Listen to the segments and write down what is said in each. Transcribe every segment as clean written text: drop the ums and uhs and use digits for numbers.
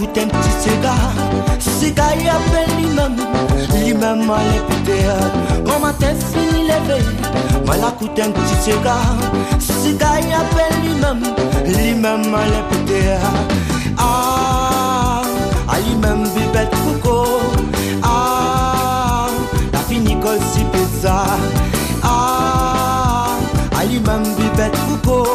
coûte un petit cigare y appelle lui-même à l'écouter. Quand matin fini levé, moi la coûte un petit cigare y appelle lui-même à l'écouter. Ah, lui-même bibette coco. Ah, la fini col si pizza. Ah, lui-même bibette coco.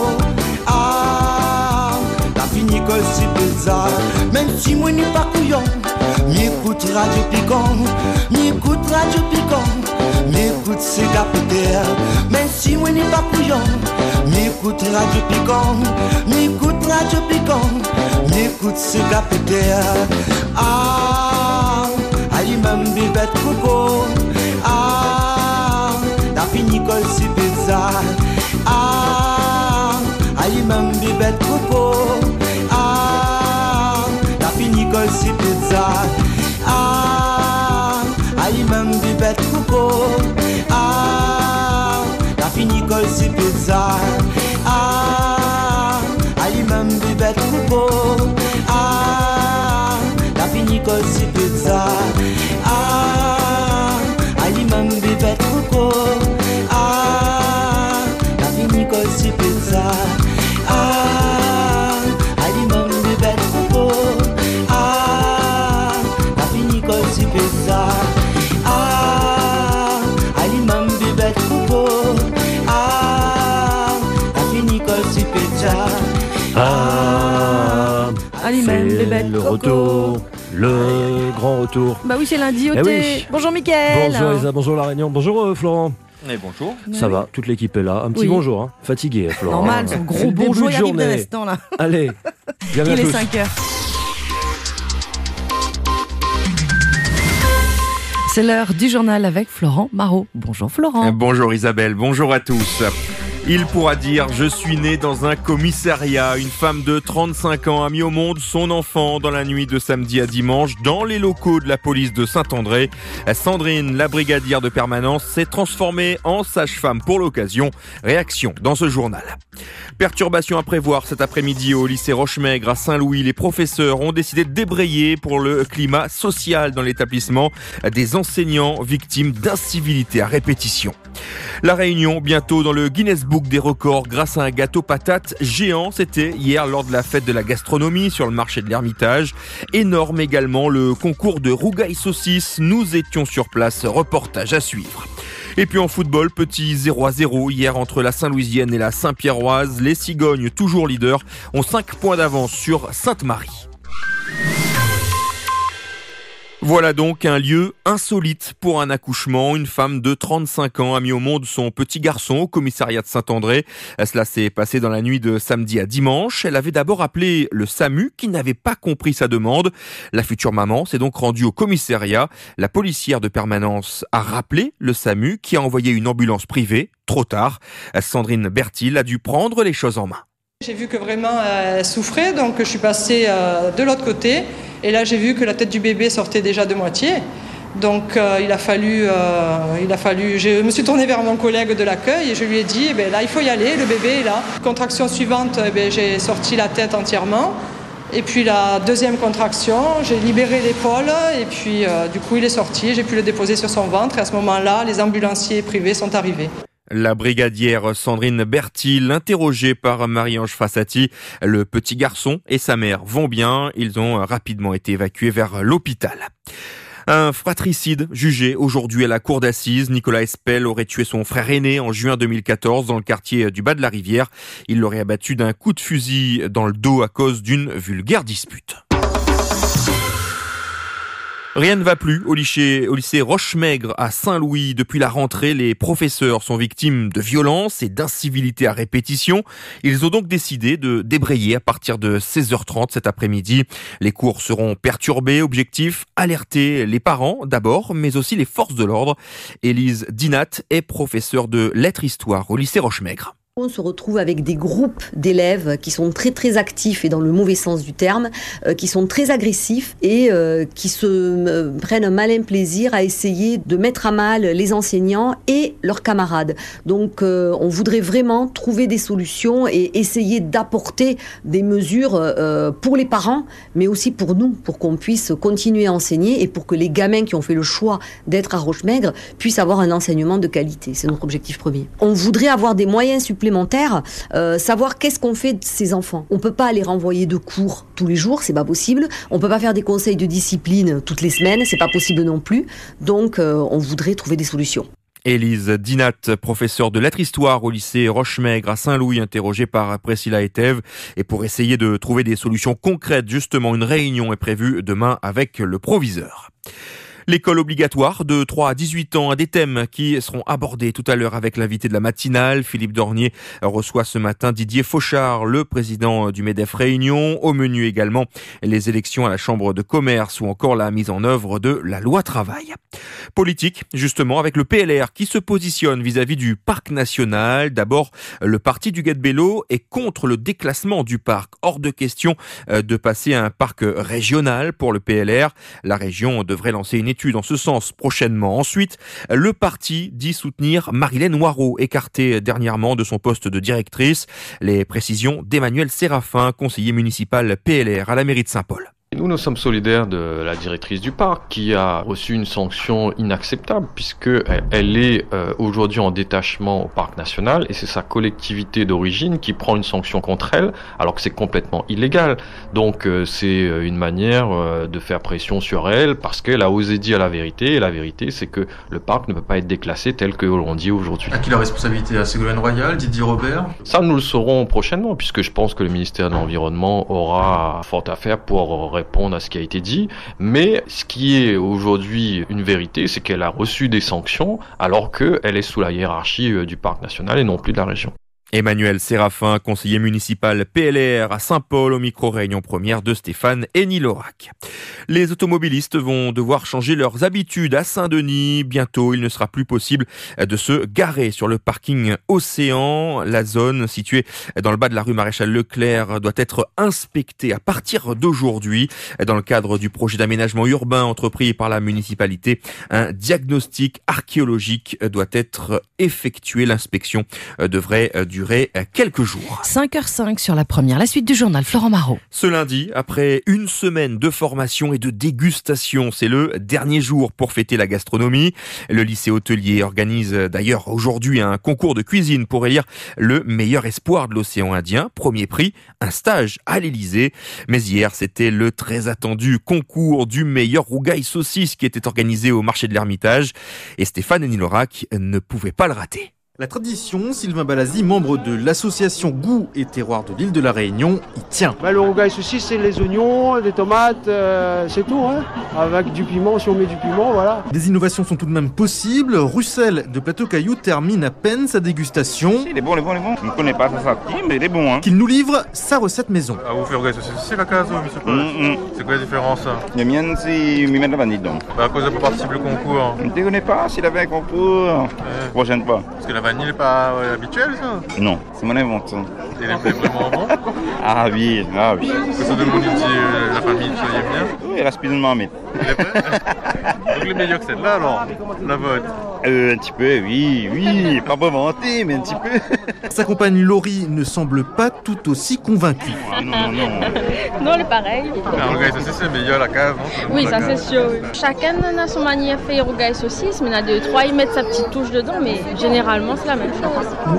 Ah, la fini col si pizza. Même si moi n'est pas couillon, m'écoute Radio Picon, m'écoute Radio Picon, m'écoute Sega Péter. Même si moi n'est pas couillon, m'écoute Radio Picon, m'écoute Radio Picon, m'écoute Sega Péter. Ah, lui-même bibette coco. Ah, la fini col si pizza. Ah, lui-même bibette coco. Ah, la fini col si pizza. Ah, lui-même bibette coco. Ah, la fini col si pizza. Ah, lui-même bibette coco. Ah, la fini col si pizza. Ah, lui-même bibette coco. Ah, la fini col si pizza. Ah, lui-même bibette coco. Ah, la fini col si pizza. Ah, lui-même bibette coco. Ah, la fini col si pizza. Ah, c'est le retour, le grand retour. Bah oui, c'est lundi au Eh thé. oui. Bonjour Mickaël. Bonjour Isa, bonjour La Réunion, bonjour Florent. Et bonjour. Ça va, toute l'équipe est là. Un petit Oui. bonjour, hein. Fatigué Florent. Normal, son C'est gros le début bonjour, de il arrive d'un journée. instant là. Allez, bienvenue Il à est tous. 5h. C'est l'heure du journal avec Florent Marot. Bonjour Florent. Bonjour Isabelle, bonjour à tous. Il pourra dire « Je suis né dans un commissariat ». Une femme de 35 ans a mis au monde son enfant dans la nuit de samedi à dimanche dans les locaux de la police de Saint-André. Sandrine, la brigadière de permanence, s'est transformée en sage-femme pour l'occasion. Réaction dans ce journal. Perturbation à prévoir cet après-midi au lycée Rochemaigre à Saint-Louis. Les professeurs ont décidé de débrayer pour le climat social dans l'établissement des enseignants victimes d'incivilité à répétition. La Réunion, bientôt dans le Guinness Book des records grâce à un gâteau patate géant. C'était hier lors de la fête de la gastronomie sur le marché de l'Ermitage. Énorme également le concours de rougail saucisse. Nous étions sur place. Reportage à suivre. Et puis en football, petit 0-0 hier entre la Saint-Louisienne et la Saint-Pierroise. Les Cigognes, toujours leaders, ont 5 points d'avance sur Sainte-Marie. Voilà donc un lieu insolite pour un accouchement. Une femme de 35 ans a mis au monde son petit garçon au commissariat de Saint-André. Cela s'est passé dans la nuit de samedi à dimanche. Elle avait d'abord appelé le SAMU qui n'avait pas compris sa demande. La future maman s'est donc rendue au commissariat. La policière de permanence a rappelé le SAMU qui a envoyé une ambulance privée. Trop tard. Sandrine Bertil a dû prendre les choses en main. J'ai vu que vraiment elle souffrait, donc je suis passée de l'autre côté. Et là, j'ai vu que la tête du bébé sortait déjà de moitié. Donc, il a fallu. Je me suis tournée vers mon collègue de l'accueil et je lui ai dit, là, il faut y aller, le bébé est là. Contraction suivante, j'ai sorti la tête entièrement. Et puis la deuxième contraction, j'ai libéré l'épaule et puis du coup, il est sorti. J'ai pu le déposer sur son ventre et à ce moment-là, les ambulanciers privés sont arrivés. La brigadière Sandrine Bertil, interrogée par Marie-Ange Frassati. Le petit garçon et sa mère vont bien. Ils ont rapidement été évacués vers l'hôpital. Un fratricide jugé aujourd'hui à la cour d'assises. Nicolas Espel aurait tué son frère aîné en juin 2014 dans le quartier du Bas de la Rivière. Il l'aurait abattu d'un coup de fusil dans le dos à cause d'une vulgaire dispute. Rien ne va plus au lycée Rochemaigre à Saint-Louis. Depuis la rentrée, les professeurs sont victimes de violences et d'incivilité à répétition. Ils ont donc décidé de débrayer à partir de 16h30 cet après-midi. Les cours seront perturbés. Objectif, alerter les parents d'abord, mais aussi les forces de l'ordre. Élise Dinat est professeure de lettres-histoire au lycée Rochemaigre. On se retrouve avec des groupes d'élèves qui sont très très actifs et dans le mauvais sens du terme, qui sont très agressifs et qui se prennent un malin plaisir à essayer de mettre à mal les enseignants et leurs camarades. Donc on voudrait vraiment trouver des solutions et essayer d'apporter des mesures pour les parents, mais aussi pour nous, pour qu'on puisse continuer à enseigner et pour que les gamins qui ont fait le choix d'être à Rochemaigre puissent avoir un enseignement de qualité. C'est notre objectif premier. On voudrait avoir des moyens supplémentaires, savoir qu'est-ce qu'on fait de ces enfants. On peut pas les renvoyer de cours tous les jours, c'est pas possible. On peut pas faire des conseils de discipline toutes les semaines, c'est pas possible non plus. Donc on voudrait trouver des solutions. Élise Dinat, professeure de lettres-histoire au lycée Rochemaigre à Saint-Louis, interrogée par Priscilla Etève. Et pour essayer de trouver des solutions concrètes, justement, une réunion est prévue demain avec le proviseur. L'école obligatoire de 3 à 18 ans a des thèmes qui seront abordés tout à l'heure avec l'invité de la matinale. Philippe Dornier reçoit ce matin Didier Fauchard, le président du MEDEF Réunion. Au menu également les élections à la Chambre de commerce ou encore la mise en œuvre de la loi travail. Politique, justement, avec le PLR qui se positionne vis-à-vis du parc national. D'abord, le parti du Guet-Bello est contre le déclassement du parc. Hors de question de passer à un parc régional pour le PLR. La région devrait lancer une étude en ce sens prochainement. Ensuite, le parti dit soutenir Marilène Noiraud, écartée dernièrement de son poste de directrice. Les précisions d'Emmanuel Séraphin, conseiller municipal PLR à la mairie de Saint-Paul. Nous sommes solidaires de la directrice du parc qui a reçu une sanction inacceptable puisque elle est aujourd'hui en détachement au parc national et c'est sa collectivité d'origine qui prend une sanction contre elle alors que c'est complètement illégal. Donc c'est une manière de faire pression sur elle parce qu'elle a osé dire la vérité et la vérité c'est que le parc ne peut pas être déclassé tel que l'on dit aujourd'hui. À qui la responsabilité? À Ségolène Royal, Didier Robert? Ça nous le saurons prochainement puisque je pense que le ministère de l'Environnement aura fort à faire pour répondre à ce qui a été dit, mais ce qui est aujourd'hui une vérité, c'est qu'elle a reçu des sanctions alors qu'elle est sous la hiérarchie du parc national et non plus de la région. Emmanuel Séraphin, conseiller municipal PLR à Saint-Paul, au micro-réunion première de Stéphane Henny-Laurac. Les automobilistes vont devoir changer leurs habitudes à Saint-Denis. Bientôt, il ne sera plus possible de se garer sur le parking Océan. La zone située dans le bas de la rue Maréchal Leclerc doit être inspectée à partir d'aujourd'hui. Dans le cadre du projet d'aménagement urbain entrepris par la municipalité, un diagnostic archéologique doit être effectué. L'inspection devrait durer quelques jours. 5h05 sur la première. La suite du journal, Florent Marot. Ce lundi, après une semaine de formation et de dégustation, c'est le dernier jour pour fêter la gastronomie. Le lycée hôtelier organise d'ailleurs aujourd'hui un concours de cuisine pour élire le meilleur espoir de l'océan Indien. Premier prix, un stage à l'Élysée. Mais hier, c'était le très attendu concours du meilleur rougail saucisse qui était organisé au marché de l'Ermitage. Et Stéphane Henny-Laurac ne pouvait pas le rater. La tradition, Sylvain Balasi, membre de l'association Goût et Terroir de l'île de la Réunion, y tient. Le rougail saucisse, c'est les oignons, les tomates, c'est tout. Hein. Avec du piment, si on met du piment, voilà. Des innovations sont tout de même possibles. Russell de Plateau Caillou termine à peine sa dégustation. Il est bon. Je ne connais pas ça, mais il est bon. Hein. Qu'il nous livre sa recette maison. Ah, vous faites rougail saucisse aussi la case, monsieur Paul C'est quoi la différence? La mienne, c'est m'y mettre la vanille dedans. À cause de pas participer au concours. Je ne connais pas s'il avait un concours. Prochaine fois. Parce que la vanille n'est pas habituelle, ça? Non, c'est mon invention. Et elle est vraiment bon? Ah oui. Que ça demande la famille, ça y est bien? Oui, il reste plus d'une marmite. Donc le meilleur que celle-là, alors? La vôtre? Un petit peu, oui. Pas pour vanter, mais un petit peu. Sa compagne Laurie ne semble pas tout aussi convaincue. Ah, non. Non, le pareil. Le rougail saucisse, c'est meilleur la cave, non? Oui, ça c'est sûr. Oui. Chacun a son manière de faire rougail saucisse, mais il y en a deux, trois, ils mettent sa petite touche dedans, mais généralement c'est la même chose.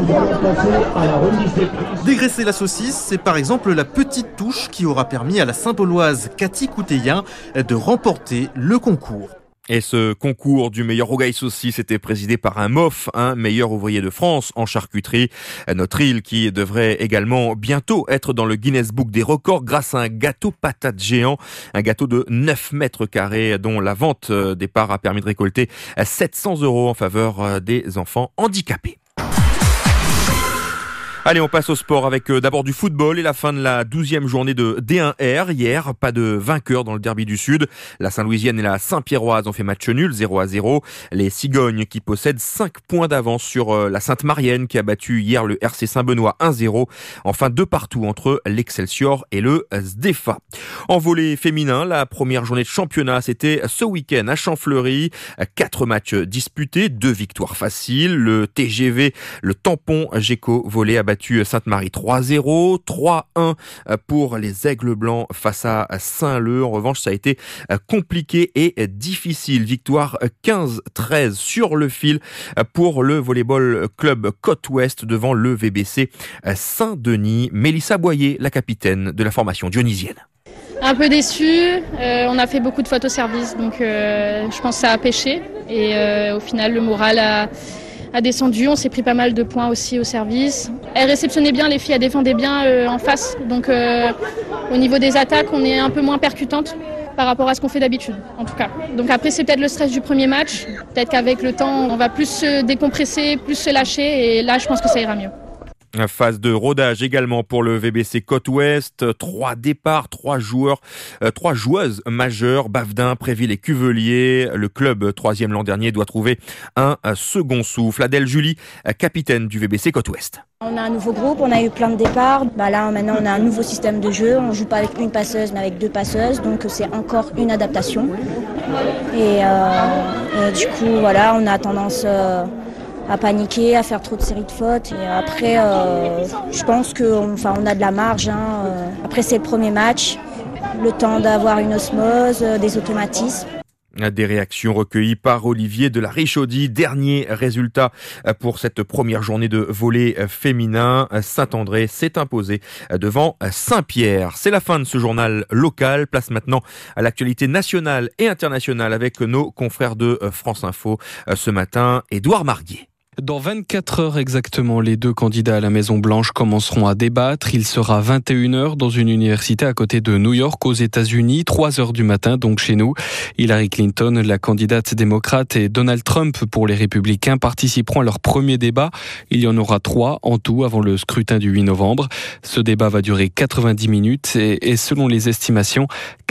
Dégraisser la saucisse, c'est par exemple la petite touche qui aura permis à la Saint-Pauloise Cathy Couteillin de remporter le concours. Et ce concours du meilleur rougail saucisse était présidé par un MOF, un meilleur ouvrier de France en charcuterie. Notre île qui devrait également bientôt être dans le Guinness Book des records grâce à un gâteau patate géant, un gâteau de 9 mètres carrés dont la vente des parts a permis de récolter 700 € en faveur des enfants handicapés. Allez, on passe au sport avec d'abord du football et la fin de la 12e journée de D1R. Hier, pas de vainqueur dans le derby du Sud. La Saint-Louisienne et la Saint-Pierroise ont fait match nul, 0-0. Les Cigognes qui possèdent 5 points d'avance sur la Sainte-Marienne qui a battu hier le RC Saint-Benoît 1-0. Enfin, 2 partout entre l'Excelsior et le SDEFA. En volley féminin, la première journée de championnat, c'était ce week-end à Champfleury. 4 matchs disputés, 2 victoires faciles. Le TGV, le tampon Géco volley a battu Sainte-Marie 3-0, 3-1 pour les Aigles Blancs face à Saint-Leu. En revanche, ça a été compliqué et difficile. Victoire 15-13 sur le fil pour le volleyball club Côte-Ouest devant le VBC Saint-Denis. Mélissa Boyer, la capitaine de la formation dionysienne. Un peu déçu, on a fait beaucoup de fautes au service, donc je pense que ça a pêché. Et au final, le moral a descendu, on s'est pris pas mal de points aussi au service. Elles réceptionnaient bien, les filles, elles défendaient bien en face. Donc au niveau des attaques, on est un peu moins percutante par rapport à ce qu'on fait d'habitude, en tout cas. Donc après, c'est peut-être le stress du premier match. Peut-être qu'avec le temps, on va plus se décompresser, plus se lâcher. Et là, je pense que ça ira mieux. Phase de rodage également pour le VBC Côte-Ouest. 3 départs, 3 joueuses majeures, Bavdin, Préville et Cuvelier. Le club 3e l'an dernier doit trouver un second souffle. Adèle Julie, capitaine du VBC Côte-Ouest. On a un nouveau groupe, on a eu plein de départs. Là, maintenant, on a un nouveau système de jeu. On joue pas avec une passeuse, mais avec 2 passeuses. Donc, c'est encore une adaptation. Et du coup, voilà, on a tendance à paniquer, à faire trop de séries de fautes. Et après, je pense qu'on a de la marge. Après, c'est le premier match. Le temps d'avoir une osmose, des automatismes. Des réactions recueillies par Olivier de la Richaudy. Dernier résultat pour cette première journée de volley féminin. Saint-André s'est imposé devant Saint-Pierre. C'est la fin de ce journal local. Place maintenant à l'actualité nationale et internationale avec nos confrères de France Info. Ce matin, Édouard Marguier. Dans 24 heures exactement, les 2 candidats à la Maison-Blanche commenceront à débattre. Il sera 21h dans une université à côté de New York, aux États-Unis, 3h du matin, donc chez nous. Hillary Clinton, la candidate démocrate, et Donald Trump pour les Républicains participeront à leur premier débat. Il y en aura 3 en tout avant le scrutin du 8 novembre. Ce débat va durer 90 minutes et selon les estimations,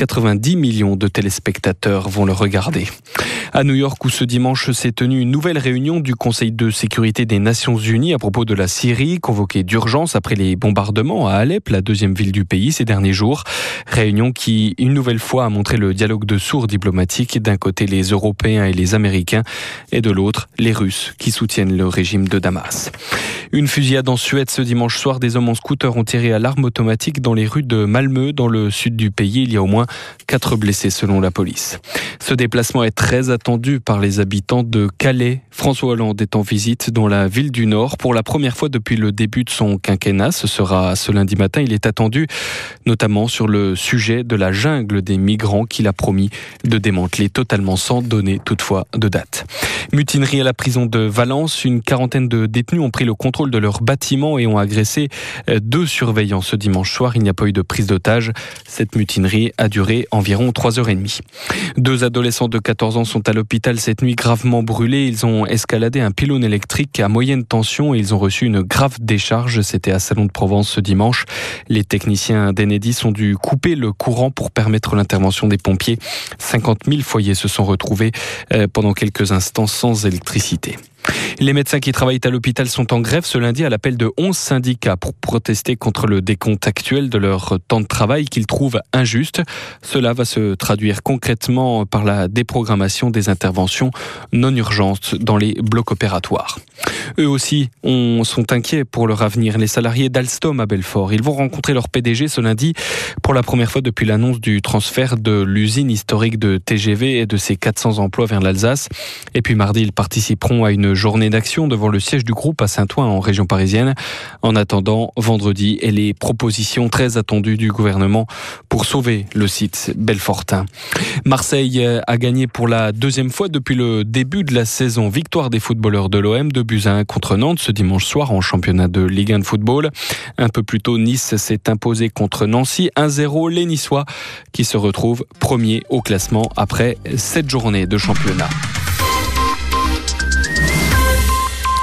90 millions de téléspectateurs vont le regarder. À New York, où ce dimanche s'est tenue une nouvelle réunion du Conseil de sécurité des Nations Unies à propos de la Syrie, convoquée d'urgence après les bombardements à Alep, la 2e ville du pays ces derniers jours. Réunion qui, une nouvelle fois, a montré le dialogue de sourds diplomatiques. D'un côté, les Européens et les Américains, et de l'autre, les Russes qui soutiennent le régime de Damas. Une fusillade en Suède ce dimanche soir. Des hommes en scooter ont tiré à l'arme automatique dans les rues de Malmö, dans le sud du pays. Il y a au moins 4 blessés selon la police. Ce déplacement est très attendu par les habitants de Calais. François Hollande est en visite dans la ville du Nord pour la première fois depuis le début de son quinquennat. Ce sera ce lundi matin. Il est attendu notamment sur le sujet de la jungle des migrants qu'il a promis de démanteler totalement sans donner toutefois de date. Mutinerie à la prison de Valence. Une quarantaine de détenus ont pris le contrôle de leur bâtiment et ont agressé 2 surveillants ce dimanche soir. Il n'y a pas eu de prise d'otage. Cette mutinerie a duré environ 3h30. 2 adolescents de 14 ans sont à l'hôpital cette nuit gravement brûlés. Ils ont escaladé un pylône électrique à moyenne tension et ils ont reçu une grave décharge. C'était à Salon de Provence ce dimanche. Les techniciens d'Enedis ont dû couper le courant pour permettre l'intervention des pompiers. 50 000 foyers se sont retrouvés pendant quelques instants sans électricité. Les médecins qui travaillent à l'hôpital sont en grève ce lundi à l'appel de 11 syndicats pour protester contre le décompte actuel de leur temps de travail qu'ils trouvent injuste. Cela va se traduire concrètement par la déprogrammation des interventions non urgentes dans les blocs opératoires. Eux aussi sont inquiets pour leur avenir. Les salariés d'Alstom à Belfort, ils vont rencontrer leur PDG ce lundi pour la première fois depuis l'annonce du transfert de l'usine historique de TGV et de ses 400 emplois vers l'Alsace. Et puis mardi, ils participeront à une journée d'action devant le siège du groupe à Saint-Ouen en région parisienne. En attendant, vendredi et les propositions très attendues du gouvernement pour sauver le site belfortain. Marseille a gagné pour la 2e fois depuis le début de la saison. Victoire des footballeurs de l'OM, 2-1 contre Nantes ce dimanche soir en championnat de Ligue 1 de football. Un peu plus tôt, Nice s'est imposé contre Nancy 1-0. Les Niçois qui se retrouvent premiers au classement après 7 journées de championnat.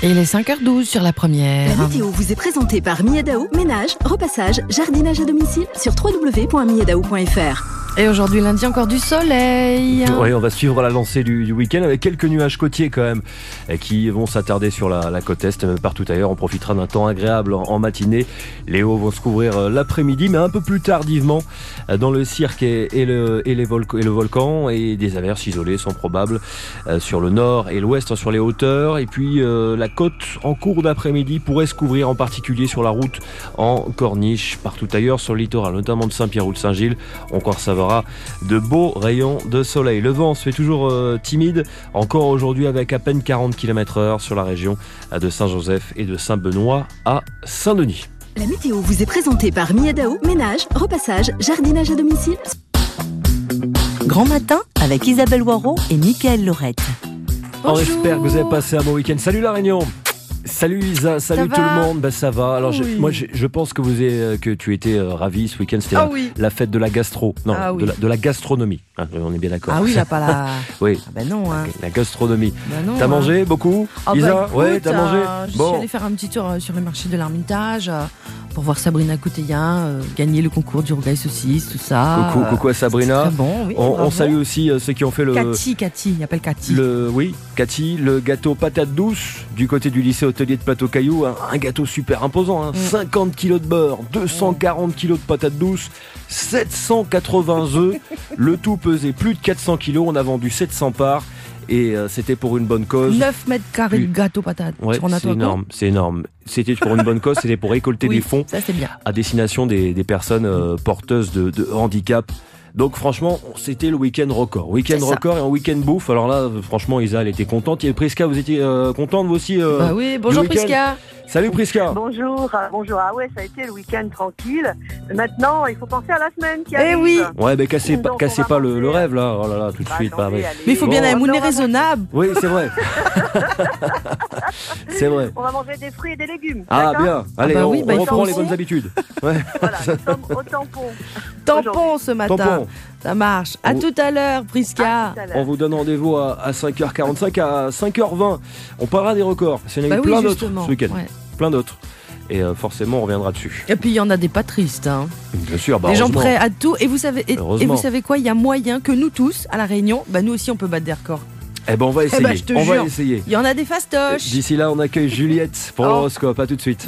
Et il est 5h12 sur la première. La météo vous est présentée par Miedao, ménage, repassage, jardinage à domicile sur www.miedao.fr. Et aujourd'hui, lundi, encore du soleil. Oui, on va suivre la lancée du week-end avec quelques nuages côtiers quand même qui vont s'attarder sur la côte est, même partout ailleurs. On profitera d'un temps agréable en matinée. Les hauts vont se couvrir l'après-midi, mais un peu plus tardivement dans le cirque et le volcan. Et des averses isolées sont probables sur le nord et l'ouest, sur les hauteurs. Et puis la côte en cours d'après-midi pourrait se couvrir, en particulier sur la route en Corniche. Partout ailleurs sur le littoral, notamment de Saint-Pierre ou de Saint-Gilles, on conservera de beaux rayons de soleil. Le vent se fait toujours timide, encore aujourd'hui avec à peine 40 km/h sur la région de Saint-Joseph et de Saint-Benoît à Saint-Denis. La météo vous est présentée par Miedao, ménage, repassage, jardinage à domicile. Grand matin avec Isabelle Waro et Mickaël Lorette. On espère que vous avez passé un bon week-end. Salut La Réunion. Salut Isa, salut tout le monde. Ben ça va. Alors oui. je pense que tu étais ravi ce week-end. C'était la fête de la gastro, de la gastronomie. Hein, on est bien d'accord. Ah oui, là pas la. Oui. Ah ben non. Hein. La gastronomie. Ben non, t'as mangé beaucoup, Isa? Écoute, ouais, t'as mangé. Je suis allée faire un petit tour sur le marché de l'Ermitage pour voir Sabrina Couteillin gagner le concours du rougail saucisse, tout ça. Coucou à Sabrina. Très bon. Oui, on salue aussi ceux qui ont fait le. Cathy, il appelle Cathy. Cathy, le gâteau patate douce du côté du lycée hôtelier de Plateau-Caillou, un gâteau super imposant, 50 kilos de beurre, 240 kilos de patates douces, 780 œufs, le tout pesait plus de 400 kilos, on a vendu 700 parts et c'était pour une bonne cause. 9 mètres carrés de gâteau patate. Ouais, c'est énorme. C'était pour une bonne cause, c'était pour récolter des fonds ça, c'est bien. À destination des personnes porteuses de handicap. Donc franchement, c'était le week-end record. Week-end record et un week-end bouffe. Alors là, franchement, Isa, elle était contente. Et Prisca, vous étiez contente vous aussi Bah oui, bonjour Prisca. Salut Prisca. Bonjour. Ah ouais, ça a été le week-end tranquille. Maintenant, il faut penser à la semaine qui arrive. Oui. Ouais, mais cassez pas le rêve là. Oh là là, tout de suite. Non, mais il faut bien un raisonnable. Oui, c'est vrai. C'est vrai. On va manger des fruits et des légumes. Ah bien. Allez, on reprend les bonnes habitudes. Ouais. Voilà, nous sommes au tampon. Tampon ce matin. Tampon. Ça marche. À tout à l'heure, Prisca. On vous donne rendez-vous à 5h45, à 5h20. On parlera des records. Il y en a eu plein d'autres ce week-end. Ouais. Plein d'autres. Et forcément, on reviendra dessus. Et puis, il y en a des pas tristes. Hein. Bien sûr. Des gens prêts à tout. Et vous savez quoi? Il y a moyen que nous tous, à La Réunion, nous aussi, on peut battre des records. Eh ben, on va essayer. Il y en a des fastoches. D'ici là, on accueille Juliette pour l'horoscope. À tout de suite.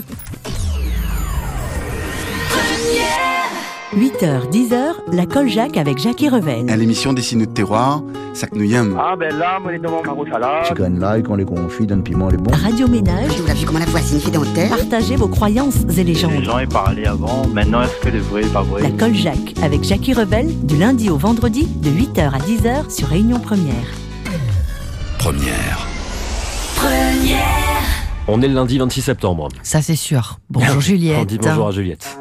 8h, 10h, la Coljac avec Jackie Reven. À l'émission des Sinous de terroir, ça que nous y aime. Ah ben là, moi les devant ma salade. Chicken là, quand les confits, donne piment, les bons. Radio Ménage. Vous l'avez vu comment la voisine fait des hauteurs. Partagez vos croyances et légendes. Les gens y parlaient avant, maintenant est-ce que c'est vrai ou pas vrai? La Coljac avec Jackie Reven, du lundi au vendredi, de 8h à 10h sur Réunion Première. Première. On est le lundi 26 septembre. Ça c'est sûr. Bonjour Juliette. On dit bonjour à Juliette.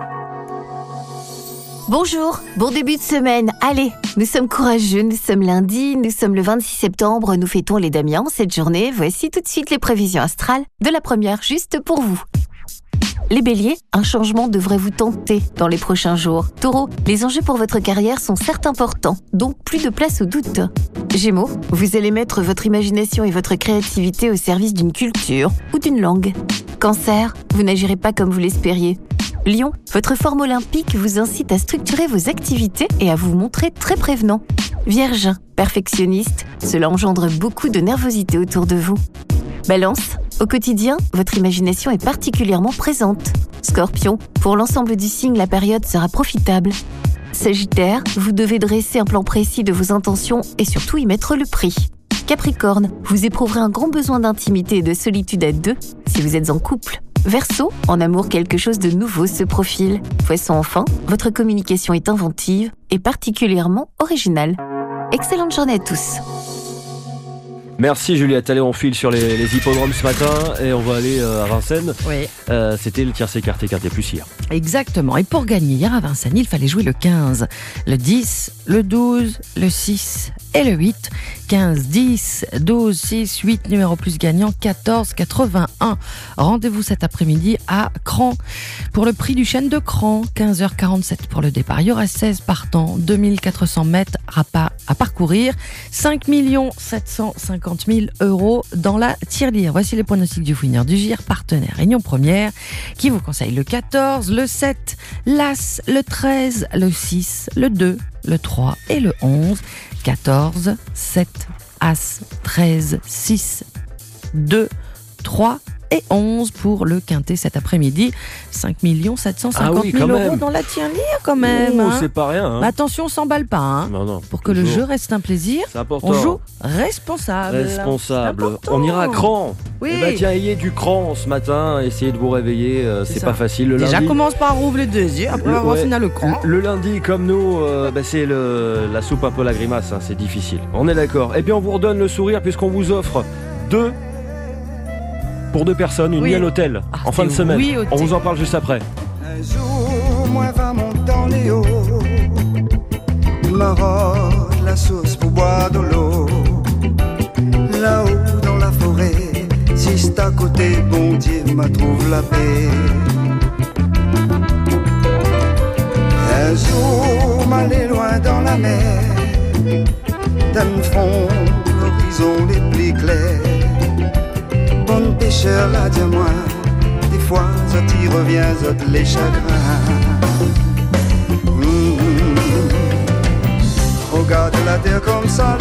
Bonjour, bon début de semaine. Allez, nous sommes courageux, nous sommes lundi, nous sommes le 26 septembre, nous fêtons les Damiens cette journée. Voici tout de suite les prévisions astrales de la première juste pour vous. Les béliers, un changement devrait vous tenter dans les prochains jours. Taureau, les enjeux pour votre carrière sont certes importants, donc plus de place au doute. Gémeaux, vous allez mettre votre imagination et votre créativité au service d'une culture ou d'une langue. Cancer, vous n'agirez pas comme vous l'espériez. Lion, votre forme olympique vous incite à structurer vos activités et à vous montrer très prévenant. Vierge, perfectionniste, cela engendre beaucoup de nervosité autour de vous. Balance, au quotidien, votre imagination est particulièrement présente. Scorpion, pour l'ensemble du signe, la période sera profitable. Sagittaire, vous devez dresser un plan précis de vos intentions et surtout y mettre le prix. Capricorne, vous éprouverez un grand besoin d'intimité et de solitude à deux si vous êtes en couple. Verseau, en amour, quelque chose de nouveau se profile. Poisson, enfin, votre communication est inventive et particulièrement originale. Excellente journée à tous. Merci Juliette. Allez, on file sur les hippodromes ce matin et on va aller à Vincennes. Oui. C'était le tiercé quarté plus hier. Exactement. Et pour gagner hier à Vincennes, il fallait jouer le 15, le 10, le 12, le 6 et le 8. 15, 10, 12, 6, 8, numéro plus gagnant, 14, 81. Rendez-vous cet après-midi à Cran pour le prix du chêne de Cran, 15h47 pour le départ. Il y aura 16 partants, 2400 mètres, à parcourir. 5 750 000 € dans la tirelire. Voici les pronostics du winner du GIR partenaire Réunion Première qui vous conseille le 14, le 7, l'As, le 13, le 6, le 2, le 3 et le 11. 14, 7, As, 13, 6, 2, 3 et 11 pour le quintet cet après-midi. 5 750 000 € dans la tirelire quand même. Oh, c'est pas rien. Mais attention, on s'emballe pas. Non, pour que le jeu reste un plaisir, on joue responsable. On ira à cran. Oui. Tiens, ayez du cran ce matin. Essayez de vous réveiller. C'est pas facile. Le Déjà, lundi, commence par rouvrir les deux yeux. Après, on va voir si on a le cran. Le lundi, comme nous, c'est la soupe un peu la grimace. C'est difficile. On est d'accord. Et puis, on vous redonne le sourire puisqu'on vous offre pour 2 personnes, une nuit à l'hôtel en fin de semaine. On vous en parle juste après. Un jour, moi va monter dans les hauts, m'arrête la source pour boire de l'eau. Là-haut dans la forêt, si c'est à côté, bon Dieu m'a trouve la paix. Un jour, m'aller loin dans la mer, dans le fond, l'horizon les plus clairs. Bon pêcheur, là, dis-moi, des fois, ça t'y revient, ça te les chagrins. Regarde la terre comme ça,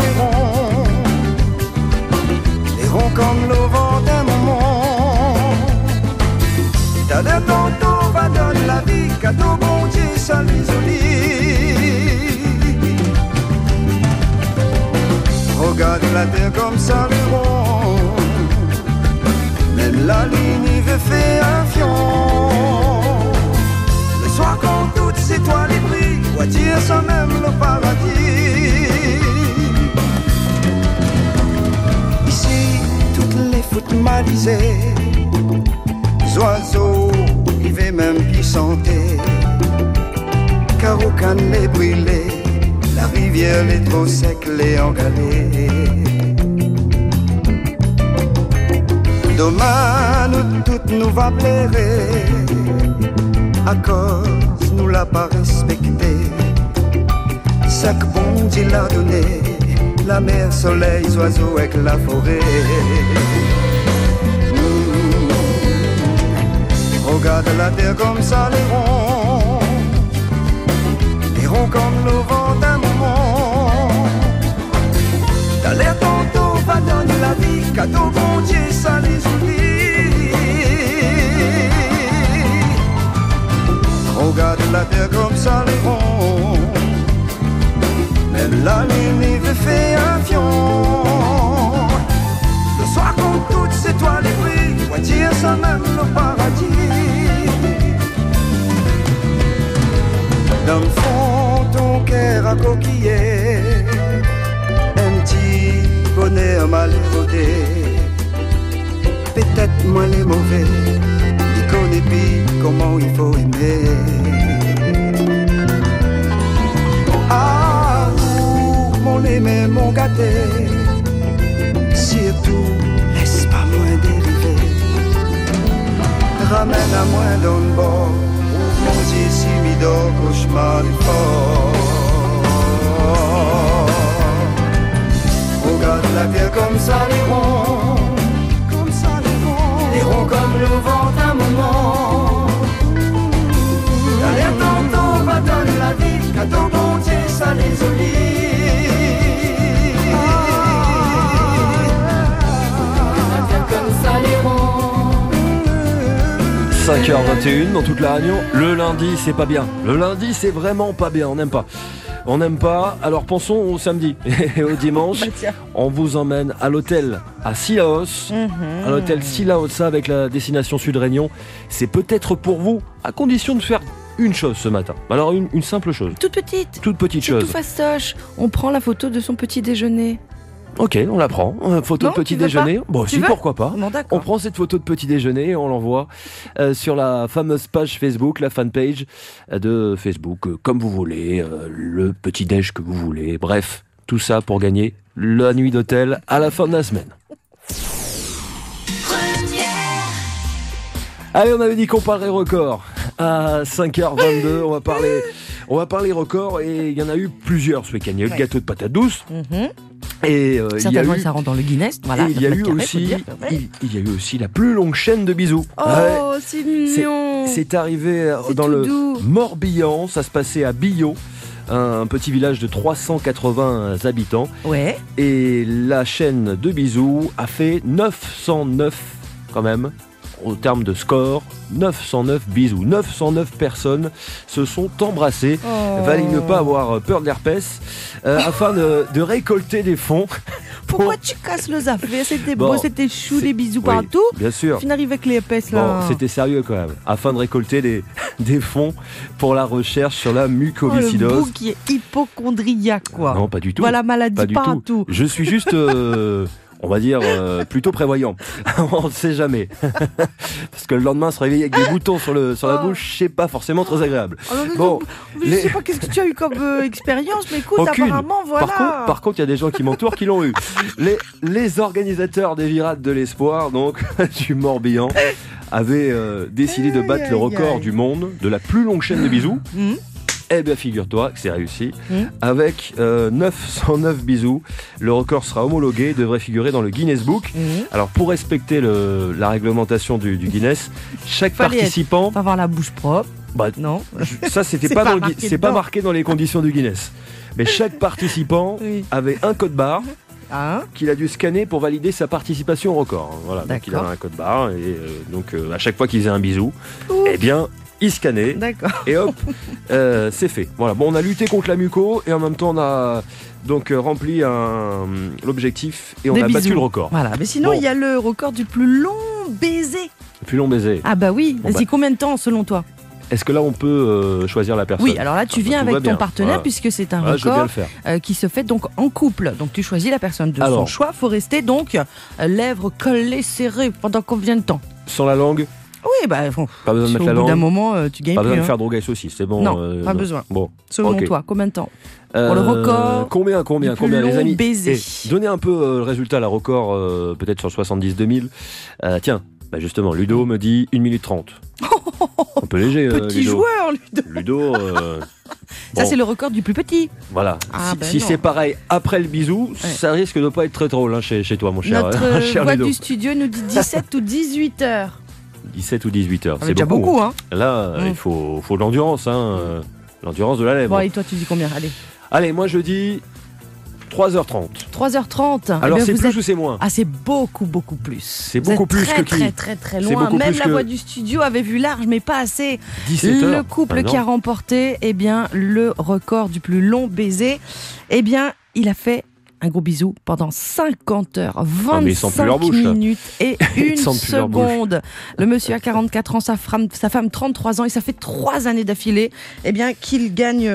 les ronds comme le vent d'un moment. T'as l'air tantôt, va donner la vie, cadeau, bon Dieu, ça les olie. Regarde la terre comme ça, les ronds. Même la ligne veut faire un fion. Le soir quand toutes ces étoiles brillent, on dire ça même le paradis. Ici, toutes les foutes malisées, les oiseaux, ils veulent même plus santé. Car aucun n'est brûlé, la rivière est trop sec, les engalée. Demain, nous toutes nous va blairer, à cause nous l'a pas respecté. Ça que bon Dieu l'a donné, la mer, soleil, oiseaux avec la forêt. Regarde la terre comme ça, les ronds comme le vent d'un moment. T'as l'air tantôt, va donner la vie, cadeau bon Dieu, ça les oublie. Regarde la terre comme ça, les ronds. Même la lune veut faire un fion. Le soir quand toutes ces étoiles brillent, on dire ça même le paradis. Dans le fond, ton cœur a coquillé, un petit bonheur mal rodé. Peut-être moi les mauvais, il connaît plus comment il faut aimer. Ah, mon aimé, mon gâté, surtout, laisse pas moins dériver. Ramène à moins dans le bord, mon Dieu, si mi dort, cauchemar du fort. Regarde la terre comme ça, les ronds, les ronds comme le vent d'un moment. T'as l'air tantôt, va donner la vie, cadeau bon Dieu, ça les olie. 5h21 dans toute la Réunion. Le lundi, c'est pas bien. Le lundi, c'est vraiment pas bien. On n'aime pas. On n'aime pas. Alors pensons au samedi et au dimanche. On vous emmène à l'hôtel à Sillaos. À l'hôtel Sillaos avec la destination Sud Réunion. C'est peut-être pour vous, à condition de faire une chose ce matin. Alors une simple chose. Toute petite. Toute petite chose. Tout fastoche. On prend la photo de son petit déjeuner. Ok, on la prend. Photo de petit déjeuner. Bon, si, pourquoi pas. Bon, on prend cette photo de petit déjeuner et on l'envoie sur la fameuse page Facebook, la fanpage de Facebook, comme vous voulez, le petit déj que vous voulez. Bref, tout ça pour gagner la nuit d'hôtel à la fin de la semaine. Allez, on avait dit qu'on parlerait record. À 5h22, on va parler records et il y en a eu plusieurs ce week-end. Il y a eu le gâteau de patates douces. Et certainement, ça rentre dans le Guinness. Voilà, il y a eu aussi la plus longue chaîne de bisous. Oh, c'est mignon. C'est arrivé dans le Morbihan. Ça se passait à Billot, un petit village de 380 habitants. Ouais. Et la chaîne de bisous a fait 909 quand même. Au terme de score, 909 bisous. 909 personnes se sont embrassées. Valait ne pas avoir peur de l'herpès afin de récolter des fonds. Pourquoi tu casses les affaires? C'était beau, c'était chou, des bisous partout. Bien sûr. Tu n'arrives avec les herpès là. Bon, c'était sérieux quand même. Afin de récolter des fonds pour la recherche sur la mucoviscidose. Le bouc qui est hypochondriaque quoi. Non, pas du tout. Voilà, maladie partout. Je suis juste... on va dire plutôt prévoyant. On ne sait jamais. Parce que le lendemain, se réveiller avec des boutons sur la bouche, c'est pas forcément très agréable. Je sais pas qu'est-ce que tu as eu comme expérience, mais écoute, apparemment, voilà. Par contre, il y a des gens qui m'entourent qui l'ont eu. Les organisateurs des Virades de l'Espoir, donc du Morbihan, avaient décidé de battre le record du monde de la plus longue chaîne de bisous. Eh bien, figure-toi que c'est réussi. Avec 909 bisous, le record sera homologué et devrait figurer dans le Guinness Book. Alors, pour respecter la réglementation du Guinness, chaque participant... Faut avoir la bouche propre. Non. Ça, c'est pas marqué dans les conditions du Guinness. Mais chaque participant avait un code barre qu'il a dû scanner pour valider sa participation au record. Voilà, donc il avait un code barre et donc à chaque fois qu'il faisait un bisou, eh bien... il scannait, et hop, c'est fait. Voilà. Bon, on a lutté contre la muco et en même temps on a donc rempli l'objectif et on a battu le record. Voilà. Mais sinon, il y a le record du plus long baiser. Le plus long baiser. Ah bah oui. Vas-y, combien de temps selon toi? Est-ce que là on peut choisir la personne? Oui, alors là tu viens avec ton partenaire puisque c'est un record qui se fait donc en couple. Donc tu choisis la personne de son choix. Faut rester donc lèvres collées serrées pendant combien de temps? Sans la langue? Oui, pas besoin de mettre la langue. Au bout d'un moment, tu gagnes plus. Pas besoin de faire droguer saucisse, c'est bon. Non, pas besoin. Bon. Selon toi, combien de temps pour le record? Combien, les amis? Baiser. Donnez un peu le résultat, la record, peut-être sur 70-2000. Tiens, justement, Ludo me dit 1 minute 30. Un peu léger, petit Ludo. Joueur, Ludo. Ça, c'est le record du plus petit. Voilà. Si c'est pareil après le bisou, ça risque de pas être très drôle chez toi, mon cher. Notre voix du studio nous dit 17 ou 18 heures. 17 ou 18 heures, c'est déjà beaucoup. Là, il faut de l'endurance, l'endurance de la lèvre. Bon, et toi, tu dis combien? Allez, moi je dis 3h30. 3h30. Alors c'est plus ou c'est moins? Ah, c'est beaucoup plus. C'est beaucoup plus que qui? Très loin. Même la voix du studio avait vu large, mais pas assez. 17 heures. Le couple qui a remporté, le record du plus long baiser, il a fait un gros bisou pendant 50 heures, 25 minutes et 1 seconde. Le monsieur a 44 ans, sa femme 33 ans et ça fait 3 années d'affilée qu'il gagne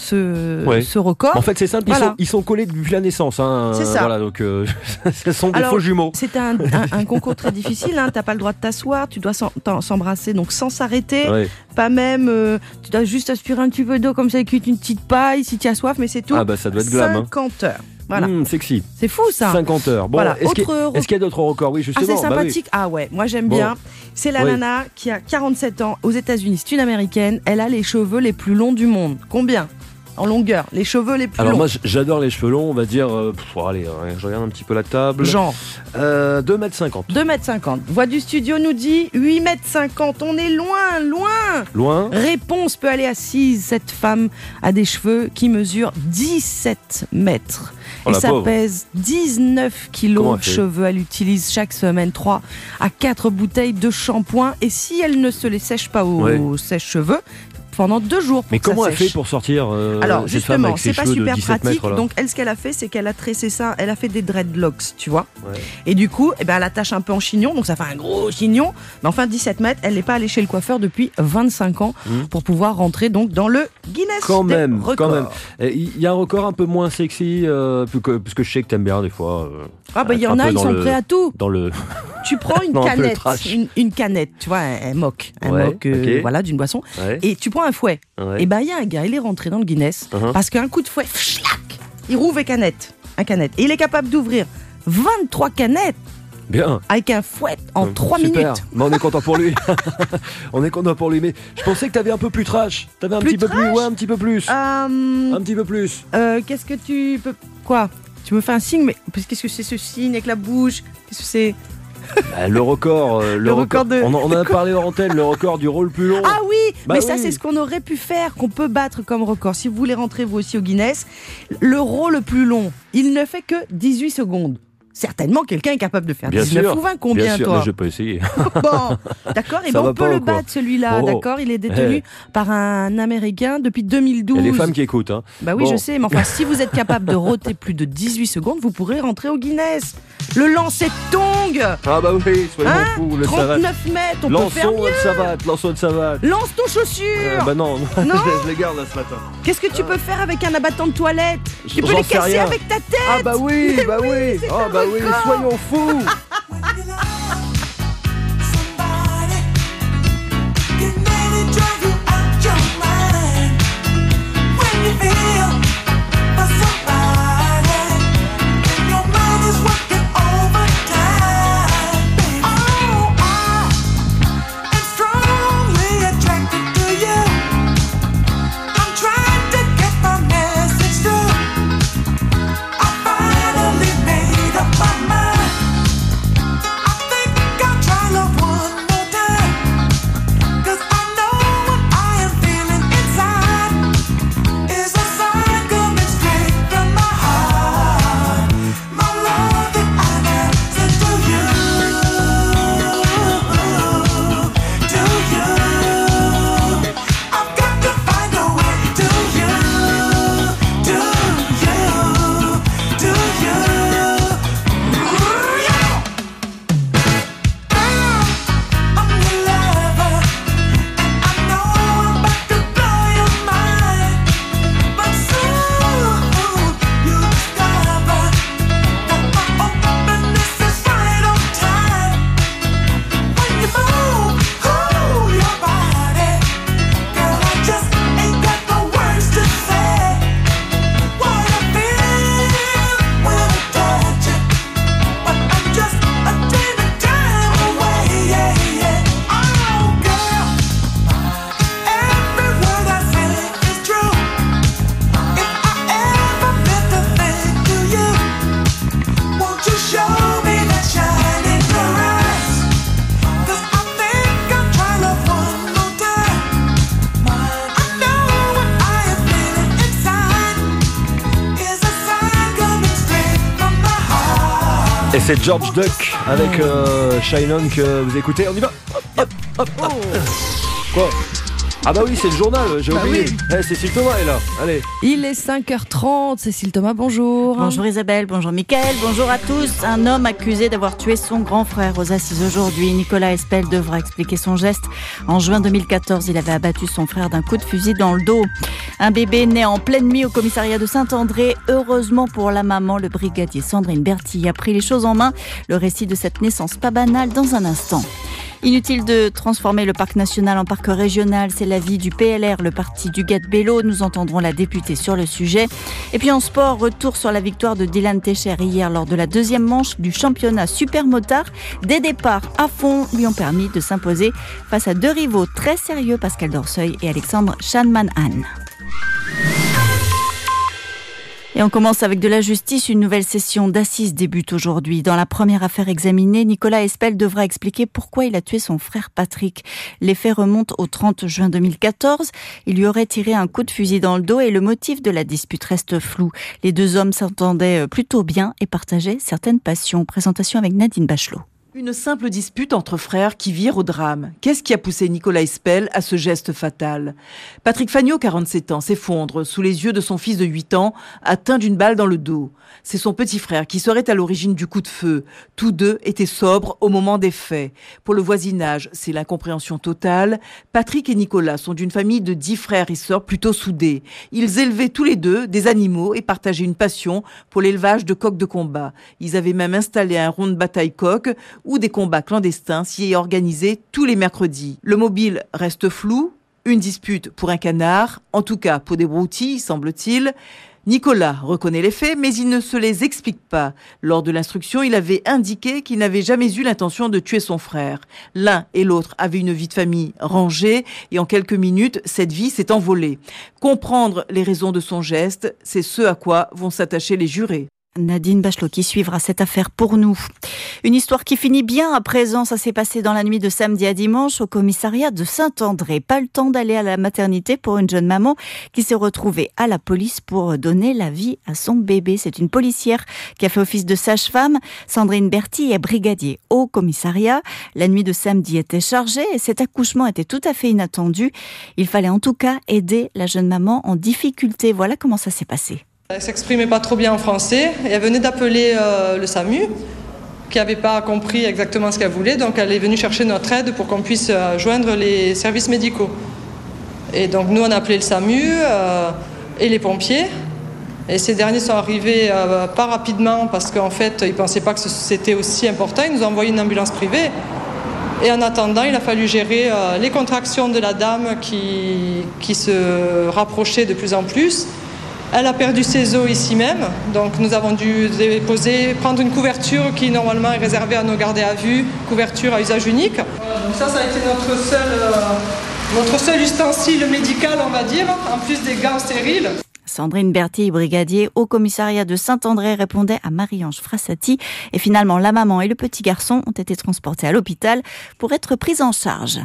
ce record. En fait, c'est simple, ils sont collés depuis la naissance. C'est ça. Voilà, donc ce sont des faux jumeaux. C'est un concours très difficile. T'as pas le droit de t'asseoir, tu dois s'embrasser donc sans s'arrêter. Ouais. Pas même, tu dois juste aspirer un petit peu d'eau comme ça avec une petite paille si tu as soif, mais c'est tout. Ah bah ça doit être glam. 50 heures. Voilà. Sexy. C'est fou ça. 50 heures. Bon, voilà. Est-ce qu'il y a d'autres records? Oui, justement. C'est sympathique. Ah ouais, moi j'aime bien. C'est la nana qui a 47 ans aux États-Unis. C'est une américaine. Elle a les cheveux les plus longs du monde. Combien? En longueur, les cheveux les plus longs. Alors moi j'adore les cheveux longs, on va dire, allez, je regarde un petit peu la table. Genre 2m50. 2m50. Voix du studio nous dit 8m50. On est loin. Réponse peut aller assise. Cette femme a des cheveux qui mesurent 17 mètres. Et ça pèse 19 kilos de cheveux. Elle utilise chaque semaine 3 à 4 bouteilles de shampoing. Et si elle ne se les sèche pas au sèche-cheveux, pendant 2 jours. Mais comment elle fait pour sortir Alors cette femme avec c'est ses pas cheveux super de 17 pratique. mètres, donc elle, ce qu'elle a fait, c'est qu'elle a tressé ça. Elle a fait des dreadlocks, tu vois. Ouais. Et du coup, elle attache un peu en chignon, donc ça fait un gros chignon. Mais enfin 17 mètres, elle n'est pas allée chez le coiffeur depuis 25 ans pour pouvoir rentrer donc dans le Guinness des records. Quand même. Il y a un record un peu moins sexy, parce que je sais que t'aimes bien des fois. Il y en a, ils sont prêts à tout. Dans le. Tu prends une canette, une canette, tu vois, un mock, voilà, d'une boisson, et tu prends un fouet. Ouais. Et il y a un gars, il est rentré dans le Guinness parce qu'un coup de fouet, il rouvre un canette. Et il est capable d'ouvrir 23 canettes Bien. Avec un fouet en 3 Super. minutes. Mais on est content pour lui. On est content pour lui. Mais je pensais que t'avais un peu plus trash. T'avais un petit peu plus. Ouais, un petit peu plus. Un petit peu plus. Qu'est-ce que tu peux... Quoi ? Tu me fais un signe, mais qu'est-ce que c'est ce signe avec la bouche ? Qu'est-ce que c'est ? Le record. Le record de... On en a parlé en antenne, le record du rôle plus long. Ah oui, mais ça c'est ce qu'on aurait pu faire, qu'on peut battre comme record. Si vous voulez rentrer vous aussi au Guinness, le rôle le plus long, il ne fait que 18 secondes. Certainement, quelqu'un est capable de faire bien 19 sûr, ou 20, combien bien sûr, toi ? Mais je peux essayer. Bon, d'accord, et ben on peut le battre celui-là, d'accord ? Il est détenu par un Américain depuis 2012. Il y a des femmes qui écoutent. Hein. Bah oui, je sais, mais enfin, si vous êtes capable de rôter plus de 18 secondes, vous pourrez rentrer au Guinness. Le lancer de tongs. Ah bah oui, soyons fous. 39 mètres, on peut faire mieux. Lançons de savate. Lance ton chaussure. Bah non, je les garde là ce matin. Qu'est-ce que tu peux faire avec un abattant de toilette ? Tu peux les casser avec ta tête. Ah bah oui, bah oui. Ah bah oui, soyons fous. Et c'est George Duck avec Shine On que vous écoutez. On y va. Hop, hop, hop. Quoi ? Ah bah oui, c'est le journal, j'ai oublié. Oui. Cécile Thomas est là, allez. Il est 5h30, Cécile Thomas, bonjour. Bonjour Isabelle, bonjour Mickaël, bonjour à tous. Un homme accusé d'avoir tué son grand frère aux assises aujourd'hui. Nicolas Espel devra expliquer son geste. En juin 2014, il avait abattu son frère d'un coup de fusil dans le dos. Un bébé né en pleine nuit au commissariat de Saint-André. Heureusement pour la maman, le brigadier Sandrine Bertille a pris les choses en main. Le récit de cette naissance pas banale dans un instant. Inutile de transformer le parc national en parc régional, c'est l'avis du PLR, le parti du Gad-Bello. Nous entendrons la députée sur le sujet. Et puis en sport, retour sur la victoire de Dylan Techer hier lors de la deuxième manche du championnat Super Motard. Des départs à fond lui ont permis de s'imposer face à deux rivaux très sérieux, Pascal Dorseuil et Alexandre Schanman-Hahn. Et on commence avec de la justice. Une nouvelle session d'assises débute aujourd'hui. Dans la première affaire examinée, Nicolas Espel devra expliquer pourquoi il a tué son frère Patrick. Les faits remontent au 30 juin 2014. Il lui aurait tiré un coup de fusil dans le dos et le motif de la dispute reste flou. Les deux hommes s'entendaient plutôt bien et partageaient certaines passions. Présentation avec Nadine Bachelot. Une simple dispute entre frères qui vire au drame. Qu'est-ce qui a poussé Nicolas Espel à ce geste fatal ? Patrick Fagnot, 47 ans, s'effondre sous les yeux de son fils de 8 ans, atteint d'une balle dans le dos. C'est son petit frère qui serait à l'origine du coup de feu. Tous deux étaient sobres au moment des faits. Pour le voisinage, c'est l'incompréhension totale. Patrick et Nicolas sont d'une famille de 10 frères et sœurs plutôt soudés. Ils élevaient tous les deux des animaux et partageaient une passion pour l'élevage de coqs de combat. Ils avaient même installé un rond de bataille coq où des combats clandestins s'y organisaient tous les mercredis. Le mobile reste flou, une dispute pour un canard, en tout cas pour des broutilles, semble-t-il. Nicolas reconnaît les faits, mais il ne se les explique pas. Lors de l'instruction, il avait indiqué qu'il n'avait jamais eu l'intention de tuer son frère. L'un et l'autre avaient une vie de famille rangée et en quelques minutes, cette vie s'est envolée. Comprendre les raisons de son geste, c'est ce à quoi vont s'attacher les jurés. Nadine Bachelot qui suivra cette affaire pour nous. Une histoire qui finit bien à présent. Ça s'est passé dans la nuit de samedi à dimanche au commissariat de Saint-André. Pas le temps d'aller à la maternité pour une jeune maman qui s'est retrouvée à la police pour donner la vie à son bébé. C'est une policière qui a fait office de sage-femme. Sandrine Berthy est brigadier au commissariat. La nuit de samedi était chargée et cet accouchement était tout à fait inattendu. Il fallait en tout cas aider la jeune maman en difficulté. Voilà comment ça s'est passé. Elle s'exprimait pas trop bien en français et elle venait d'appeler le SAMU qui n'avait pas compris exactement ce qu'elle voulait, donc elle est venue chercher notre aide pour qu'on puisse joindre les services médicaux. Et donc nous on a appelé le SAMU et les pompiers et ces derniers sont arrivés pas rapidement parce qu'en fait ils ne pensaient pas que c'était aussi important, ils nous ont envoyé une ambulance privée. Et en attendant, il a fallu gérer les contractions de la dame qui se rapprochait de plus en plus. Elle a perdu ses os ici même, donc nous avons dû prendre une couverture qui normalement est réservée à nos gardés à vue, couverture à usage unique. Donc ça a été notre seul ustensile médical, on va dire, en plus des gants stériles. Sandrine Berthy, brigadier au commissariat de Saint-André, répondait à Marie-Ange Frassati. Et finalement, la maman et le petit garçon ont été transportés à l'hôpital pour être pris en charge.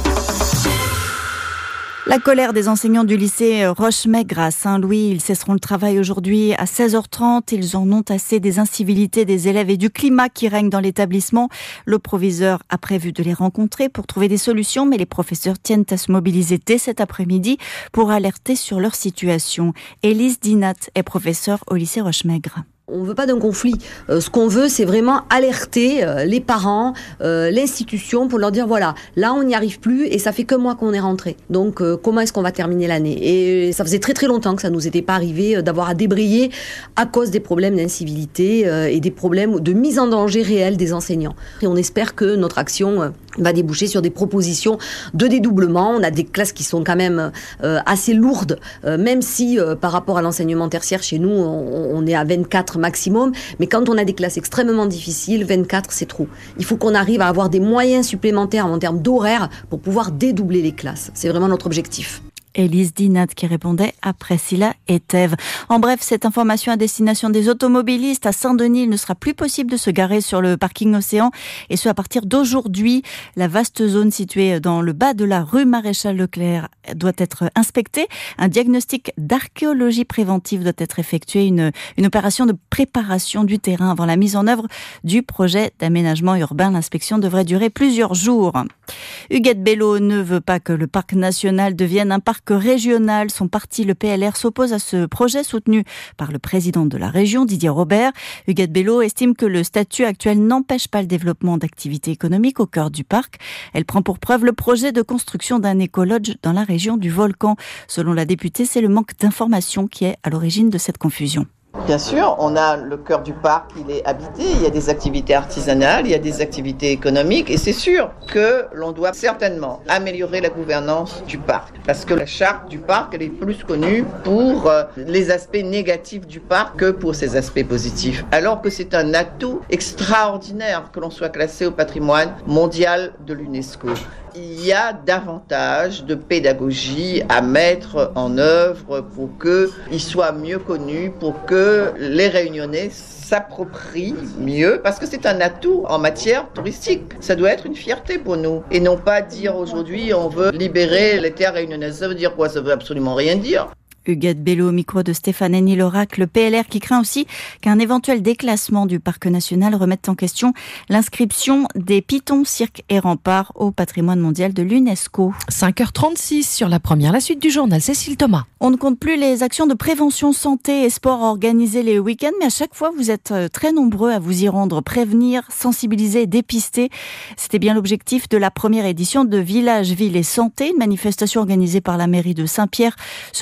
La colère des enseignants du lycée Roche-Maigre à Saint-Louis. Ils cesseront le travail aujourd'hui à 16h30. Ils en ont assez des incivilités des élèves et du climat qui règne dans l'établissement. Le proviseur a prévu de les rencontrer pour trouver des solutions, mais les professeurs tiennent à se mobiliser dès cet après-midi pour alerter sur leur situation. Élise Dinat est professeure au lycée Roche-Maigre. On ne veut pas d'un conflit. Ce qu'on veut, c'est vraiment alerter les parents, l'institution, pour leur dire voilà, là on n'y arrive plus et ça fait que mois qu'on est rentré. Donc comment est-ce qu'on va terminer l'année ? Et ça faisait très très longtemps que ça nous était pas arrivé d'avoir à débrayer à cause des problèmes d'incivilité et des problèmes de mise en danger réelle des enseignants. Et on espère que notre action va déboucher sur des propositions de dédoublement. On a des classes qui sont quand même assez lourdes, même si par rapport à l'enseignement tertiaire chez nous, on est à 24 maximum, mais quand on a des classes extrêmement difficiles, 24 c'est trop. Il faut qu'on arrive à avoir des moyens supplémentaires en termes d'horaire pour pouvoir dédoubler les classes. C'est vraiment notre objectif. Élise Dinat qui répondait à Priscilla et Thèves. En bref, cette information à destination des automobilistes. À Saint-Denis, il ne sera plus possible de se garer sur le parking Océan, et ce à partir d'aujourd'hui. La vaste zone située dans le bas de la rue Maréchal Leclerc doit être inspectée. Un diagnostic d'archéologie préventive doit être effectué. Une opération de préparation du terrain avant la mise en œuvre du projet d'aménagement urbain. L'inspection devrait durer plusieurs jours. Huguette Bello ne veut pas que le parc national devienne un parc régional. Son parti, le PLR, s'oppose à ce projet soutenu par le président de la région, Didier Robert. Huguette Bello estime que le statut actuel n'empêche pas le développement d'activités économiques au cœur du parc. Elle prend pour preuve le projet de construction d'un écolodge dans la région du Volcan. Selon la députée, c'est le manque d'informations qui est à l'origine de cette confusion. Bien sûr, on a le cœur du parc, il est habité, il y a des activités artisanales, il y a des activités économiques et c'est sûr que l'on doit certainement améliorer la gouvernance du parc parce que la charte du parc, elle est plus connue pour les aspects négatifs du parc que pour ses aspects positifs, alors que c'est un atout extraordinaire que l'on soit classé au patrimoine mondial de l'UNESCO. Il y a davantage de pédagogie à mettre en œuvre pour qu'il soit mieux connu, pour que les Réunionnais s'approprient mieux, parce que c'est un atout en matière touristique. Ça doit être une fierté pour nous. Et non pas dire aujourd'hui on veut libérer les terres réunionnaises. Ça veut dire quoi ? Ça veut absolument rien dire. Huguette Bello au micro de Stéphane Henny-Lorac, le PLR qui craint aussi qu'un éventuel déclassement du parc national remette en question l'inscription des pitons, cirques et remparts au patrimoine mondial de l'UNESCO. 5h36 sur la première, la suite du journal, Cécile Thomas. On ne compte plus les actions de prévention santé et sport organisées les week-ends, mais à chaque fois vous êtes très nombreux à vous y rendre, prévenir, sensibiliser, dépister. C'était bien l'objectif de la première édition de Village, Ville et Santé, une manifestation organisée par la mairie de Saint-Pierre sur le site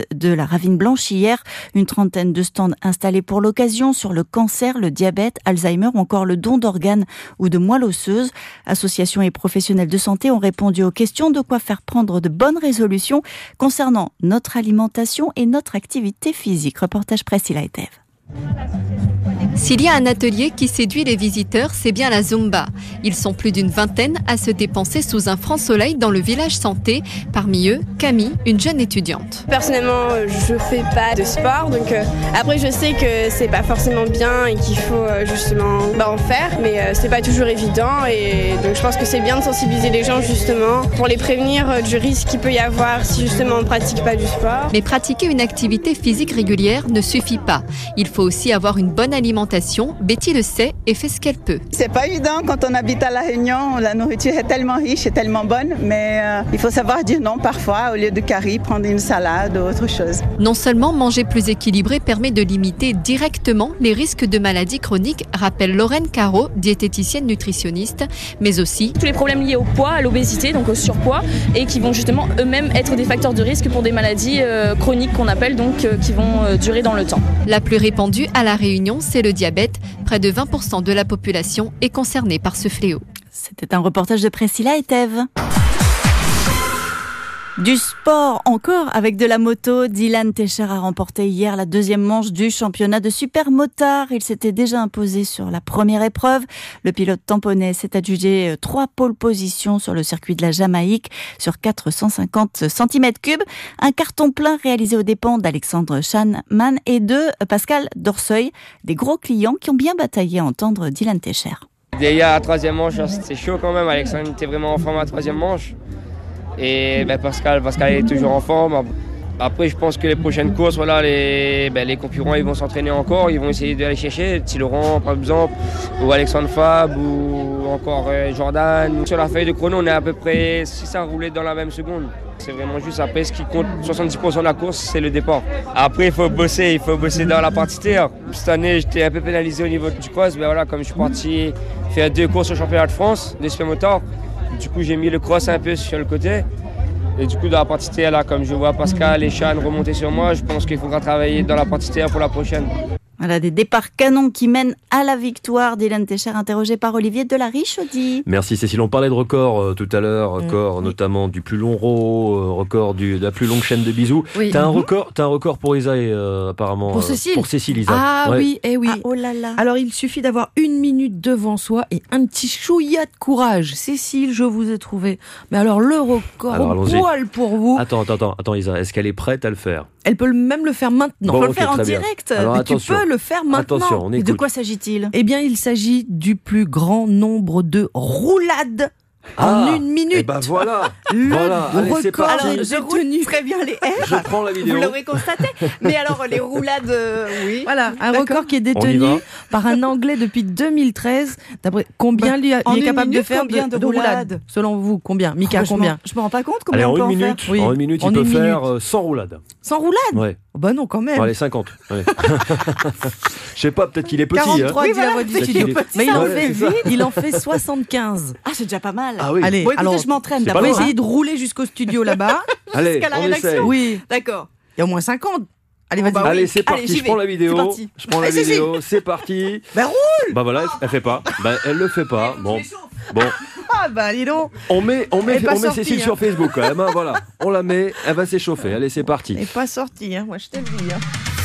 site de la Ravine Blanche hier. Une trentaine de stands installés pour l'occasion sur le cancer, le diabète, Alzheimer ou encore le don d'organes ou de moelle osseuse. Associations et professionnels de santé ont répondu aux questions, de quoi faire prendre de bonnes résolutions concernant notre alimentation et notre activité physique. Reportage Priscilla Etève. S'il y a un atelier qui séduit les visiteurs, c'est bien la Zumba. Ils sont plus d'une vingtaine à se dépenser sous un franc soleil dans le village santé. Parmi eux, Camille, une jeune étudiante. Personnellement, je fais pas de sport, donc après je sais que c'est pas forcément bien et qu'il faut justement en faire, mais c'est pas toujours évident et donc je pense que c'est bien de sensibiliser les gens justement pour les prévenir du risque qu'il peut y avoir si justement on pratique pas du sport. Mais pratiquer une activité physique régulière ne suffit pas. Il faut aussi avoir une bonne alimentation. Betty le sait et fait ce qu'elle peut. C'est pas évident quand on habite à La Réunion, la nourriture est tellement riche et tellement bonne, mais il faut savoir dire non parfois, au lieu de curry, prendre une salade ou autre chose. Non seulement manger plus équilibré permet de limiter directement les risques de maladies chroniques, rappelle Lorraine Caro, diététicienne nutritionniste, mais aussi tous les problèmes liés au poids, à l'obésité, donc au surpoids, et qui vont justement eux-mêmes être des facteurs de risque pour des maladies chroniques qu'on appelle, donc qui vont durer dans le temps. La plus répandue à La Réunion, c'est le diabète. Près de 20% de la population est concernée par ce fléau. C'était un reportage de Priscilla Etève. Du sport encore avec de la moto. Dylan Techer a remporté hier la deuxième manche du championnat de supermotard. Il s'était déjà imposé sur la première épreuve. Le pilote tamponnais s'est adjugé 3 pole positions sur le circuit de la Jamaïque sur 450 cm3. Un carton plein réalisé aux dépens d'Alexandre Schanman et de Pascal Dorseuil. Des gros clients qui ont bien bataillé à entendre Dylan Techer. Déjà la troisième manche, c'était chaud quand même. Alexandre était vraiment en forme à la troisième manche. Et Pascal est toujours en forme. Après, je pense que les prochaines courses, voilà, les concurrents ils vont s'entraîner encore, ils vont essayer d'aller chercher. Si Laurent, par exemple, ou Alexandre Fab, ou encore Jordan. Sur la feuille de chrono, on est à peu près 6 à rouler dans la même seconde. C'est vraiment juste après, ce qui compte 70% de la course, c'est le départ. Après, il faut bosser dans la partie terre. Cette année, j'étais un peu pénalisé au niveau du cross, mais voilà, comme je suis parti faire 2 courses au championnat de France, de supermotard. Du coup, j'ai mis le cross un peu sur le côté. Et du coup, dans la partie terre, là, comme je vois Pascal et Chan remonter sur moi, je pense qu'il faudra travailler dans la partie terre pour la prochaine. Voilà, des départs canons qui mènent à la victoire. Dylan Techer, interrogé par Olivier Delary-Chaudy. Merci Cécile. On parlait de records tout à l'heure, record notamment du plus long row, record de la plus longue chaîne de bisous. Oui. T'as un record pour Isa apparemment. Pour Cécile. Pour Cécile, Isa. Ah ouais. Oui, oui. Ah, oh là là. Alors il suffit d'avoir 1 minute devant soi et un petit chouïa de courage. Cécile, je vous ai trouvé. Mais alors le record au poil pour vous. Attends Isa, est-ce qu'elle est prête à le faire? Elle peut même le faire maintenant. Bon, on peut le faire en direct. Alors, mais tu peux le faire maintenant. Attention, on écoute. Et de quoi s'agit-il? Eh bien, il s'agit du plus grand nombre de roulades en 1 minute. Et ben voilà. Le Allez, c'est record. parti. Alors, je roule très bien les R. Je prends la vidéo. Vous l'aurez constaté. Mais alors, les roulades, oui. Voilà, un record qui est détenu par un Anglais depuis 2013. D'après combien il est capable de faire de roulades? Selon vous, combien? Mika, combien? Je me rends pas compte combien on peut en faire. En 1 minute, il peut faire 100 roulades. 100 roulades? Ouais. Oh bah non, quand même. Allez, 50. Ouais. Je sais pas, peut-être qu'il est petit. 43, hein. dit la voix du studio. Mais il en fait 75. Ah, c'est déjà pas mal. Ah oui. Allez, bon, écoutez, alors, je m'entraîne. On va essayer de rouler jusqu'au studio là-bas. Allez, jusqu'à la rédaction. Essaye. Oui. D'accord. Il y a au moins 50. Allez, vas-y. Allez, c'est parti. Je prends la vidéo. Je prends la vidéo. C'est parti. Bah roule. Bah voilà, elle fait pas. Bah elle le fait pas. Bon. Ah bah dis donc. On met Cécile sur Facebook quand même. Hein, voilà. On la met. Elle va s'échauffer. Allez, c'est parti. Elle n'est pas sortie. Moi, je te le dis.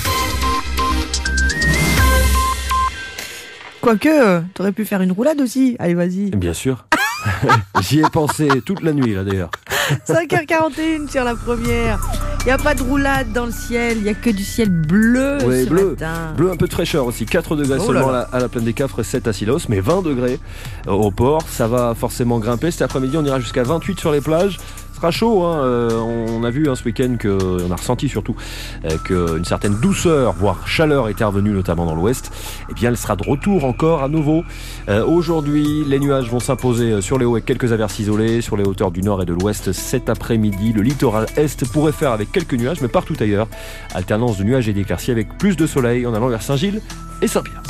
Quoique, t'aurais pu faire une roulade aussi. Allez, vas-y. Bien sûr. J'y ai pensé toute la nuit là d'ailleurs. 5h41 sur la première. Il n'y a pas de roulade dans le ciel, il n'y a que du ciel bleu ce matin. Bleu, un peu de fraîcheur aussi, 4 degrés seulement à la plaine des Cafres, 7 à Silos, mais 20 degrés au port. Ça va forcément grimper. Cet après-midi, on ira jusqu'à 28 sur les plages. Ce sera chaud, hein. On a vu ce week-end on a ressenti surtout qu'une certaine douceur, voire chaleur était revenue notamment dans l'ouest. Eh bien, elle sera de retour encore à nouveau. Aujourd'hui, les nuages vont s'imposer sur les hauts avec quelques averses isolées sur les hauteurs du nord et de l'ouest cet après-midi. Le littoral est pourrait faire avec quelques nuages, mais partout ailleurs, alternance de nuages et d'éclaircies avec plus de soleil en allant vers Saint-Gilles et Saint-Pierre.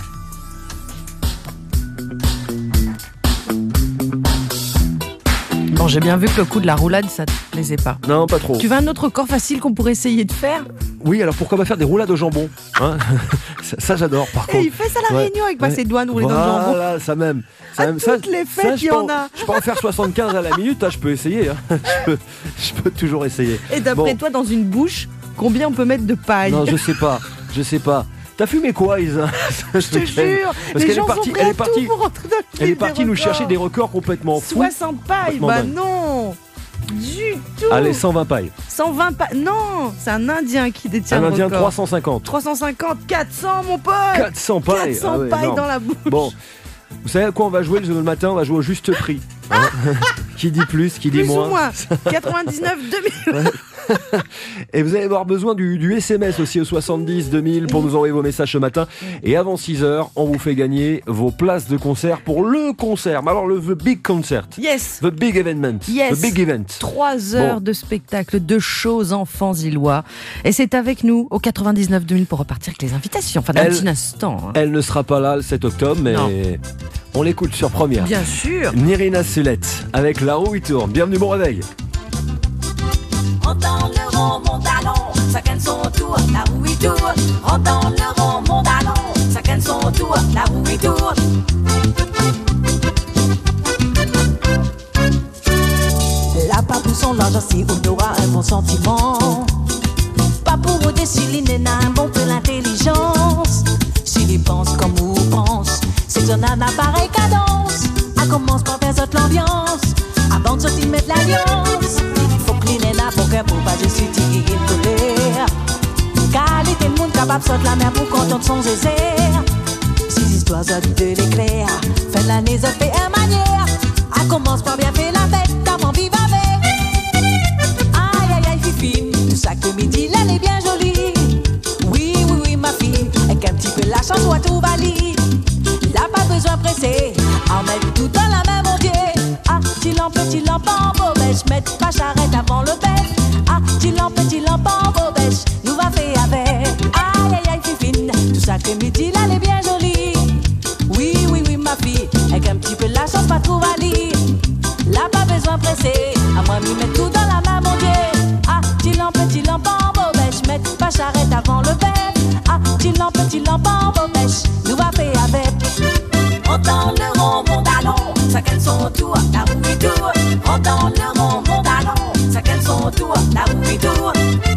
Bon, j'ai bien vu que le coup de la roulade, ça te plaisait pas. Non, pas trop. Tu veux un autre record facile qu'on pourrait essayer de faire? Oui, alors pourquoi pas faire des roulades au jambon, hein? Ça j'adore par contre. Et il fait ça à la Réunion avec ses doigts roulés dans le jambon. Voilà, ça même. Toutes les fêtes, il y en a. Je peux en faire 75 à la minute, je peux essayer. Hein. Je peux toujours essayer. Et d'après toi, dans une bouche, combien on peut mettre de paille? Non, je sais pas. T'as fumé quoi, Isa? Je te jure, parce les qu'elle gens est partie nous chercher des records complètement fous. 60 pailles, bah non, du tout. Allez, 120 pailles. 120 pailles, non, c'est un Indien qui détient le record. Un Indien, 350. 350, 400 mon pote. 400 pailles. 400 pailles dans la bouche. Bon, vous savez à quoi on va jouer le matin? On va jouer au juste prix. Hein? Qui dit plus, qui dit moins. Plus ou moins, 99 2000. Et vous allez avoir besoin du SMS aussi au 70 2000 pour nous envoyer vos messages ce matin. Et avant 6h, on vous fait gagner vos places de concert pour le concert. Mais alors The Big Concert. Yes. The Big Event. Yes. The Big Event. 3 heures de spectacle, de shows enfants illois. Et c'est avec nous au 99 2000 pour repartir avec les invitations. Enfin, dans un petit instant. Hein. Elle ne sera pas là le 7 octobre, mais on l'écoute sur Première. Bien sûr. Nirina Sulette avec La roue il tourne. Bienvenue, bon réveil. Rentre dans le rond, mon talon, ça canne son tour, la roue il tourne. Rentre dans le rond, mon talon, ça canne son tour, la roue il tourne. La papou son l'argent si on aura un bon sentiment. Pas pour vous déciler, n'a un bon peu l'intelligence. S'il y pense comme vous pense, c'est que n'a pareil cadence. Elle commence par faire toute l'ambiance, avant de sortir mettre l'alliance. Pour que pour pas je suis tiré une colère. Qualité de monde capable de sortir la mer pour contenter son désert. Si l'histoire sortent de l'éclair, fin de l'année ça fait un manière. Elle commence par bien faire la fête, avant vivre avec. Aïe aïe aïe fifine, tout ça que midi elle est bien jolie. Oui oui oui ma fille, avec un petit peu la chance soit tout valide. Là pas besoin pressé, en mettre tout dans la main mon Dieu. Ah, petit lampe en bobèche, mettre pas charrette avant le bec. Ah, petit lampe en bobèche, nous va faire avec. Aïe aïe aïe fifine, tout ça que midi là elle est bien jolie. Oui oui oui ma fille, avec un petit peu la chance pas trop valide. Là pas besoin pressé, à moi m'y mettre tout dans la main mon Dieu. Ah, petit lampe en bobèche, mettre pas charrette avant le bec. Ah, petit lampe en bobèche, nous va faire avec. Rentre dans le rond, mon talon, ça canne son tour, la roue il tourne. Rentre dans le rond, mon talon, ça canne son tour, la roue il tourne.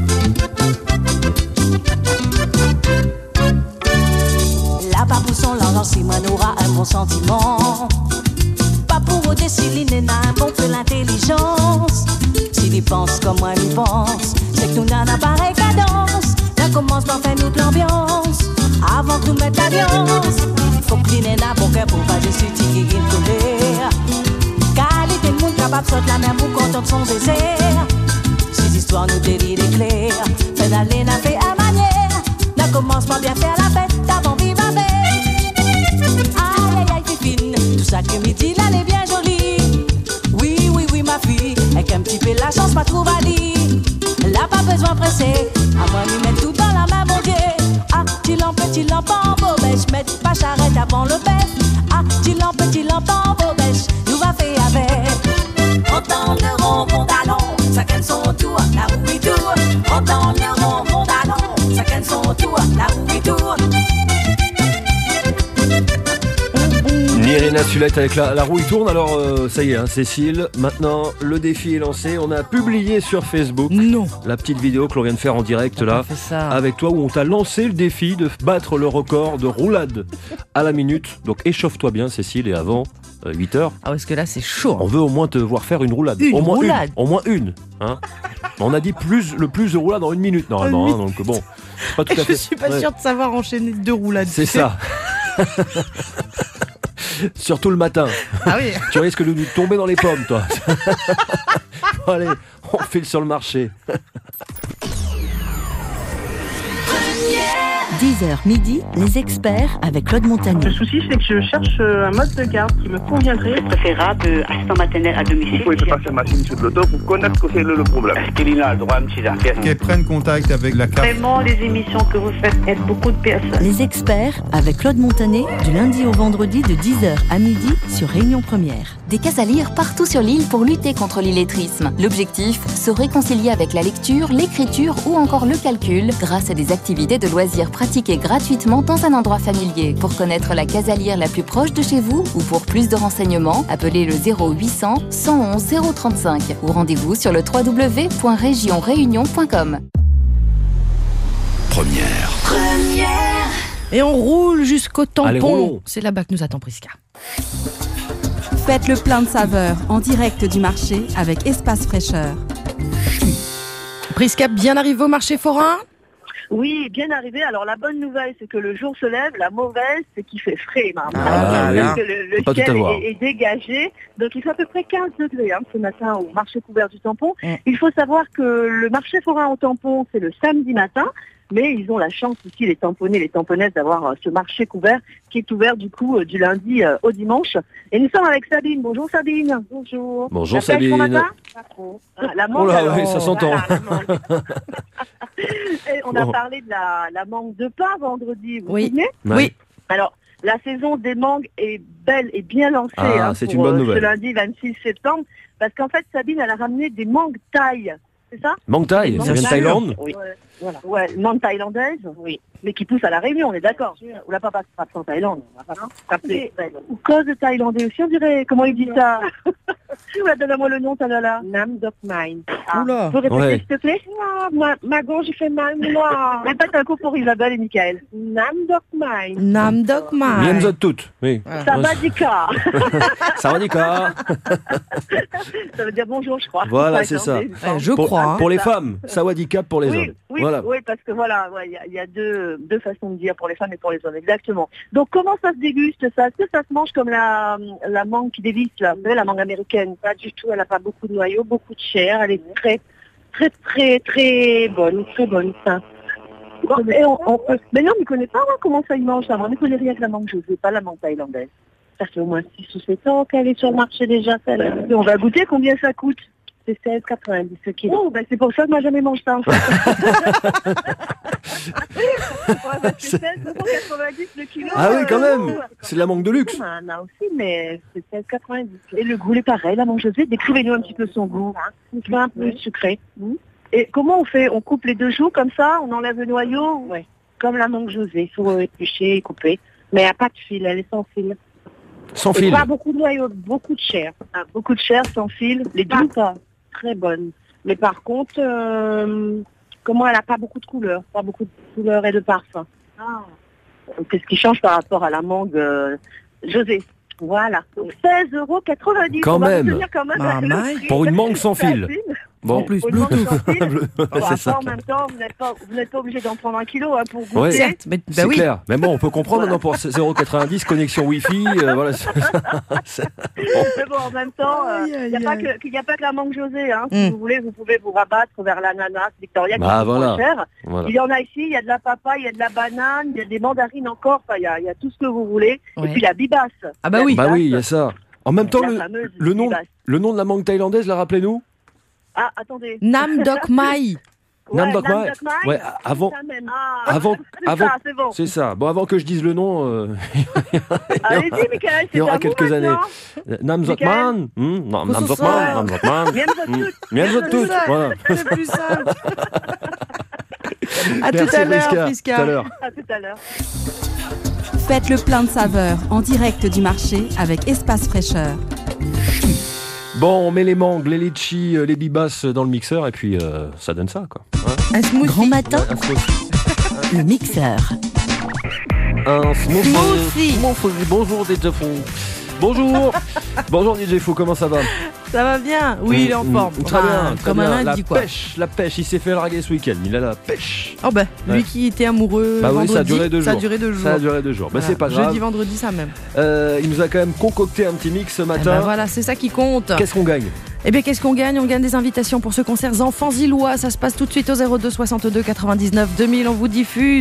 La papou son l'argent si moi n'aura un bon sentiment. Pas pour vous déciler, n'a un bon peu l'intelligence. S'il y pense comme moi il pense, c'est que nous n'en a pareil cadence. Là commence par faire toute l'ambiance, avant de nous mettre l'alliance. Faut cliner n'a bon cœur pour pas je suis tiré une colère. Qualité de monde capable de sortir la mer pour contenter son désert. Ces histoires nous délient d'éclair, fin d'année n'a fait à manière. Là commence par bien faire la fête, avant vivre avec. Aïe aïe aïe fifine, tout ça que midi là elle est bien jolie. Oui oui oui ma fille, avec un petit peu la chance pas trop valide. Là pas besoin pressé, à moi lui mettre tout dans la main mon Dieu. Ah, petit lampe en bobèche, mettre pas charrette avant le bec. Ah, petit lampe en bobèche, nous va faire avec. Rentre dans le rond, mon talon, ça canne son tour, la roue il tourne. Rentre dans le rond, mon talon, ça canne son tour, la roue il tourne. Nirina Sulette avec la roue il tourne. Alors ça y est, hein, Cécile, maintenant le défi est lancé. On a publié sur Facebook la petite vidéo que l'on vient de faire en direct là avec toi, où on t'a lancé le défi de battre le record de roulade à la minute. Donc échauffe-toi bien Cécile, et avant 8h. Ah parce que là c'est chaud. On veut au moins te voir faire une roulade. Une roulade. Au moins une. Hein. On a dit le plus de roulades en une minute normalement. Hein, donc bon, pas tout à fait. Je suis pas sûre de savoir enchaîner 2 roulades. C'est ça. Surtout le matin. Ah oui. Tu risques de nous tomber dans les pommes, toi. Bon, allez, on file sur le marché. 10h midi, les experts avec Claude Montanet. Le souci, c'est que je cherche un mode de garde qui me conviendrait. Préférable assistant maternel à domicile. Il faut passer ma machine sur le dos pour connaître ce que c'est le problème. Est-ce qu'il a le droit à une petite affaire? Qu'elle prenne contact avec la CAF. Vraiment, les émissions que vous faites aident beaucoup de personnes. Les experts avec Claude Montanet, du lundi au vendredi de 10h à midi sur Réunion Première. Des cases à lire partout sur l'île pour lutter contre l'illettrisme. L'objectif, se réconcilier avec la lecture, l'écriture ou encore le calcul grâce à des activités de loisirs pratiquées gratuitement dans un endroit familier. Pour connaître la case à lire la plus proche de chez vous ou pour plus de renseignements, appelez le 0800 111 035 ou rendez-vous sur le www.regionreunion.com. Première. Et on roule jusqu'au Allez, tampon. roulons. C'est là-bas que nous attend Prisca. Faites le plein de saveurs en direct du marché avec Espace Fraîcheur. Prisca, bien arrivé au marché forain? Oui, bien arrivé. Alors la bonne nouvelle, c'est que le jour se lève. La mauvaise, c'est qu'il fait frais. oui. Que le Pas tout ciel avoir. est dégagé. Donc il fait à peu près 15 degrés ce matin au marché couvert du tampon. Il faut savoir que le marché forain au tampon, c'est le samedi matin. Mais ils ont la chance aussi, les tamponnés, les tamponnaises, d'avoir ce marché couvert qui est ouvert du coup du lundi au dimanche. Et nous sommes avec Sabine. Bonjour Sabine. Bonjour. Bonjour La pêche Sabine. ce matin la mangue, Oh là, alors, oui, ça s'entend. voilà, la mangue. Et on a parlé de la mangue de pain vendredi, vous vous souvenez? Oui. Alors, la saison des mangues est belle et bien lancée c'est pour une bonne nouvelle. ce lundi 26 septembre. Parce qu'en fait, Sabine, elle a ramené des mangues thaï. C'est ça? Mangue thaï, ça vient de Thaïlande? Oui. Voilà. Ouais, mangue thaïlandaise, oui. Mais qui pousse à la Réunion, on est d'accord. Ou la papa se frappe en Thaïlande. On va pas frapper. Ou cause de thaïlandais aussi, on dirait. Comment il dit ça? Oula, donne-moi le nom, Talala. Nam Dok Mine. Oula. Vous répéter, Ouais. s'il te plaît? Ma gorge, il fait mal, moi. Répète un coup pour Isabelle et Michael. Nam Dok Mine. Nam Dok Mai. Bien vous toutes, oui. Ça va du cas. Ça va Nika. Ça veut dire bonjour, je crois. Voilà, Ouais, c'est non, ça. mais- Je Pour, crois. pour les femmes, Sawadika pour les hommes. Oui, Voilà. oui, parce que voilà, il y a deux façons de dire pour les femmes et pour les hommes, exactement. Donc comment ça se déguste ça? Est-ce que ça se mange comme la mangue qui dévisse là? Vous savez, la mangue américaine? Pas du tout, elle n'a pas beaucoup de noyaux, beaucoup de chair, elle est très bonne, ça. Bon, et mais non, on ne connaît pas comment ça y mange ça. Moi, on ne connaît rien que la mangue José, pas la mangue thaïlandaise. Ça fait au moins 6 ou 7 ans qu'elle est sur le marché déjà, celle-là. Et on va goûter combien ça coûte. C'est 16,90 le kilo. Oh, ben c'est pour ça que moi jamais mangé ça en fait. C'est 16,90 le kilo. Ah oui, quand même. C'est de la mangue de luxe. On en a aussi, mais c'est 16,90. Et le goût est pareil, la mangue José. Décrivez-nous un petit peu son goût. Un peu sucré. Et comment on fait? On coupe les deux joues comme ça, on enlève le noyau? Oui. Comme la mangue José, il faut éplucher et couper. Mais elle n'a pas de fil, elle est sans fil. Sans Et fil. pas beaucoup de noyaux, beaucoup de chair. Beaucoup de chair sans fil. Les deux pas très bonnes. Mais par contre, comment elle n'a pas beaucoup de couleurs, pas beaucoup de couleurs et de parfum. Qu'est-ce qui change par rapport à la mangue José? Voilà. Donc 16,90 €. Quand On va même. retenir quand même Ah, le Mike. prix. Pour une mangue sans fil. Bon. En plus, Pour une mangue Bluetooth. sans fil. Bon, C'est après, ça. en même temps, vous n'êtes pas obligé d'en prendre 1 kilo pour goûter. Ouais. Certes, mais C'est oui. clair. Mais bon, on peut comprendre maintenant pour 0,90 connexion Wi-Fi. Voilà. Mais bon, en même temps, il n'y a pas que la mangue José. Si vous voulez, vous pouvez vous rabattre vers l'ananas Victoria qui Bah, est voilà. moins cher. Voilà. Il y en a ici, il y a de la papaye, il y a de la banane, il y a des mandarines encore, enfin, il y a tout ce que vous voulez. Ouais. Et puis la bibasse. Ah bah oui. Bah oui, il y a ça. En même temps, La fameuse le nom bibasse. de la mangue thaïlandaise, la rappelez-nous? Ah, attendez. Nam Dok Mai. Ouais, Nam Dok Mai. Ouais, avant, c'est bon. c'est ça. Bon, avant que je dise le nom, Allez-y, Michael, il y aura quelques années. maintenant. Nam Dok Man, Nam Dok Man, Nam Dok Man. Bien vous toutes, voilà. C'est plus simple. À tout Merci, à l'heure, Prisca. Prisca. Tout à l'heure. À tout à l'heure. Faites le plein de saveurs en direct du marché avec Espace Fraîcheur. Bon, on met les mangues, les litchis, les bibasses dans le mixeur et puis ça donne ça, quoi. Un smoothie. Grand matin, Un smoothie. le mixeur. Un Smoothie. smoothie. Bonjour DJ Fou. Bonjour. Bonjour DJ Fou, comment ça va? Ça va bien? Oui, il est en forme. Très Enfin, bien. Comme très bien. un lundi, quoi. La pêche, il s'est fait larguer ce week-end. Il a la pêche. Oh bah, lui Ouais. qui était amoureux Bah oui, vendredi, ça a duré 2 jours. Ça a duré 2 jours. Ça a duré 2 jours. Bah Voilà. c'est pas grave. Jeudi, vendredi, ça même. Il nous a quand même concocté un petit mix ce Eh matin. ben voilà, c'est ça qui compte. Qu'est-ce qu'on gagne? Eh bien, qu'est-ce qu'on gagne? On gagne des invitations pour ce concert Enfants Illois. Ça se passe tout de suite au 02 62 99 2000. On vous diffuse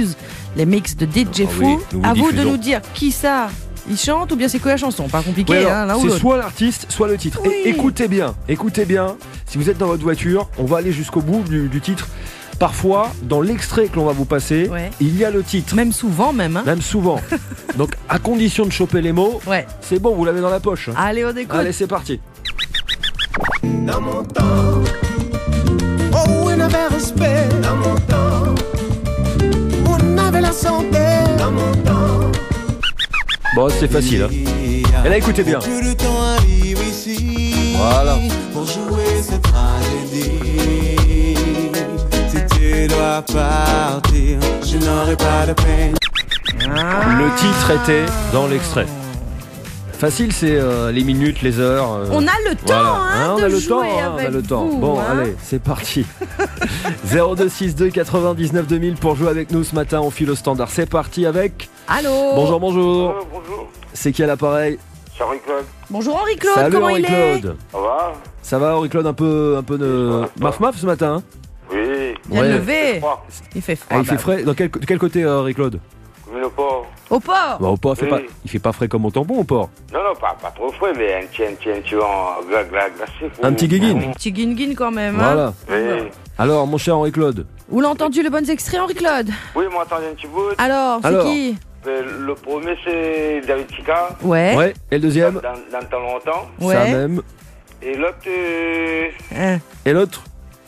Les mix de DJ Fou. oui, nous vous À vous de diffusons. nous dire qui ça il chante ou bien c'est que la chanson. Pas compliqué, Ouais, alors, hein, l'un ou c'est l'autre. soit l'artiste, soit le titre. Oui. Et écoutez bien. Si vous êtes dans votre voiture, on va aller jusqu'au bout du titre. Parfois, dans l'extrait que l'on va vous passer, Ouais. il y a le titre. Même souvent, même. Hein. Même souvent. Donc, à condition de choper les mots, Ouais. c'est bon, vous l'avez dans la poche. Allez, on écoute. Allez, c'est parti. Dans mon temps, oh, on avait respect. Dans mon temps, on avait la santé. Dans mon temps. Bon, c'est facile. Hein. Et là, écoutez bien. Plus de temps arrive ici. Voilà. Pour jouer cette tragédie. Si tu dois partir, je n'aurai pas de peine. Le titre était dans l'extrait. Facile, c'est les minutes, les heures. On a le temps, hein, on de a le jouer temps, avec on a le temps. vous, Bon, hein. allez, c'est parti. 0262 99 2000 pour jouer avec nous ce matin. On file au standard. C'est parti avec. Allô. Bonjour. Bonjour. C'est qui à l'appareil? C'est Henri-Claude. Bonjour Henri-Claude, Salut comment il est? Henri-Claude. Ça va? Ça va Henri-Claude, un peu de maf ce matin hein? Oui. Bien Ouais. levé. Il fait froid. Ah, il fait frais. Dans quel côté Henri-Claude? Comme le port. Au port. Bah, au port, Oui. il fait pas frais comme au tampon au port. Non, pas trop frais, mais un petit en glacé. Un petit guiguine. Petit guin quand même. Voilà. Hein. Oui. Alors, mon cher Henri-Claude. Vous l'avez entendu le bon extrait Henri-Claude? Oui, m'entendez un petit bout. Alors, c'est Alors. qui? Le premier, c'est David Chica. Ouais. Ouais. Et le deuxième? Dans tant longtemps. Ouais. Ça même. Et l'autre, Hein. Et l'autre?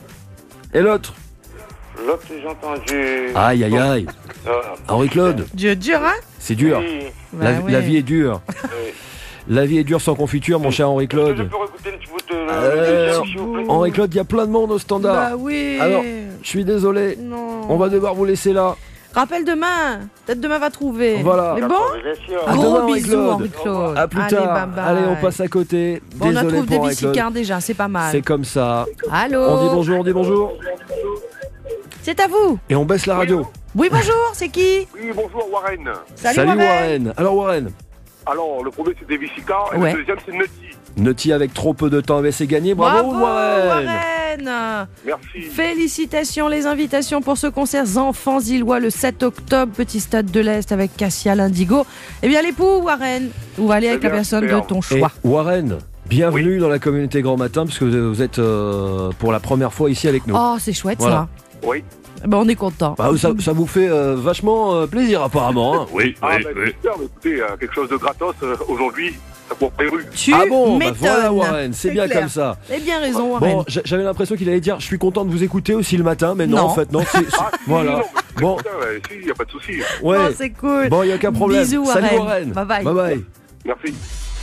j'ai entendu. Aïe, aïe, aïe. Henri-Claude. Dur, hein? C'est dur. Oui. Bah ouais. La vie est dure. Oui. La vie est dure sans confiture, mon cher Je Henri-Claude. peux écouter un petit bout de s'il vous plaît. Henri-Claude, il y a plein de monde au standard. Bah oui. Alors, je suis désolé. Non. On va devoir vous laisser là. Rappelle demain. Peut-être demain va trouver. Voilà. Mais bon. D'accord, bien sûr. À Gros demain, bisous Henri-Claude. Henri-Claude. À plus Allez, tard. bye bye. Allez, on passe à côté. Bon, on a Désolé trouvé des pour Henri-Claude. bicycles déjà, c'est pas mal. C'est comme ça. Allô. On dit bonjour, on dit bonjour. C'est à vous. Et on baisse la radio. Oui, bonjour, c'est qui? Oui, bonjour, Warren. Salut Warren. Alors Warren, Alors, le premier, c'est David Chica. Et Ouais. le deuxième, c'est Nutty. Nutty avec trop peu de temps, mais c'est gagné. Bravo, Warren. Merci. Félicitations, les invitations pour ce concert Enfants Illois le 7 octobre, Petit Stade de l'Est avec Cassia l'Indigo. Eh bien, l'époux, Warren, on va aller avec Eh la bien, personne super. de ton Et choix. Warren, bienvenue dans la communauté Grand Matin, puisque vous êtes pour la première fois ici avec nous. Oh, c'est chouette Voilà. Oui. ça. Ben, on est content. Bah, ça vous fait vachement plaisir apparemment. Hein. Oui, Ah, ben, super, mais écoutez, quelque chose de gratos aujourd'hui, ça court prévu. Tu Ah bon, bah m'étonnes. voilà Warren, c'est bien clair. comme ça. Eh bien raison, Warren. Bon, j'avais l'impression qu'il allait dire je suis content de vous écouter aussi le matin, mais non, Non. en fait, non. Voilà. Non, Bon, il n'y a pas de souci. ouais. Oh, c'est cool. Bon, il n'y a aucun problème. Bisous, Salut Warren. Warren. Bye bye. Bye bye. Merci.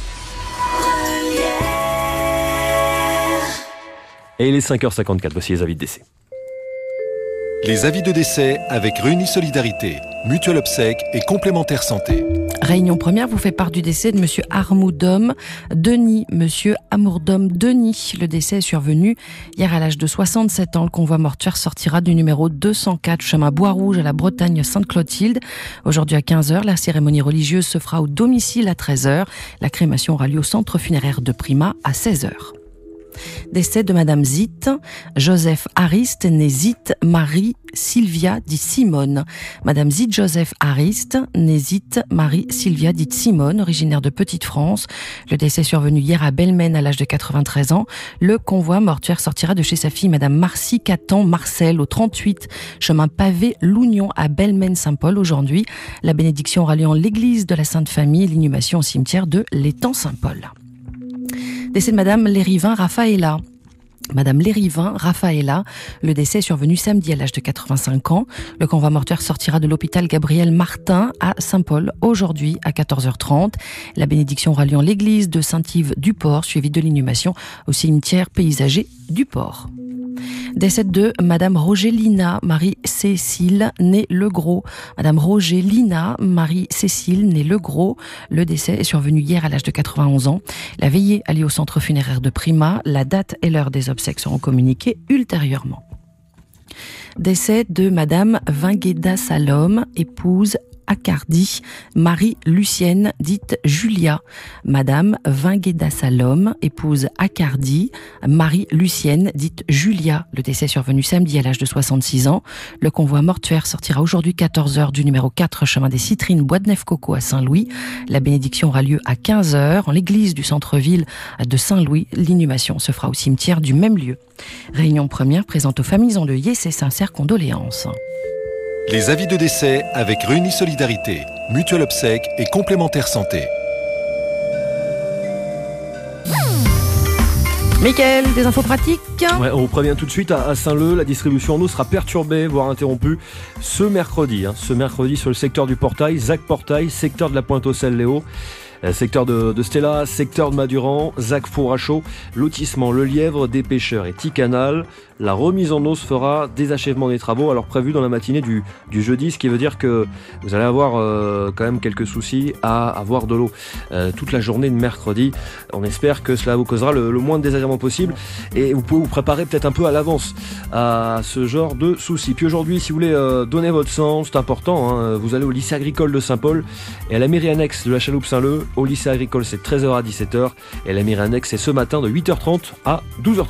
Et il est 5h54, voici les avis de décès. Les avis de décès avec Réunis Solidarité, Mutuelle Obsèques et Complémentaire Santé. Réunion première vous fait part du décès de monsieur Armoudom Denis, monsieur Amourdom Denis. Le décès est survenu hier à l'âge de 67 ans. Le convoi mortuaire sortira du numéro 204 chemin Bois-Rouge à la Bretagne Sainte-Clotilde. Aujourd'hui à 15h, la cérémonie religieuse se fera au domicile à 13h. La crémation aura lieu au centre funéraire de Prima à 16h. Décès de Madame Zitt, Joseph Arist, née Zitt Marie Sylvia dite Simone. Madame Zitt Joseph Arist, née Zitt Marie Sylvia dite Simone, originaire de Petite-France. Le décès est survenu hier à Belmen à l'âge de 93 ans. Le convoi mortuaire sortira de chez sa fille Madame Marcy Catan Marcel au 38 chemin pavé Lougnon à Belmen-Saint-Paul aujourd'hui. La bénédiction aura lieu en l'église de la Sainte Famille et l'inhumation au cimetière de l'Étang Saint-Paul. Décès de Madame Lérivin Raphaëlla. Madame Lérivin Raphaëlla, le décès est survenu samedi à l'âge de 85 ans. Le convoi mortuaire sortira de l'hôpital Gabriel Martin à Saint-Paul aujourd'hui à 14h30. La bénédiction aura lieu en l'église de Saint-Yves-du-Port, suivie de l'inhumation au cimetière paysager du Port. Décès de Madame Roger-Lina Marie-Cécile, née Legros. Madame Roger-Lina Marie-Cécile, née Legros. Le décès est survenu hier à l'âge de 91 ans. La veillée a lieu au centre funéraire de Prima. La date et l'heure des obsèques seront communiquées ultérieurement. Décès de Madame Vingueda Salom, épouse Accardi, Marie-Lucienne, dite Julia. Madame Vingueda Salom, épouse Accardi, Marie-Lucienne, dite Julia. Le décès survenu samedi à l'âge de 66 ans. Le convoi mortuaire sortira aujourd'hui 14h du numéro 4 chemin des Citrines, Bois de Neuf-Coco à Saint-Louis. La bénédiction aura lieu à 15h en l'église du centre-ville de Saint-Louis. L'inhumation se fera au cimetière du même lieu. Réunion première présente aux familles endeuillées ses sincères condoléances. Les avis de décès avec Réunis Solidarité, Mutuelle Obsèques et Complémentaire Santé. Mickaël, des infos pratiques. Ouais, on vous prévient tout de suite, à Saint-Leu, la distribution en eau sera perturbée, voire interrompue ce mercredi sur le secteur du Portail, Zac Portail, secteur de la Pointe-aux-Celles-Léo. Secteur de Stella, secteur de Maduran, Zac Fourachot, lotissement Le Lièvre, des Pêcheurs et Ticanal. La remise en eau se fera des achèvements des travaux, alors prévu dans la matinée du jeudi, ce qui veut dire que vous allez avoir quand même quelques soucis à avoir de l'eau toute la journée de mercredi. On espère que cela vous causera le moins de désagréments possible et vous pouvez vous préparer peut-être un peu à l'avance à ce genre de soucis. Puis aujourd'hui, si vous voulez donner votre sang, c'est important, hein, vous allez au lycée agricole de Saint-Paul et à la mairie annexe de la Chaloupe-Saint-Leu. Au lycée agricole, c'est 13h à 17h et à la mairie annexe, c'est ce matin de 8h30 à 12h30.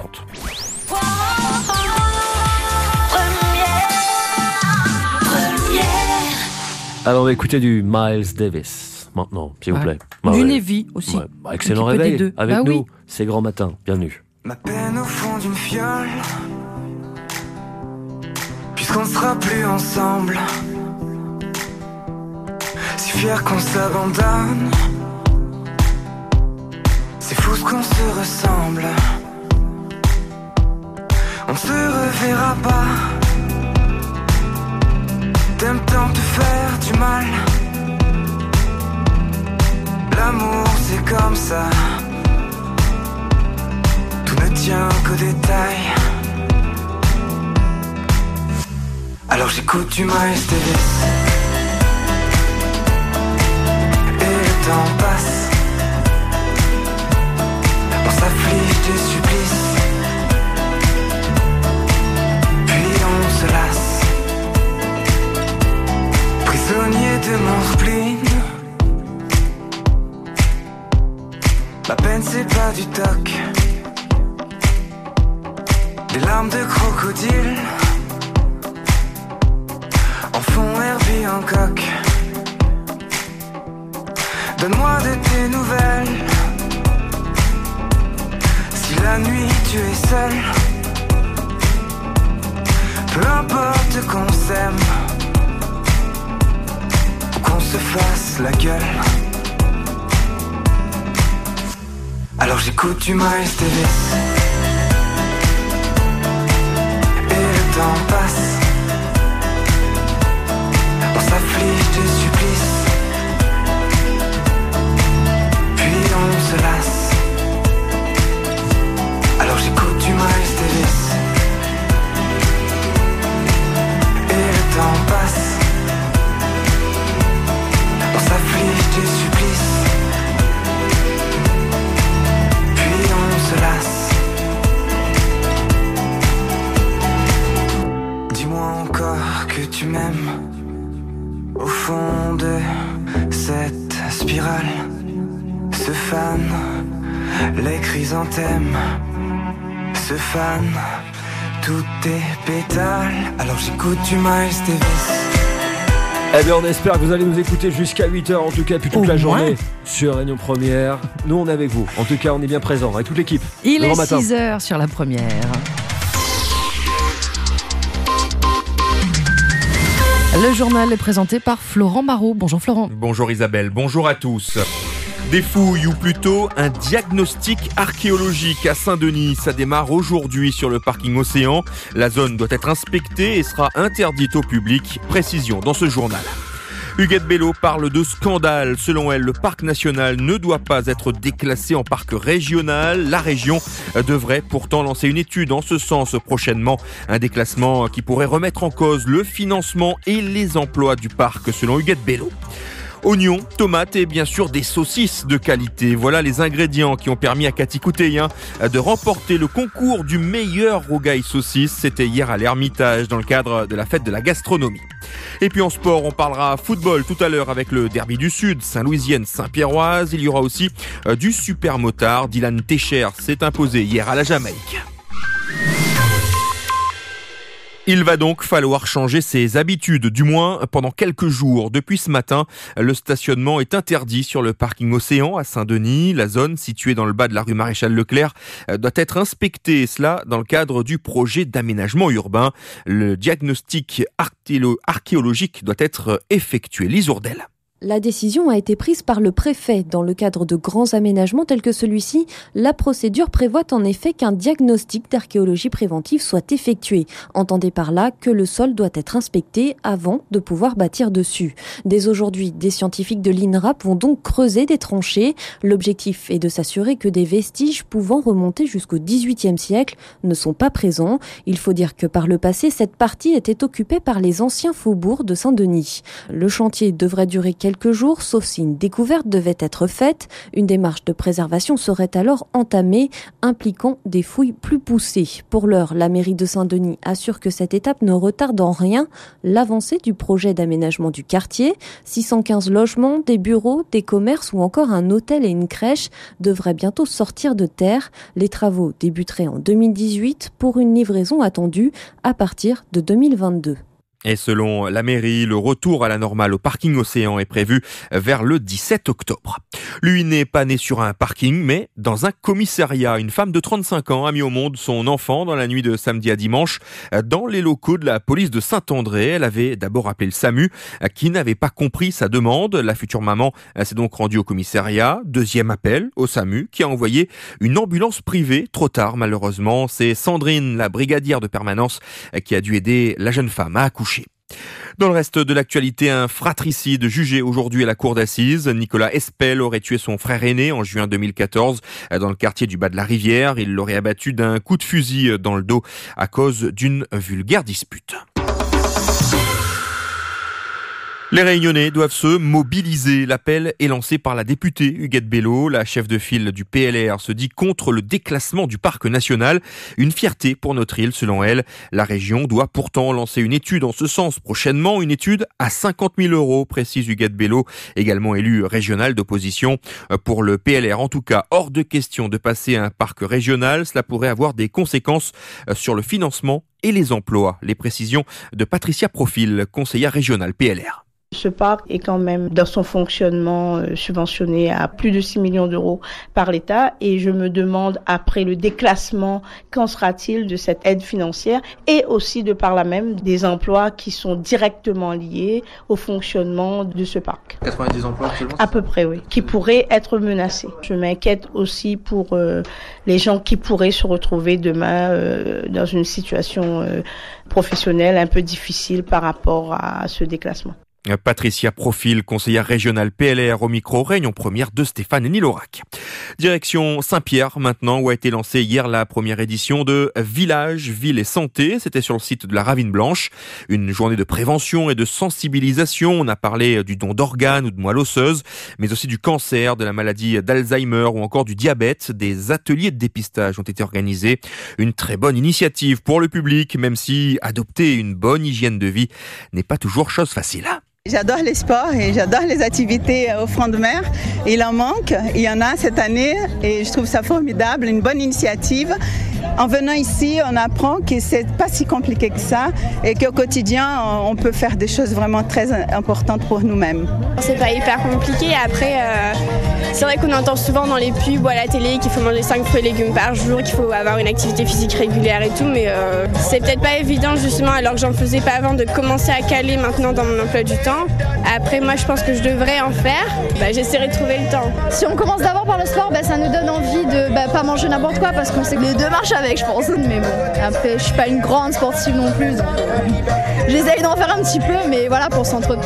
Alors on va écouter du Miles Davis maintenant, s'il vous plaît. Du Navy aussi. Ouais. Excellent réveil avec nous. Oui. C'est Grand Matin, bienvenue. Ma peine au fond d'une fiole, puisqu'on ne sera plus ensemble. Si fier qu'on s'abandonne, c'est fou ce qu'on se ressemble. On ne se reverra pas. T'aimes tant te faire du mal. L'amour c'est comme ça. Tout ne tient qu'aux détails. Alors j'écoute du Miles Davis. Et le temps passe. On s'afflige des supplices. Puis on se lasse. Prisonnier de mon spleen. Ma peine c'est pas du toc. Des larmes de crocodile en fond Herbie Hancock. Donne-moi de tes nouvelles. Si la nuit tu es seul, peu importe qu'on s'aime, qu'on se fasse la gueule. Alors j'écoute du Miles Davis. Et le temps passe. On s'afflige des supplices. Puis on se lasse. Alors j'écoute du Miles Davis. Et le temps passe. On s'afflige des supplices. Puis on se lasse. Dis-moi encore que tu m'aimes. Au fond de cette spirale se fanent les chrysanthèmes. Se fanent tous tes pétales. Alors j'écoute du Miles Davis. Eh bien on espère que vous allez nous écouter jusqu'à 8h en tout cas, puis toute la journée sur Réunion Première. Nous on est avec vous, en tout cas on est bien présents avec toute l'équipe. Il est 6h sur la Première. Le journal est présenté par Florent Marot. Bonjour Florent. Bonjour Isabelle, bonjour à tous. Des fouilles ou plutôt un diagnostic archéologique à Saint-Denis. Ça démarre aujourd'hui sur le parking Océan. La zone doit être inspectée et sera interdite au public. Précision dans ce journal. Huguette Bello parle de scandale. Selon elle, le parc national ne doit pas être déclassé en parc régional. La région devrait pourtant lancer une étude en ce sens prochainement. Un déclassement qui pourrait remettre en cause le financement et les emplois du parc, selon Huguette Bello. Oignons, tomates et bien sûr des saucisses de qualité. Voilà les ingrédients qui ont permis à Cathy Couteillin de remporter le concours du meilleur rougail saucisse. C'était hier à l'Ermitage dans le cadre de la fête de la gastronomie. Et puis en sport, on parlera football tout à l'heure avec le Derby du Sud, Saint-Louisienne, Saint-Pierroise. Il y aura aussi du super motard. Dylan Techer s'est imposé hier à la Jamaïque. Il va donc falloir changer ses habitudes, du moins pendant quelques jours. Depuis ce matin, le stationnement est interdit sur le parking Océan à Saint-Denis. La zone située dans le bas de la rue Maréchal Leclerc doit être inspectée, cela dans le cadre du projet d'aménagement urbain. Le diagnostic archéologique doit être effectué. Lise Ourdel. La décision a été prise par le préfet. Dans le cadre de grands aménagements tels que celui-ci, la procédure prévoit en effet qu'un diagnostic d'archéologie préventive soit effectué. Entendez par là que le sol doit être inspecté avant de pouvoir bâtir dessus. Dès aujourd'hui, des scientifiques de l'INRAP vont donc creuser des tranchées. L'objectif est de s'assurer que des vestiges pouvant remonter jusqu'au XVIIIe siècle ne sont pas présents. Il faut dire que par le passé, cette partie était occupée par les anciens faubourgs de Saint-Denis. Le chantier devrait durer quelques jours, sauf si une découverte devait être faite. Une démarche de préservation serait alors entamée, impliquant des fouilles plus poussées. Pour l'heure, la mairie de Saint-Denis assure que cette étape ne retarde en rien l'avancée du projet d'aménagement du quartier. 615 logements, des bureaux, des commerces ou encore un hôtel et une crèche devraient bientôt sortir de terre. Les travaux débuteraient en 2018 pour une livraison attendue à partir de 2022. Et selon la mairie, le retour à la normale au parking Océan est prévu vers le 17 octobre. Lui n'est pas né sur un parking, mais dans un commissariat. Une femme de 35 ans a mis au monde son enfant dans la nuit de samedi à dimanche dans les locaux de la police de Saint-André. Elle avait d'abord appelé le SAMU qui n'avait pas compris sa demande. La future maman s'est donc rendue au commissariat. Deuxième appel au SAMU qui a envoyé une ambulance privée. Trop tard malheureusement. C'est Sandrine, la brigadière de permanence, qui a dû aider la jeune femme à accoucher. Dans le reste de l'actualité, un fratricide jugé aujourd'hui à la cour d'assises. Nicolas Espel aurait tué son frère aîné en juin 2014 dans le quartier du Bas de la Rivière. Il l'aurait abattu d'un coup de fusil dans le dos à cause d'une vulgaire dispute. Les Réunionnais doivent se mobiliser. L'appel est lancé par la députée Huguette Bello. La chef de file du PLR se dit contre le déclassement du parc national. Une fierté pour notre île, selon elle. La région doit pourtant lancer une étude en ce sens prochainement. Une étude à 50 000 €, précise Huguette Bello, également élue régionale d'opposition. Pour le PLR, en tout cas, hors de question de passer à un parc régional. Cela pourrait avoir des conséquences sur le financement et les emplois. Les précisions de Patricia Profil, conseillère régionale PLR. Ce parc est quand même dans son fonctionnement subventionné à plus de 6 millions d'euros par l'État et je me demande après le déclassement qu'en sera-t-il de cette aide financière et aussi de par là même des emplois qui sont directement liés au fonctionnement de ce parc. 90 emplois actuellement ? À peu près oui, qui pourraient être menacés. Je m'inquiète aussi pour les gens qui pourraient se retrouver demain dans une situation professionnelle un peu difficile par rapport à ce déclassement. Patricia Profil, conseillère régionale PLR au micro Réunion Première de Stéphane Nilorac. Direction Saint-Pierre maintenant, où a été lancée hier la première édition de Village, Ville et Santé. C'était sur le site de la Ravine Blanche. Une journée de prévention et de sensibilisation. On a parlé du don d'organes ou de moelle osseuse, mais aussi du cancer, de la maladie d'Alzheimer ou encore du diabète. Des ateliers de dépistage ont été organisés. Une très bonne initiative pour le public, même si adopter une bonne hygiène de vie n'est pas toujours chose facile. J'adore les sports et j'adore les activités au front de mer. Il en manque, il y en a cette année et je trouve ça formidable, une bonne initiative. En venant ici, on apprend que c'est pas si compliqué que ça et qu'au quotidien, on peut faire des choses vraiment très importantes pour nous-mêmes. C'est pas hyper compliqué. Après, c'est vrai qu'on entend souvent dans les pubs ou à la télé qu'il faut manger 5 fruits et légumes par jour, qu'il faut avoir une activité physique régulière et tout, mais c'est peut-être pas évident justement, alors que j'en faisais pas avant, de commencer à caler maintenant dans mon emploi du temps. Après, moi, je pense que je devrais en faire. J'essaierai de trouver le temps. Si on commence d'abord par le sport, ça nous donne envie de pas manger n'importe quoi parce qu'on sait que les deux marchent avec, je pense. Mais bon, après, je suis pas une grande sportive non plus, donc j'essaye d'en faire un petit peu, mais voilà, pour s'entretenir.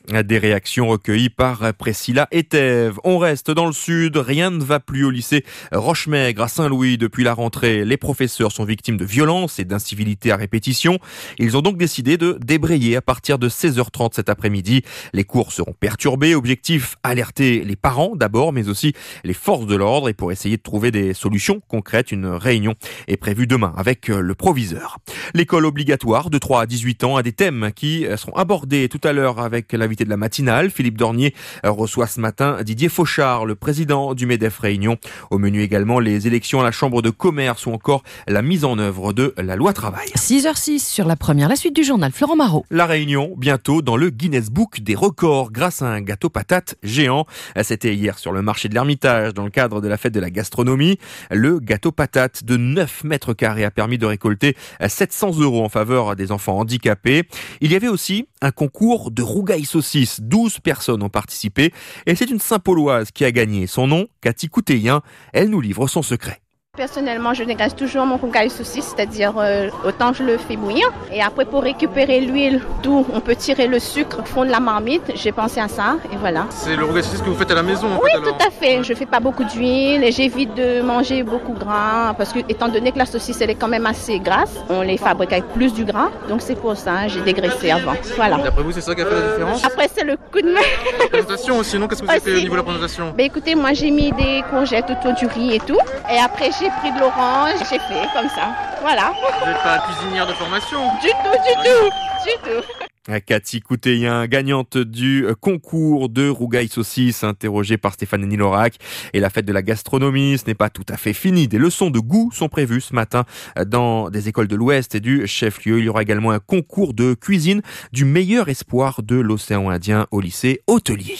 Des réactions recueillies par Priscilla et Thèves. On reste dans le sud, rien ne va plus au lycée Rochemaigre à Saint-Louis depuis la rentrée. Les professeurs sont victimes de violences et d'incivilités à répétition. Ils ont donc décidé de débrayer à partir de 16h30 cet après-midi. Les cours seront perturbés. Objectif, alerter les parents d'abord, mais aussi les forces de l'ordre. Et pour essayer de trouver des solutions concrètes, une réunion est prévue demain avec le proviseur. L'école obligatoire de 3 à 18 ans a des thèmes qui seront abordés tout à l'heure avec l'invité de la matinale. Philippe Dornier reçoit ce matin Didier Fauchard, le président du MEDEF Réunion. Au menu également les élections à la Chambre de commerce ou encore la mise en œuvre de la loi travail. 6h06 sur la première, la suite du journal. Florent Marot. La Réunion, bientôt dans le Guinness Book des records grâce à un gâteau patate géant. C'était hier sur le marché de l'Ermitage dans le cadre de la fête de la gastronomie. Le gâteau patate de 9 mètres carrés a permis de récolter 700 € en faveur des enfants handicapés. Il y avait aussi un concours de rougail saucisse. 12 personnes ont participé et c'est une Saint-Pauloise qui a gagné. Son nom, Cathy Couteillin. Elle nous livre son secret. Personnellement, je dégage toujours mon rougail saucisse, c'est-à-dire autant je le fais bouillir. Et après, pour récupérer l'huile, d'où on peut tirer le sucre au fond de la marmite, j'ai pensé à ça et voilà. C'est le rougail saucisse que vous faites à la maison Oui, tout à fait. Je fais pas beaucoup d'huile et j'évite de manger beaucoup gras parce que, étant donné que la saucisse, elle est quand même assez grasse, on les fabrique avec plus du gras. Donc c'est pour ça, j'ai dégraissé avant. Voilà. D'après vous, c'est ça qui a fait la différence? Après, c'est le coup de main. La présentation aussi, non? Qu'est-ce que vous avez fait au niveau de la présentation? Écoutez, moi, j'ai mis des courgettes autour du riz et tout. Et après, j'ai pris de l'orange, j'ai fait comme ça. Voilà. Vous n'êtes pas cuisinière de formation? Du tout. Cathy Couteillin, gagnante du concours de rougail saucisse, interrogée par Stéphane Nilorac. Et la fête de la gastronomie, ce n'est pas tout à fait fini. Des leçons de goût sont prévues ce matin dans des écoles de l'Ouest et du chef-lieu. Il y aura également un concours de cuisine du meilleur espoir de l'océan Indien au lycée Hôtelier.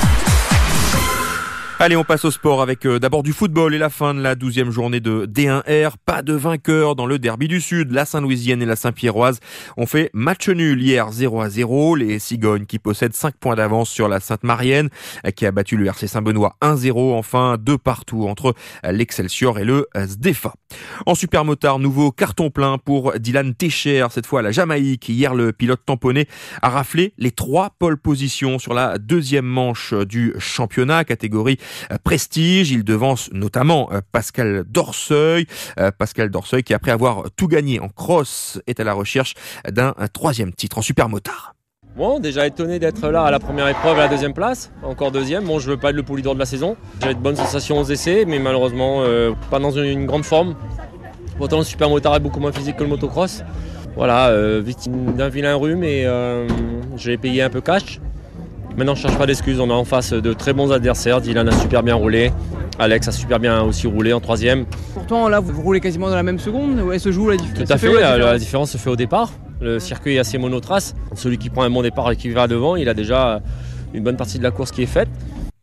Allez, on passe au sport avec d'abord du football et la fin de la 12e journée de D1R. Pas de vainqueur dans le derby du Sud. La Saint-Louisienne et la Saint-Pierroise ont fait match nul hier 0-0. Les Cigognes qui possèdent 5 points d'avance sur la Sainte-Marienne qui a battu le RC Saint-Benoît 1-0. Enfin, 2 partout entre l'Excelsior et le SDEFA. En supermotard, nouveau carton plein pour Dylan Techer, cette fois à la Jamaïque. Hier, le pilote tamponné a raflé les 3 pole positions sur la 2e manche du championnat, catégorie prestige. Il devance notamment Pascal Dorseuil. Pascal Dorseuil qui, après avoir tout gagné en cross, est à la recherche d'un 3e titre en supermotard. Bon, déjà étonné d'être là à la première épreuve à la 2e place, encore 2e. Bon, je veux pas être le poule leader de la saison. J'ai de bonnes sensations aux essais, mais malheureusement pas dans une grande forme. Pourtant le supermotard est beaucoup moins physique que le motocross. Voilà, victime d'un vilain rhume et je l'ai payé un peu cash. Maintenant, je ne cherche pas d'excuses, on est en face de très bons adversaires. Dylan a super bien roulé, Alex a super bien aussi roulé en 3e. Pourtant, là, vous roulez quasiment dans la même seconde, où elle se joue la différence? Tout à fait, la différence se fait au départ. Le circuit est assez monotrace. Celui qui prend un bon départ et qui va devant, il a déjà une bonne partie de la course qui est faite.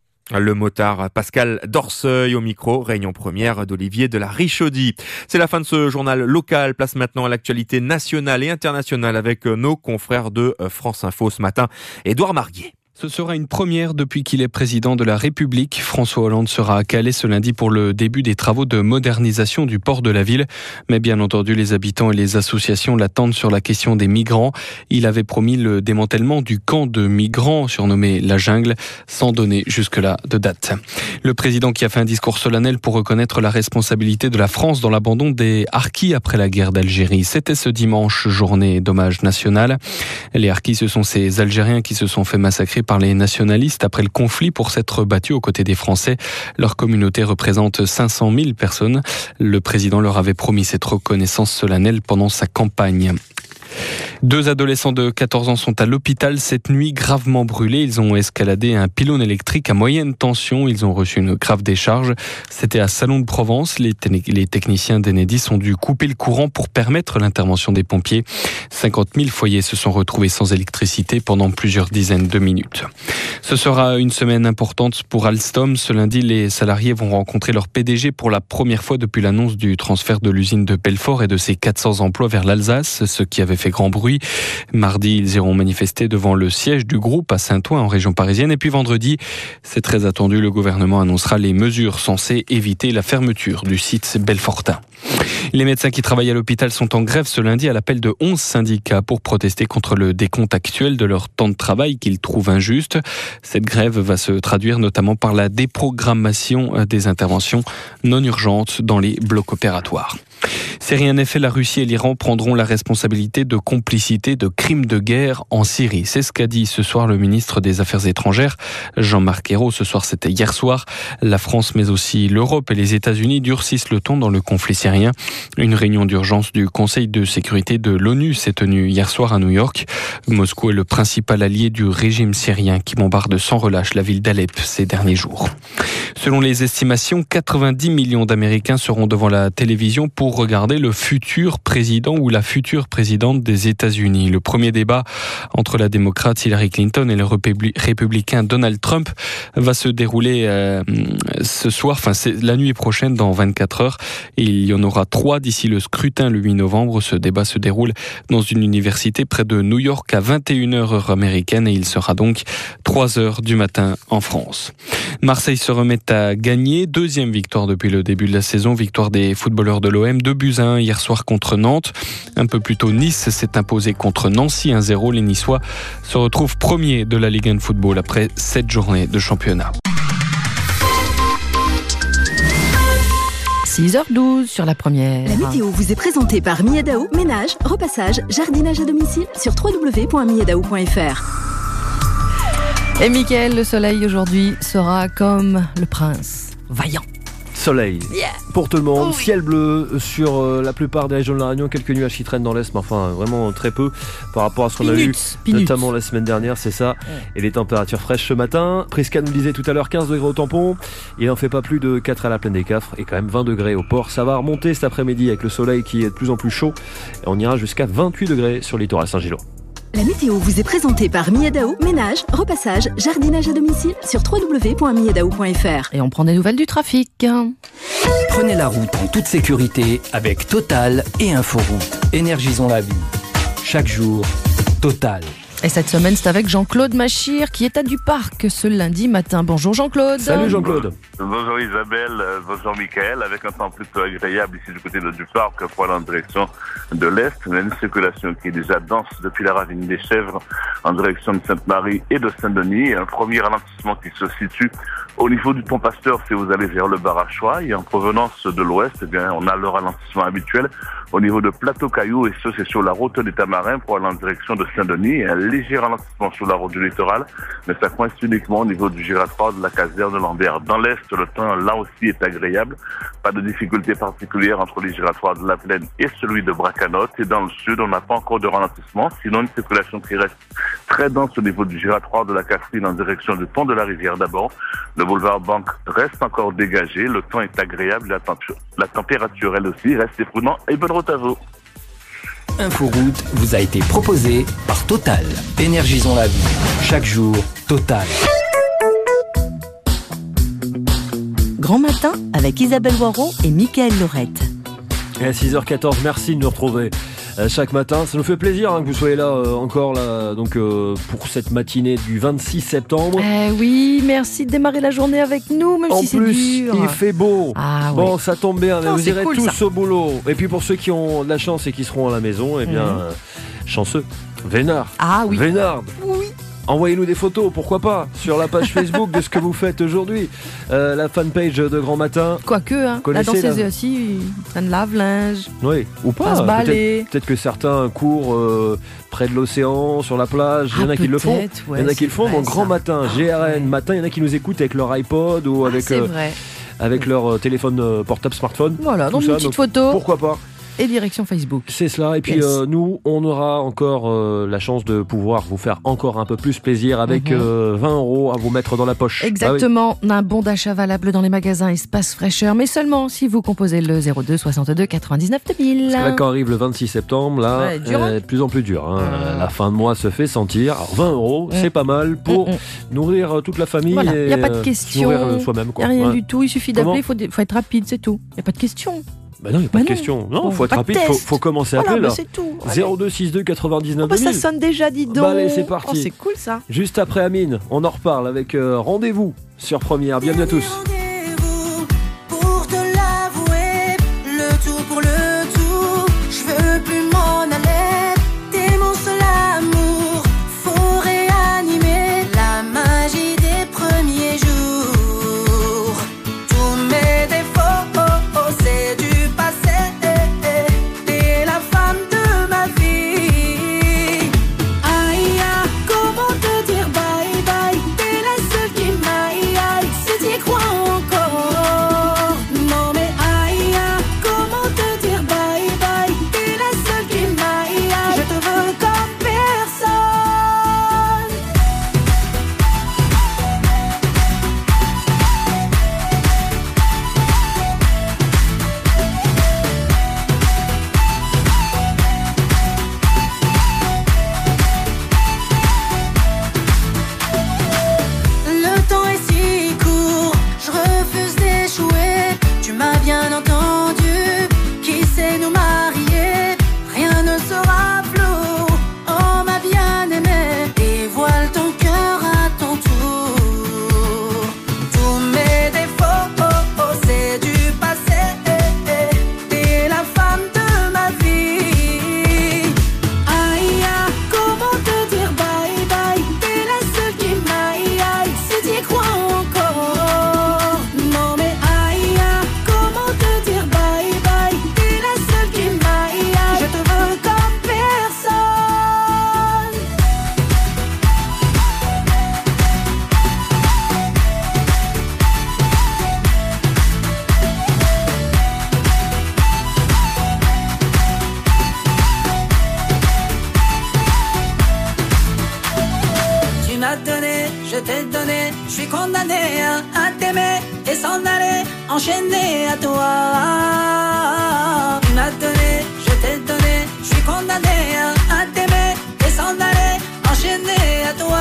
Le motard Pascal Dorseuil au micro, réunion première d'Olivier de la Richaudy. C'est la fin de ce journal local. Place maintenant à l'actualité nationale et internationale avec nos confrères de France Info ce matin. Édouard Marguier. Ce sera une première depuis qu'il est président de la République. François Hollande sera à Calais ce lundi pour le début des travaux de modernisation du port de la ville. Mais bien entendu, les habitants et les associations l'attendent sur la question des migrants. Il avait promis le démantèlement du camp de migrants surnommé La Jungle, sans donner jusque-là de date. Le président qui a fait un discours solennel pour reconnaître la responsabilité de la France dans l'abandon des harkis après la guerre d'Algérie. C'était ce dimanche, journée d'hommage national. Les harkis, ce sont ces Algériens qui se sont fait massacrer par les nationalistes après le conflit pour s'être battus aux côtés des Français. Leur communauté représente 500 000 personnes. Le président leur avait promis cette reconnaissance solennelle pendant sa campagne. 2 adolescents de 14 ans sont à l'hôpital cette nuit, gravement brûlés. Ils ont escaladé un pylône électrique à moyenne tension. Ils ont reçu une grave décharge. C'était à Salon de Provence. Les techniciens d'Enedis ont dû couper le courant pour permettre l'intervention des pompiers. 50 000 foyers se sont retrouvés sans électricité pendant plusieurs dizaines de minutes. Ce sera une semaine importante pour Alstom. Ce lundi, les salariés vont rencontrer leur PDG pour la première fois depuis l'annonce du transfert de l'usine de Belfort et de ses 400 emplois vers l'Alsace, ce qui avait fait fait grand bruit. Mardi, ils iront manifester devant le siège du groupe à Saint-Ouen en région parisienne. Et puis vendredi, c'est très attendu, le gouvernement annoncera les mesures censées éviter la fermeture du site Belfortin. Les médecins qui travaillent à l'hôpital sont en grève ce lundi à l'appel de 11 syndicats pour protester contre le décompte actuel de leur temps de travail qu'ils trouvent injuste. Cette grève va se traduire notamment par la déprogrammation des interventions non urgentes dans les blocs opératoires. Si rien n'est fait, la Russie et l'Iran prendront la responsabilité de complicité de crimes de guerre en Syrie. C'est ce qu'a dit ce soir le ministre des Affaires étrangères, Jean-Marc Ayrault. Ce soir, c'était hier soir. La France, mais aussi l'Europe et les États-Unis durcissent le ton dans le conflit syrien. Une réunion d'urgence du Conseil de sécurité de l'ONU s'est tenue hier soir à New York. Moscou est le principal allié du régime syrien qui bombarde sans relâche la ville d'Alep ces derniers jours. Selon les estimations, 90 millions d'Américains seront devant la télévision pour regarder le futur président ou la future présidente des États-Unis. Le premier débat entre la démocrate Hillary Clinton et le républicain Donald Trump va se dérouler ce soir, c'est la nuit prochaine dans 24 heures. Et il y en aura 3 d'ici le scrutin le 8 novembre. Ce débat se déroule dans une université près de New York à 21h heure américaine et il sera donc 3h du matin en France. Marseille se remet à gagner. 2e victoire depuis le début de la saison. Victoire des footballeurs de l'OM. 2-1 hier soir contre Nantes. Un peu plus tôt, Nice s'est imposé contre Nancy 1-0. Les Niçois se retrouvent premiers de la Ligue 1 de football après 7 journées de championnat. 6h12 sur la première. La météo vous est présentée par Miadao, ménage, repassage, jardinage à domicile sur www.miadao.fr. Et Mickaël, le soleil aujourd'hui sera comme le prince, vaillant. Soleil pour tout le monde, ciel bleu sur la plupart des régions de la Réunion, quelques nuages qui traînent dans l'Est, mais enfin vraiment très peu par rapport à ce qu'on a eu notamment la semaine dernière, c'est ça. Et les températures fraîches ce matin, Prisca nous le disait tout à l'heure, 15 degrés au tampon, il n'en fait pas plus de 4 à la plaine des Cafres et quand même 20 degrés au port. Ça va remonter cet après-midi avec le soleil qui est de plus en plus chaud et on ira jusqu'à 28 degrés sur le littoral Saint-Gillois. La météo vous est présentée par Miadao, ménage, repassage, jardinage à domicile sur www.miadao.fr. Et on prend des nouvelles du trafic. Prenez la route en toute sécurité avec Total et Inforoute. Énergisons la vie. Chaque jour, Total. Et cette semaine, c'est avec Jean-Claude Machir qui est à Duparc ce lundi matin. Bonjour Jean-Claude. Salut Jean-Claude. Bonjour Isabelle, bonjour Mickaël. Avec un temps plutôt agréable ici du côté de Duparc pour aller en direction de l'Est. On a une circulation qui est déjà dense depuis la ravine des Chèvres en direction de Sainte-Marie et de Saint-Denis. Un premier ralentissement qui se situe au niveau du pont Pasteur si vous allez vers le Barachois. Et en provenance de l'Ouest, eh bien, on a le ralentissement habituel au niveau de Plateau-Caillou et ce c'est sur la route des Tamarins pour aller en direction de Saint-Denis. Un léger ralentissement sur la route du littoral, mais ça coince uniquement au niveau du giratoire de la caserne de Lambert. Dans l'Est, le temps là aussi est agréable. Pas de difficulté particulière entre les giratoires de la Plaine et celui de Bracanotte. Et dans le sud, on n'a pas encore de ralentissement, sinon une circulation qui reste très dense au niveau du giratoire de la Catherine en direction du pont de la Rivière d'abord. Le boulevard Banque reste encore dégagé, le temps est agréable, la température elle aussi, restez prudents et bonne route à vous. Inforoute vous a été proposé par Total. Énergisons la vie. Chaque jour, Total. Grand matin avec Isabelle Waro et Mickaël Lorette. Et à 6h14, merci de nous retrouver chaque matin. Ça nous fait plaisir que vous soyez là encore là, donc pour cette matinée du 26 septembre. Oui, merci de démarrer la journée avec nous, même si c'est dur. En plus, il fait beau. Bon, ça tombe bien, mais vous irez cool, tous ça. au boulot. Et puis pour ceux qui ont de la chance et qui seront à la maison, eh bien, chanceux. Vénard. Ah oui. Vénard. Oui. Envoyez-nous des photos, pourquoi pas, sur la page Facebook de ce que vous faites aujourd'hui. La fanpage de Grand Matin. Quoique, hein, là dans ces aussi, ça ne lave-linge. Oui, ou pas. Peut-être que certains courent près de l'océan, sur la plage. Il y en a qui le font. Ouais, il y en a qui le font. Donc Grand Matin, GRN Matin, il y en a qui nous écoutent avec leur iPod ou avec leur téléphone portable, smartphone. Voilà, donc une petite photo. Pourquoi pas. Et direction Facebook. C'est cela. Et puis nous, on aura encore la chance de pouvoir vous faire encore un peu plus plaisir avec 20 € à vous mettre dans la poche. Exactement. On a un bon d'achat valable dans les magasins Espace Fraîcheur, mais seulement si vous composez le 02 62 99 2000. Parce que là, quand arrive le 26 septembre, là, de plus en plus dur. Hein. La fin de mois se fait sentir. Alors 20 €, c'est pas mal pour nourrir toute la famille. Voilà. Il n'y a pas de et question. nourrir soi-même. Il n'y a rien du tout. Il suffit d'appeler. Il faut être rapide, c'est tout. Il n'y a pas de question. Bah non, il n'y a pas de question. Non, faut être rapide, faut commencer à appeler là. C'est tout. 02 62 99 2000. Ça sonne déjà, dis donc. Bah allez, c'est parti. Oh, c'est cool ça. Juste après Amine, on en reparle avec Rendez-vous sur Première. Bienvenue à tous. Pour te l'avouer, le tout pour le tout, je veux plus m'en aller. T'es mon seul amour, faut réanimer la magie des premiers jours. Tous mes défauts, c'est du passé. T'es la femme de ma vie. Aïe, comment te dire bye bye. T'es la seule qui m'aille, si t'y crois encore. Non mais aïe, comment te dire bye bye. T'es la seule qui m'aille, je te veux comme personne. Le temps est si court, je refuse d'échouer. Tu m'as bien entendu, qui sait nous marier. Rien ne sera flou, oh ma bien-aimée. Dévoile ton cœur à ton tour. Tous mes défauts, c'est du passé. T'es la femme de ma vie. Aïe, comment te dire bye bye. T'es la seule qui m'aille, si t'y crois encore. Non mais aïe, comment te dire bye bye. T'es la seule qui m'aille, je te veux comme personne. Tu m'as donné, je t'ai donné, je suis condamné à t'aimer et s'en aller, enchaîné à toi. Tu m'as donné, je t'ai donné, je suis condamné à t'aimer et s'en aller, enchaîné à toi.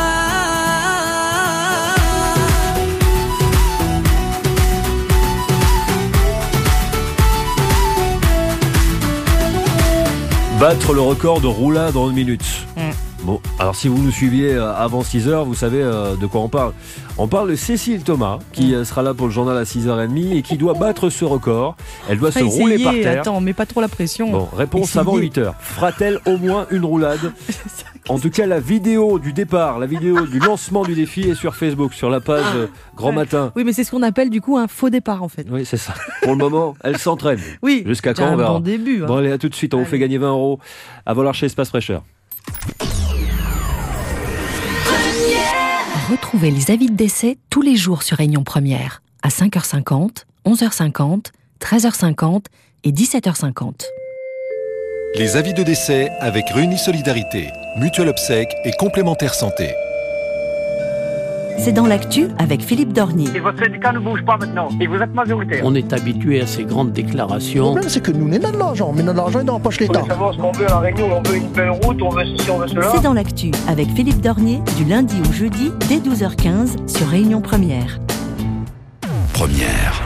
Battre le record de roulade en 1 minute. Bon, alors si vous nous suiviez avant 6h, vous savez de quoi on parle. On parle de Cécile Thomas, qui sera là pour le journal à 6h30 et qui doit battre ce record. Elle doit se rouler par terre. Attends, mets pas trop la pression. Bon, réponse avant 8h. Fera-t-elle au moins une roulade? En tout cas, la vidéo du départ, la vidéo du lancement du défi est sur Facebook, sur la page Grand Matin. Oui, mais c'est ce qu'on appelle du coup un faux départ en fait. Oui, c'est ça. Pour le moment, elle s'entraîne. Oui. Jusqu'à quand on verra. Bon début. Bon, allez, à tout de suite. On vous fait gagner 20 € à valoir chez Espace Fraîcheur. Retrouvez les avis de décès tous les jours sur Réunion Première, à 5h50, 11h50, 13h50 et 17h50. Les avis de décès avec Réunis Solidarité, Mutuelle Obsèques et Complémentaire Santé. C'est dans l'actu avec Philippe Dornier. Et votre syndicat ne bouge pas maintenant. Et vous êtes majoritaire. On est habitué à ces grandes déclarations. Le problème, c'est que nous, on a de l'argent, mais notre argent est dans la poche l'État. On veut savoir ce qu'on veut à la Réunion. On veut une belle route, on veut ceci, on veut cela. C'est dans l'actu avec Philippe Dornier, du lundi au jeudi, dès 12h15 sur Réunion Première. Première.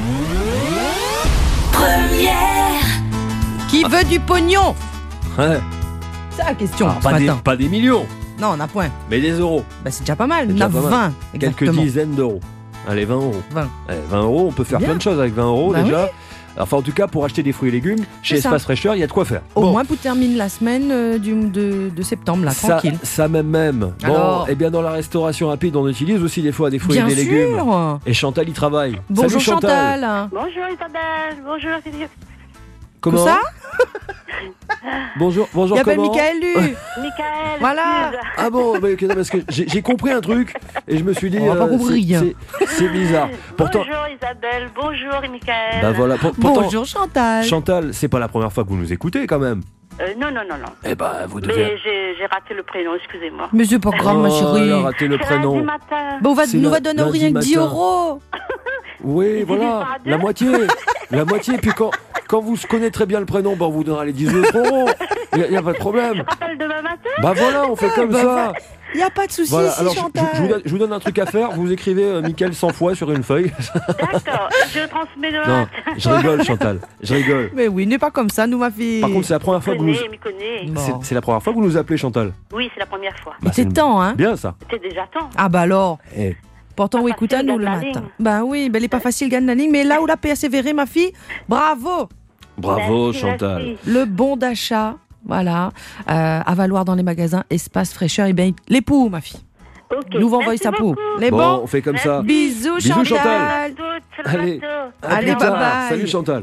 Qui veut du pognon? Ouais. C'est la question. Pas des millions. Non, on a point. Mais des euros. Bah, c'est déjà pas mal. On a 20. Quelques dizaines d'euros. Allez, 20 €. 20. Allez, 20 €, on peut faire plein de choses avec 20 € déjà. Oui. Enfin, en tout cas, pour acheter des fruits et légumes, chez Espace Fraîcheur, il y a de quoi faire. Au moins, vous terminez la semaine de septembre, là, tranquille. Ça même. Alors... Bon, et bien dans la restauration rapide, on utilise aussi des fois des fruits et des légumes. Et Chantal y travaille. Bonjour Chantal. Bonjour Isabelle. Bonjour Philippe. Comment ça? Bonjour, il y avait comment Michael Lu. Michael. Voilà. Ah bon, parce que j'ai compris un truc et je me suis dit c'est bizarre. Pourtant, bonjour Isabelle, bonjour Michael. Bah voilà, bonjour Chantal. Chantal, c'est pas la première fois que vous nous écoutez quand même. Non. Eh ben, vous devez... Mais j'ai raté le prénom, excusez-moi. Mais c'est pas grave, ma chérie. Elle a raté le prénom. Lundi matin. Bon, on va donner rien que 10 €. Oui, voilà, la moitié. Puis quand vous connaissez très bien le prénom, on vous donnera les 10 €. Il n'y a pas de problème. Je rappelle demain matin. Bah voilà, on fait comme ça. Il n'y a pas de souci, Voilà, ici, alors Chantal. je vous donne un truc à faire. Vous écrivez Mickaël 100 fois sur une feuille. D'accord, je transmets le Non, je rigole, Chantal. Je rigole. Mais oui, n'est pas comme ça, nous, ma fille. Par contre, c'est la première fois que vous nous... Bon. C'est la première fois que vous nous appelez, Chantal. Oui, c'est la première fois. Mais c'est temps, hein. Bien, ça. C'était déjà temps. Ah bah alors. Eh. Pourtant, oui, écoute à nous le matin. Bah oui, ben, elle n'est pas facile, gagne la ligne. Mais là où la persévéré, ma fille, bravo. Bravo, Chantal. Le bon d'achat, voilà, à valoir dans les magasins Espace Fraîcheur. Et bien, l'époux, ma fille. Okay. Nous envoie sa peau. Les bon, bons. on fait comme ça. Bisous, Chantal. Chantal. Allez, à Allez, plus tard. bye bye. Salut, Chantal.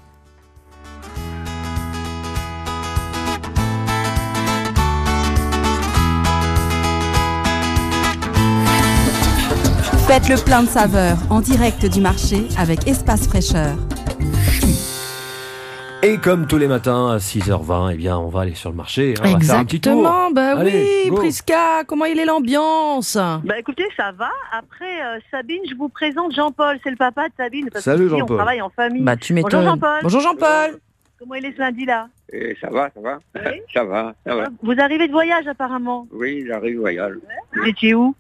Faites le plein de saveurs en direct du marché avec Espace Fraîcheur. Et comme tous les matins à 6h20, eh bien, on va aller sur le marché. On va faire un petit tour. Exactement, bah Allez, oui, go. Priska, comment il est l'ambiance? Bah écoutez, ça va. Après, Sabine, je vous présente Jean-Paul, c'est le papa de Sabine. Parce Salut, qu'ici, Jean-Paul. on travaille en famille. Bah tu m'étonnes. Bonjour Jean-Paul. Bonjour Jean-Paul. Comment il est ce lundi-là? Ça va, ça va. Oui. Ça va, ça va. Vous arrivez de voyage apparemment? Oui, j'arrive voyage. Vous étiez où?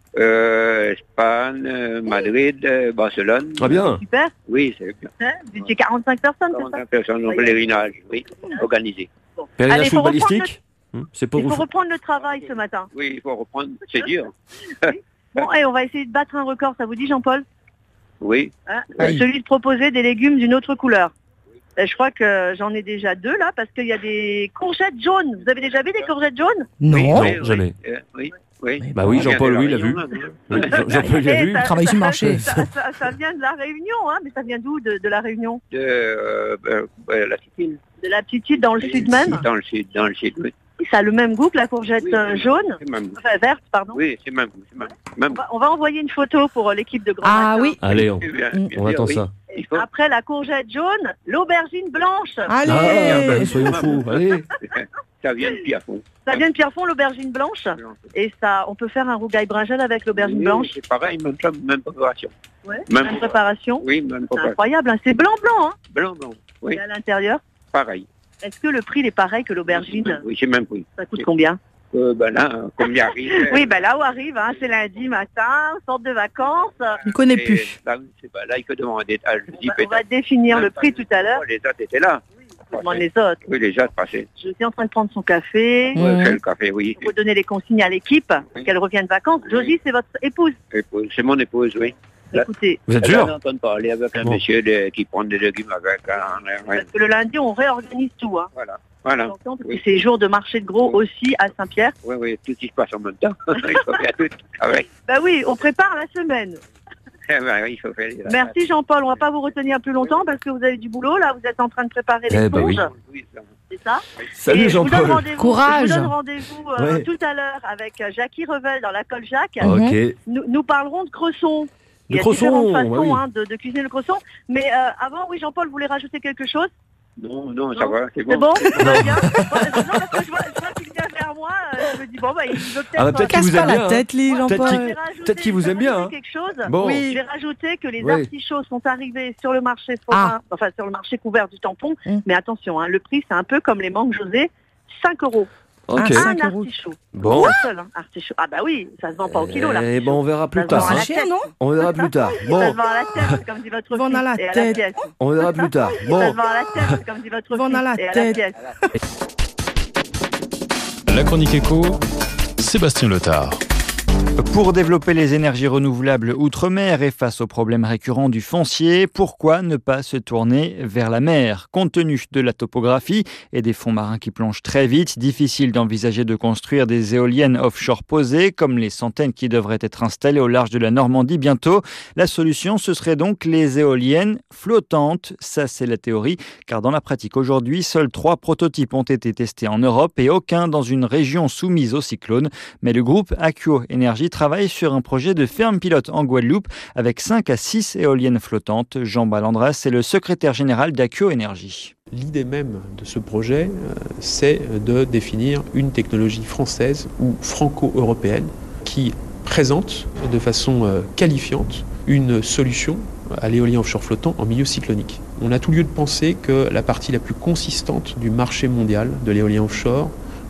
Espagne, Madrid, Barcelone. Très bien. Super. Oui, c'est bien. Hein, vous étiez 45 personnes, c'est ça? 45 personnes en pèlerinage, oui, organisé. Pèlerinage Allez, faut footballistique. C'est pour Il faut vous. reprendre le travail ce matin. Oui, il faut reprendre, c'est dur. Bon, et on va essayer de battre un record, ça vous dit Jean-Paul? Oui. Hein, Oui. celui de proposer des légumes d'une autre couleur. Et je crois que j'en ai déjà deux là, parce qu'il y a des courgettes jaunes. Vous avez déjà vu des courgettes jaunes? Non, Oui, jamais. Oui, oui. Bah oui, On vient Jean-Paul, de la oui, il l'a vu. Réunion, même. Oui, Jean-Paul, il l'a Eh, vu. ça- Il travaille sur le marché. Ça vient de la Réunion, hein, mais ça vient d'où de la Réunion? De la Sicile. De la petite île dans le sud même? Dans le sud, oui. Ça a le même goût que la courgette jaune? C'est même. Enfin, verte, pardon. Oui, c'est même. Même. On va envoyer une photo pour l'équipe de Grand Ah Matin. oui. Allez, Bien on attend sûr, ça. Et après la courgette jaune, l'aubergine blanche. Allez. Ah, ben, soyons fous. Allez. Ça vient de Pierrefonds. Ça vient de Pierrefonds, l'aubergine blanche. Et ça, on peut faire un rougail bringel avec l'aubergine Oui, blanche. c'est pareil, même préparation. Ouais. Même- Même préparation. Oui, même C'est préparation. incroyable, hein. C'est blanc, hein. Blanc, oui, Et à l'intérieur, pareil. est-ce que le prix il est pareil que l'aubergine? Oui, c'est même prix. Ça coûte combien? Là, comme il arrive. Oui, ben là où arrive, hein, c'est lundi matin, sorte de vacances. Il ne connaît plus. Là, il faut demander. On va définir le prix tout à l'heure. Les autres étaient là. Je demande les autres. Oui, les autres passaient. Je suis en train de prendre son café. Ouais, fait le café, oui. Il faut donner les consignes à l'équipe, qu'elle revienne de vacances. Josie, c'est votre épouse. C'est mon épouse, oui. Écoutez, Vous êtes Elle sûr? est en train de parler avec un Bon. monsieur qui prend des légumes avec. parce que le lundi, on réorganise tout. Hein. Voilà. Parce que c'est jour de marché de gros aussi à Saint-Pierre. Oui, tout qui se passe en même temps. Il faut faire tout. Ah oui. Bah oui, on prépare la semaine. Il faut faire. Merci Jean-Paul, on va pas vous retenir plus longtemps parce que vous avez du boulot là, vous êtes en train de préparer les bah oui. c'est ça? Salut, Et je vous donne Jean-Paul. rendez-vous- Courage. Je vous donne rendez-vous Ouais. tout à l'heure avec Jackie Revel dans la Colle Jacques. Ok. Nous parlerons de cresson. Il y a cresson, différentes bah façons oui. de cuisiner le cresson. Mais avant, oui, Jean-Paul voulait rajouter quelque chose? Non, ça va, c'est C'est bon. bon? Tout va bien? Non, parce que je vois qu'il vient vers moi, je me dis, bon, bah, il veut peut-être... Ah bah, peut-être qu'il Casse vous pas aime la bien. tête, lui, Peut-être Jean-Paul. qu'il- peut-être qu'il vous aime bien. Hein. quelque chose. Bon. Oui. Je vais rajouter que les Oui. artichauts sont arrivés sur le marché forain, enfin sur le marché couvert du tampon. Mais attention, hein, le prix c'est un peu comme les mangues José, 5 €. Ok. Un 5 € artichaut. Bon. Un seul artichaut. Ah bah oui, ça se vend pas au kilo là. Eh ben, on verra plus Ça se vend tard. à la hein. tête. non? On verra plus tard. Ça Bon, se vend à la tête, comme dit votre Ils vont fils, à la et à tête. pièce. on verra plus tard. Ça Bon, se vend à la tête, comme dit votre Ils vont fils, à la et à tête. pièce. La chronique éco, Sébastien Letard. Pour développer les énergies renouvelables outre-mer et face aux problèmes récurrents du foncier, pourquoi ne pas se tourner vers la mer? Compte tenu de la topographie et des fonds marins qui plongent très vite, difficile d'envisager de construire des éoliennes offshore posées, comme les centaines qui devraient être installées au large de la Normandie bientôt. La solution, ce serait donc les éoliennes flottantes. Ça, c'est la théorie, car dans la pratique aujourd'hui, seuls 3 prototypes ont été testés en Europe et aucun dans une région soumise au cyclone. Mais le groupe Akio Énergie travaille sur un projet de ferme pilote en Guadeloupe avec 5 à 6 éoliennes flottantes. Jean Ballandras est le secrétaire général d'Akio Énergie. L'idée même de ce projet, c'est de définir une technologie française ou franco-européenne qui présente de façon qualifiante une solution à l'éolien offshore flottant en milieu cyclonique. On a tout lieu de penser que la partie la plus consistante du marché mondial de l'éolien offshore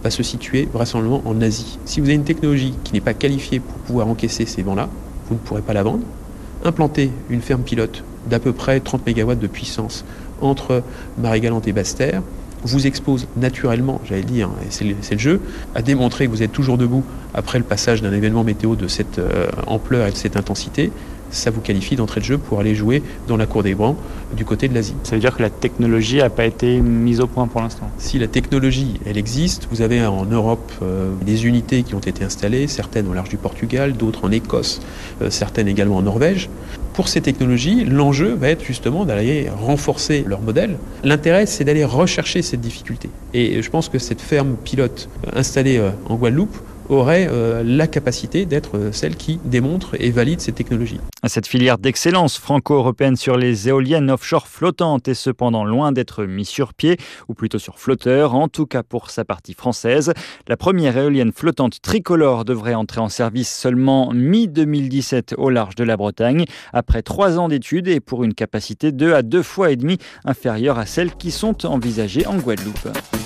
va se situer vraisemblablement en Asie. Si vous avez une technologie qui n'est pas qualifiée pour pouvoir encaisser ces vents-là, vous ne pourrez pas la vendre. Implanter une ferme pilote d'à peu près 30 MW de puissance entre Marie-Galante et Basse-Terre vous expose naturellement, j'allais dire, et c'est le jeu, à démontrer que vous êtes toujours debout après le passage d'un événement météo de cette ampleur et de cette intensité. Ça vous qualifie d'entrée de jeu pour aller jouer dans la cour des grands du côté de l'Asie. Ça veut dire que la technologie n'a pas été mise au point pour l'instant. Si la technologie, elle existe, vous avez en Europe des unités qui ont été installées, certaines au large du Portugal, d'autres en Écosse, certaines également en Norvège. Pour ces technologies, l'enjeu va être justement d'aller renforcer leur modèle. L'intérêt, c'est d'aller rechercher cette difficulté. Et je pense que cette ferme pilote installée en Guadeloupe aurait la capacité d'être celle qui démontre et valide ces technologies. Cette filière d'excellence franco-européenne sur les éoliennes offshore flottantes est cependant loin d'être mise sur pied, ou plutôt sur flotteur, en tout cas pour sa partie française. La première éolienne flottante tricolore devrait entrer en service seulement mi-2017 au large de la Bretagne, après 3 ans d'études et pour une capacité 2 à 2,5 fois inférieure à celles qui sont envisagées en Guadeloupe.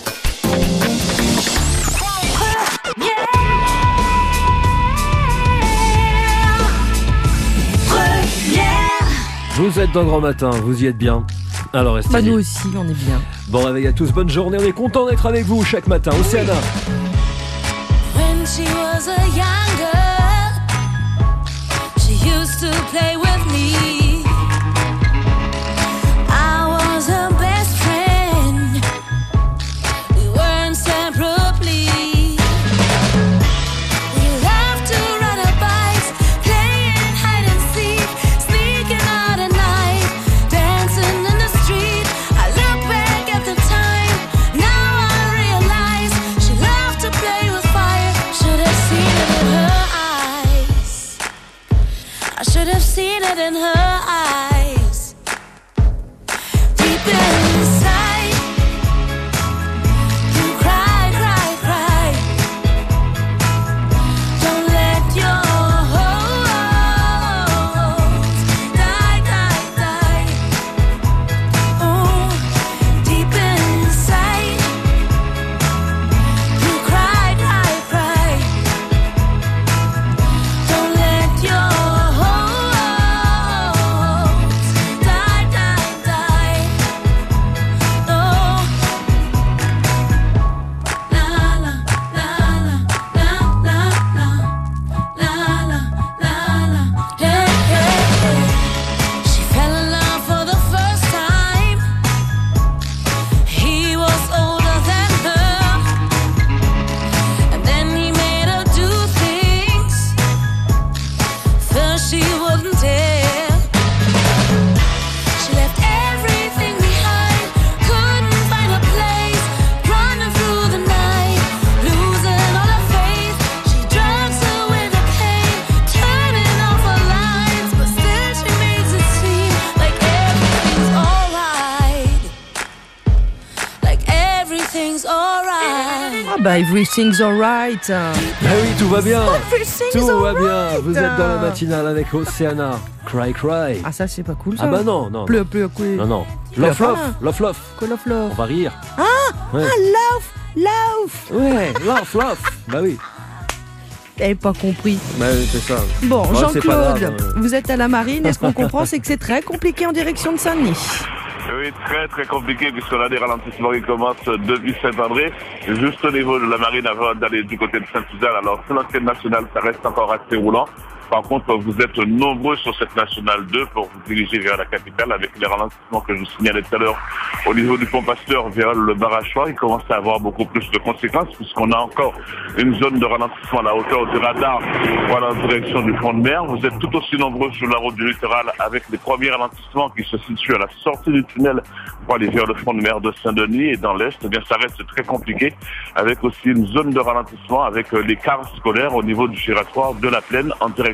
Vous êtes dans Grand Matin, vous y êtes bien. Alors restez. Nous aussi, on est bien. Bon réveil à tous, bonne journée, on est content d'être avec vous chaque matin. Océana. When she was a young girl, she used to play with me. I was her best friend. We were inseparably. We loved to ride our bikes, playing hide and seek, sneaking out at night, dancing in the street. I look back at the time, now I realize she loved to play with fire. Should have seen it in her eyes. I should have seen it in her eyes. Deep inside, you cry, cry, cry. Don't let your hopes die, die, die. Oh, deep inside, you cry, cry, cry. Don't let your hopes die, die, die. No. La la la la la la la la la la. Hey, hey, hey. She fell in love for the first time. He was older than her, and then he made her do things first she wouldn't dare. She left everything behind, couldn't find a place, running through the night, losing all her faith. She drugs away the pain, turning off her lights, but still she makes it seem like everything's alright. Like everything's alright. Ah bah everything's alright. Ah oui, tout va bien. Everything's Tout va alright. bien. Vous êtes dans la matinale avec Océana. Cry, cry. Ah ça c'est pas cool ça. Ah bah non, non. Pleu, pleu, quoi. Non, non. Pleu Love, pas. love, love, love. Quoi, love, love. On va rire. Ah, Ouais. ah, love, love. Ouais, love, love. Bah oui. T'avais pas compris. Bah oui, c'est ça. Bon, Ouais, c'est pas Jean-Claude, grave. vous êtes à la marine. Est-ce qu'on comprend, c'est que c'est très compliqué en direction de Saint-Denis? Oui, très très compliqué puisqu'on a des ralentissements qui commencent depuis Saint-André, juste au niveau de la marine avant d'aller du côté de Saint-Suzanne. Alors sur l'entrée nationale, ça reste encore assez roulant. Par contre, vous êtes nombreux sur cette nationale 2 pour vous diriger vers la capitale avec les ralentissements que je vous signalais tout à l'heure au niveau du pont Pasteur vers le Barachois. Il commence à avoir beaucoup plus de conséquences puisqu'on a encore une zone de ralentissement à la hauteur du radar, voilà, en direction du front de mer. Vous êtes tout aussi nombreux sur la route du littoral avec les premiers ralentissements qui se situent à la sortie du tunnel pour aller vers le front de mer de Saint-Denis et dans l'est. Eh bien, ça reste très compliqué avec aussi une zone de ralentissement avec les cars scolaires au niveau du giratoire de la Plaine en direction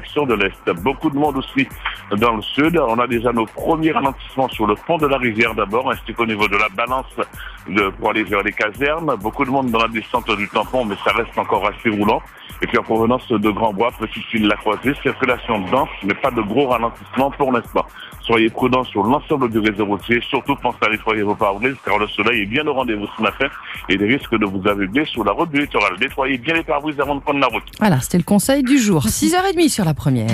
direction de l'Est. Beaucoup de monde aussi dans le Sud. On a déjà nos premiers ralentissements sur le pont de la rivière d'abord, ainsi qu'au niveau de la balance pour aller vers les casernes. Beaucoup de monde dans la descente du tampon, mais ça reste encore assez roulant. Et puis en provenance de Grand-Bois, Petite Île La Croisée, circulation dense, mais pas de gros ralentissements pour l'instant. Soyez prudents sur l'ensemble du réseau routier, surtout pensez à nettoyer vos pare-brises, car le soleil est bien au rendez-vous ce matin et des risques de vous aveugler sur la route du littoral. Nettoyez bien les pare-brises avant de prendre la route. Voilà, c'était le conseil du jour. 6h30 sur la première.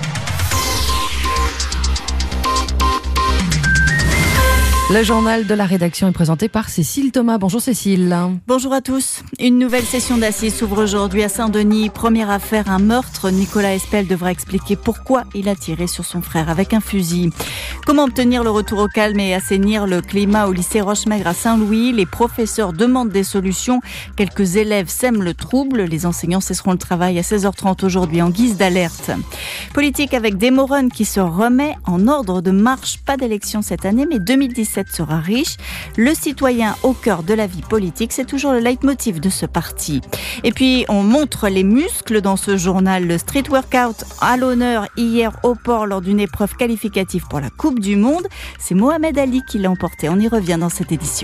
Le journal de la rédaction est présenté par Cécile Thomas. Bonjour Cécile. Bonjour à tous. Une nouvelle session d'assises s'ouvre aujourd'hui à Saint-Denis. Première affaire, un meurtre. Nicolas Espel devra expliquer pourquoi il a tiré sur son frère avec un fusil. Comment obtenir le retour au calme et assainir le climat au lycée Rochemaigre à Saint-Louis? Les professeurs demandent des solutions. Quelques élèves sèment le trouble. Les enseignants cesseront le travail à 16h30 aujourd'hui en guise d'alerte. Politique avec Demoren qui se remet en ordre de marche. Pas d'élection cette année, mais 2017 sera riche. Le citoyen au cœur de la vie politique, c'est toujours le leitmotiv de ce parti. Et puis, on montre les muscles dans ce journal. Le street workout à l'honneur hier au port lors d'une épreuve qualificative pour la Coupe du Monde. C'est Mohamed Ali qui l'a emporté. On y revient dans cette édition.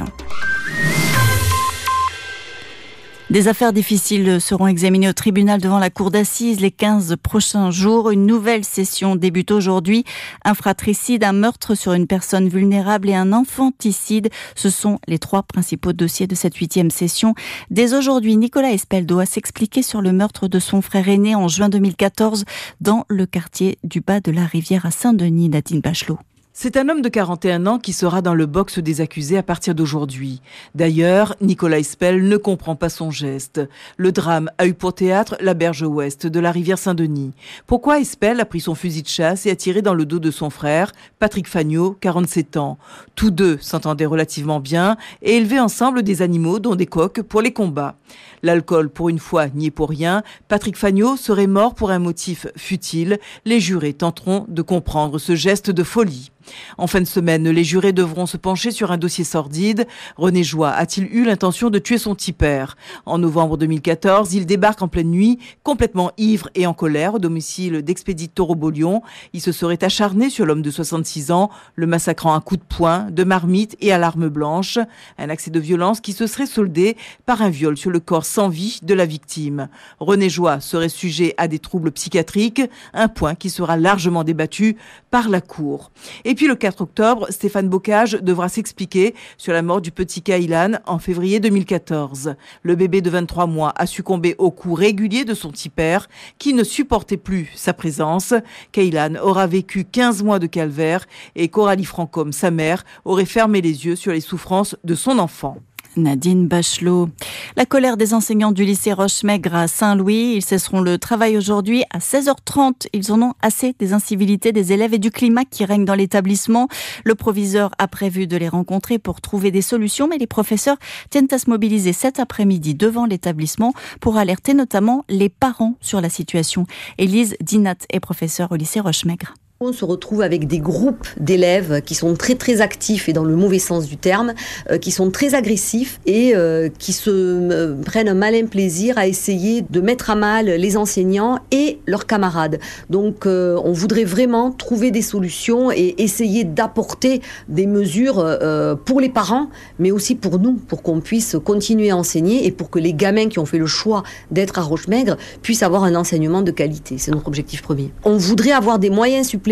Des affaires difficiles seront examinées au tribunal devant la cour d'assises les 15 prochains jours. Une nouvelle session débute aujourd'hui. Un fratricide, un meurtre sur une personne vulnérable et un infanticide. Ce sont les 3 principaux dossiers de cette 8e session. Dès aujourd'hui, Nicolas Espel doit s'expliquer sur le meurtre de son frère aîné en juin 2014 dans le quartier du bas de la Rivière à Saint-Denis. Nadine Bachelot. C'est un homme de 41 ans qui sera dans le box des accusés à partir d'aujourd'hui. D'ailleurs, Nicolas Espel ne comprend pas son geste. Le drame a eu pour théâtre la berge ouest de la rivière Saint-Denis. Pourquoi Espel a pris son fusil de chasse et a tiré dans le dos de son frère, Patrick Fagnot, 47 ans. Tous deux s'entendaient relativement bien et élevaient ensemble des animaux, dont des coqs, pour les combats. L'alcool, pour une fois, n'y est pour rien. Patrick Fagnot serait mort pour un motif futile. Les jurés tenteront de comprendre ce geste de folie. En fin de semaine, les jurés devront se pencher sur un dossier sordide. René Joie a-t-il eu l'intention de tuer son petit père? En novembre 2014, il débarque en pleine nuit, complètement ivre et en colère, au domicile d'Expédite Taureau-Beaulion. Il se serait acharné sur l'homme de 66 ans, le massacrant à coups de poing, de marmite et à l'arme blanche. Un accès de violence qui se serait soldé par un viol sur le corps sans vie de la victime. René Joie serait sujet à des troubles psychiatriques, un point qui sera largement débattu par la Cour. Et puis le 4 octobre, Stéphane Bocage devra s'expliquer sur la mort du petit Kailan en février 2014. Le bébé de 23 mois a succombé aux coups réguliers de son petit père qui ne supportait plus sa présence. Kailan aura vécu 15 mois de calvaire et Coralie Francom, sa mère, aurait fermé les yeux sur les souffrances de son enfant. Nadine Bachelot. La colère des enseignants du lycée Rochemaigre à Saint-Louis. Ils cesseront le travail aujourd'hui à 16h30. Ils en ont assez des incivilités des élèves et du climat qui règne dans l'établissement. Le proviseur a prévu de les rencontrer pour trouver des solutions, mais les professeurs tiennent à se mobiliser cet après-midi devant l'établissement pour alerter notamment les parents sur la situation. Élise Dinat est professeure au lycée Rochemaigre. On se retrouve avec des groupes d'élèves qui sont très très actifs et dans le mauvais sens du terme, qui sont très agressifs et qui se prennent un malin plaisir à essayer de mettre à mal les enseignants et leurs camarades. Donc on voudrait vraiment trouver des solutions et essayer d'apporter des mesures pour les parents, mais aussi pour nous, pour qu'on puisse continuer à enseigner et pour que les gamins qui ont fait le choix d'être à Rochemaigre puissent avoir un enseignement de qualité. C'est notre objectif premier. On voudrait avoir des moyens supplémentaires,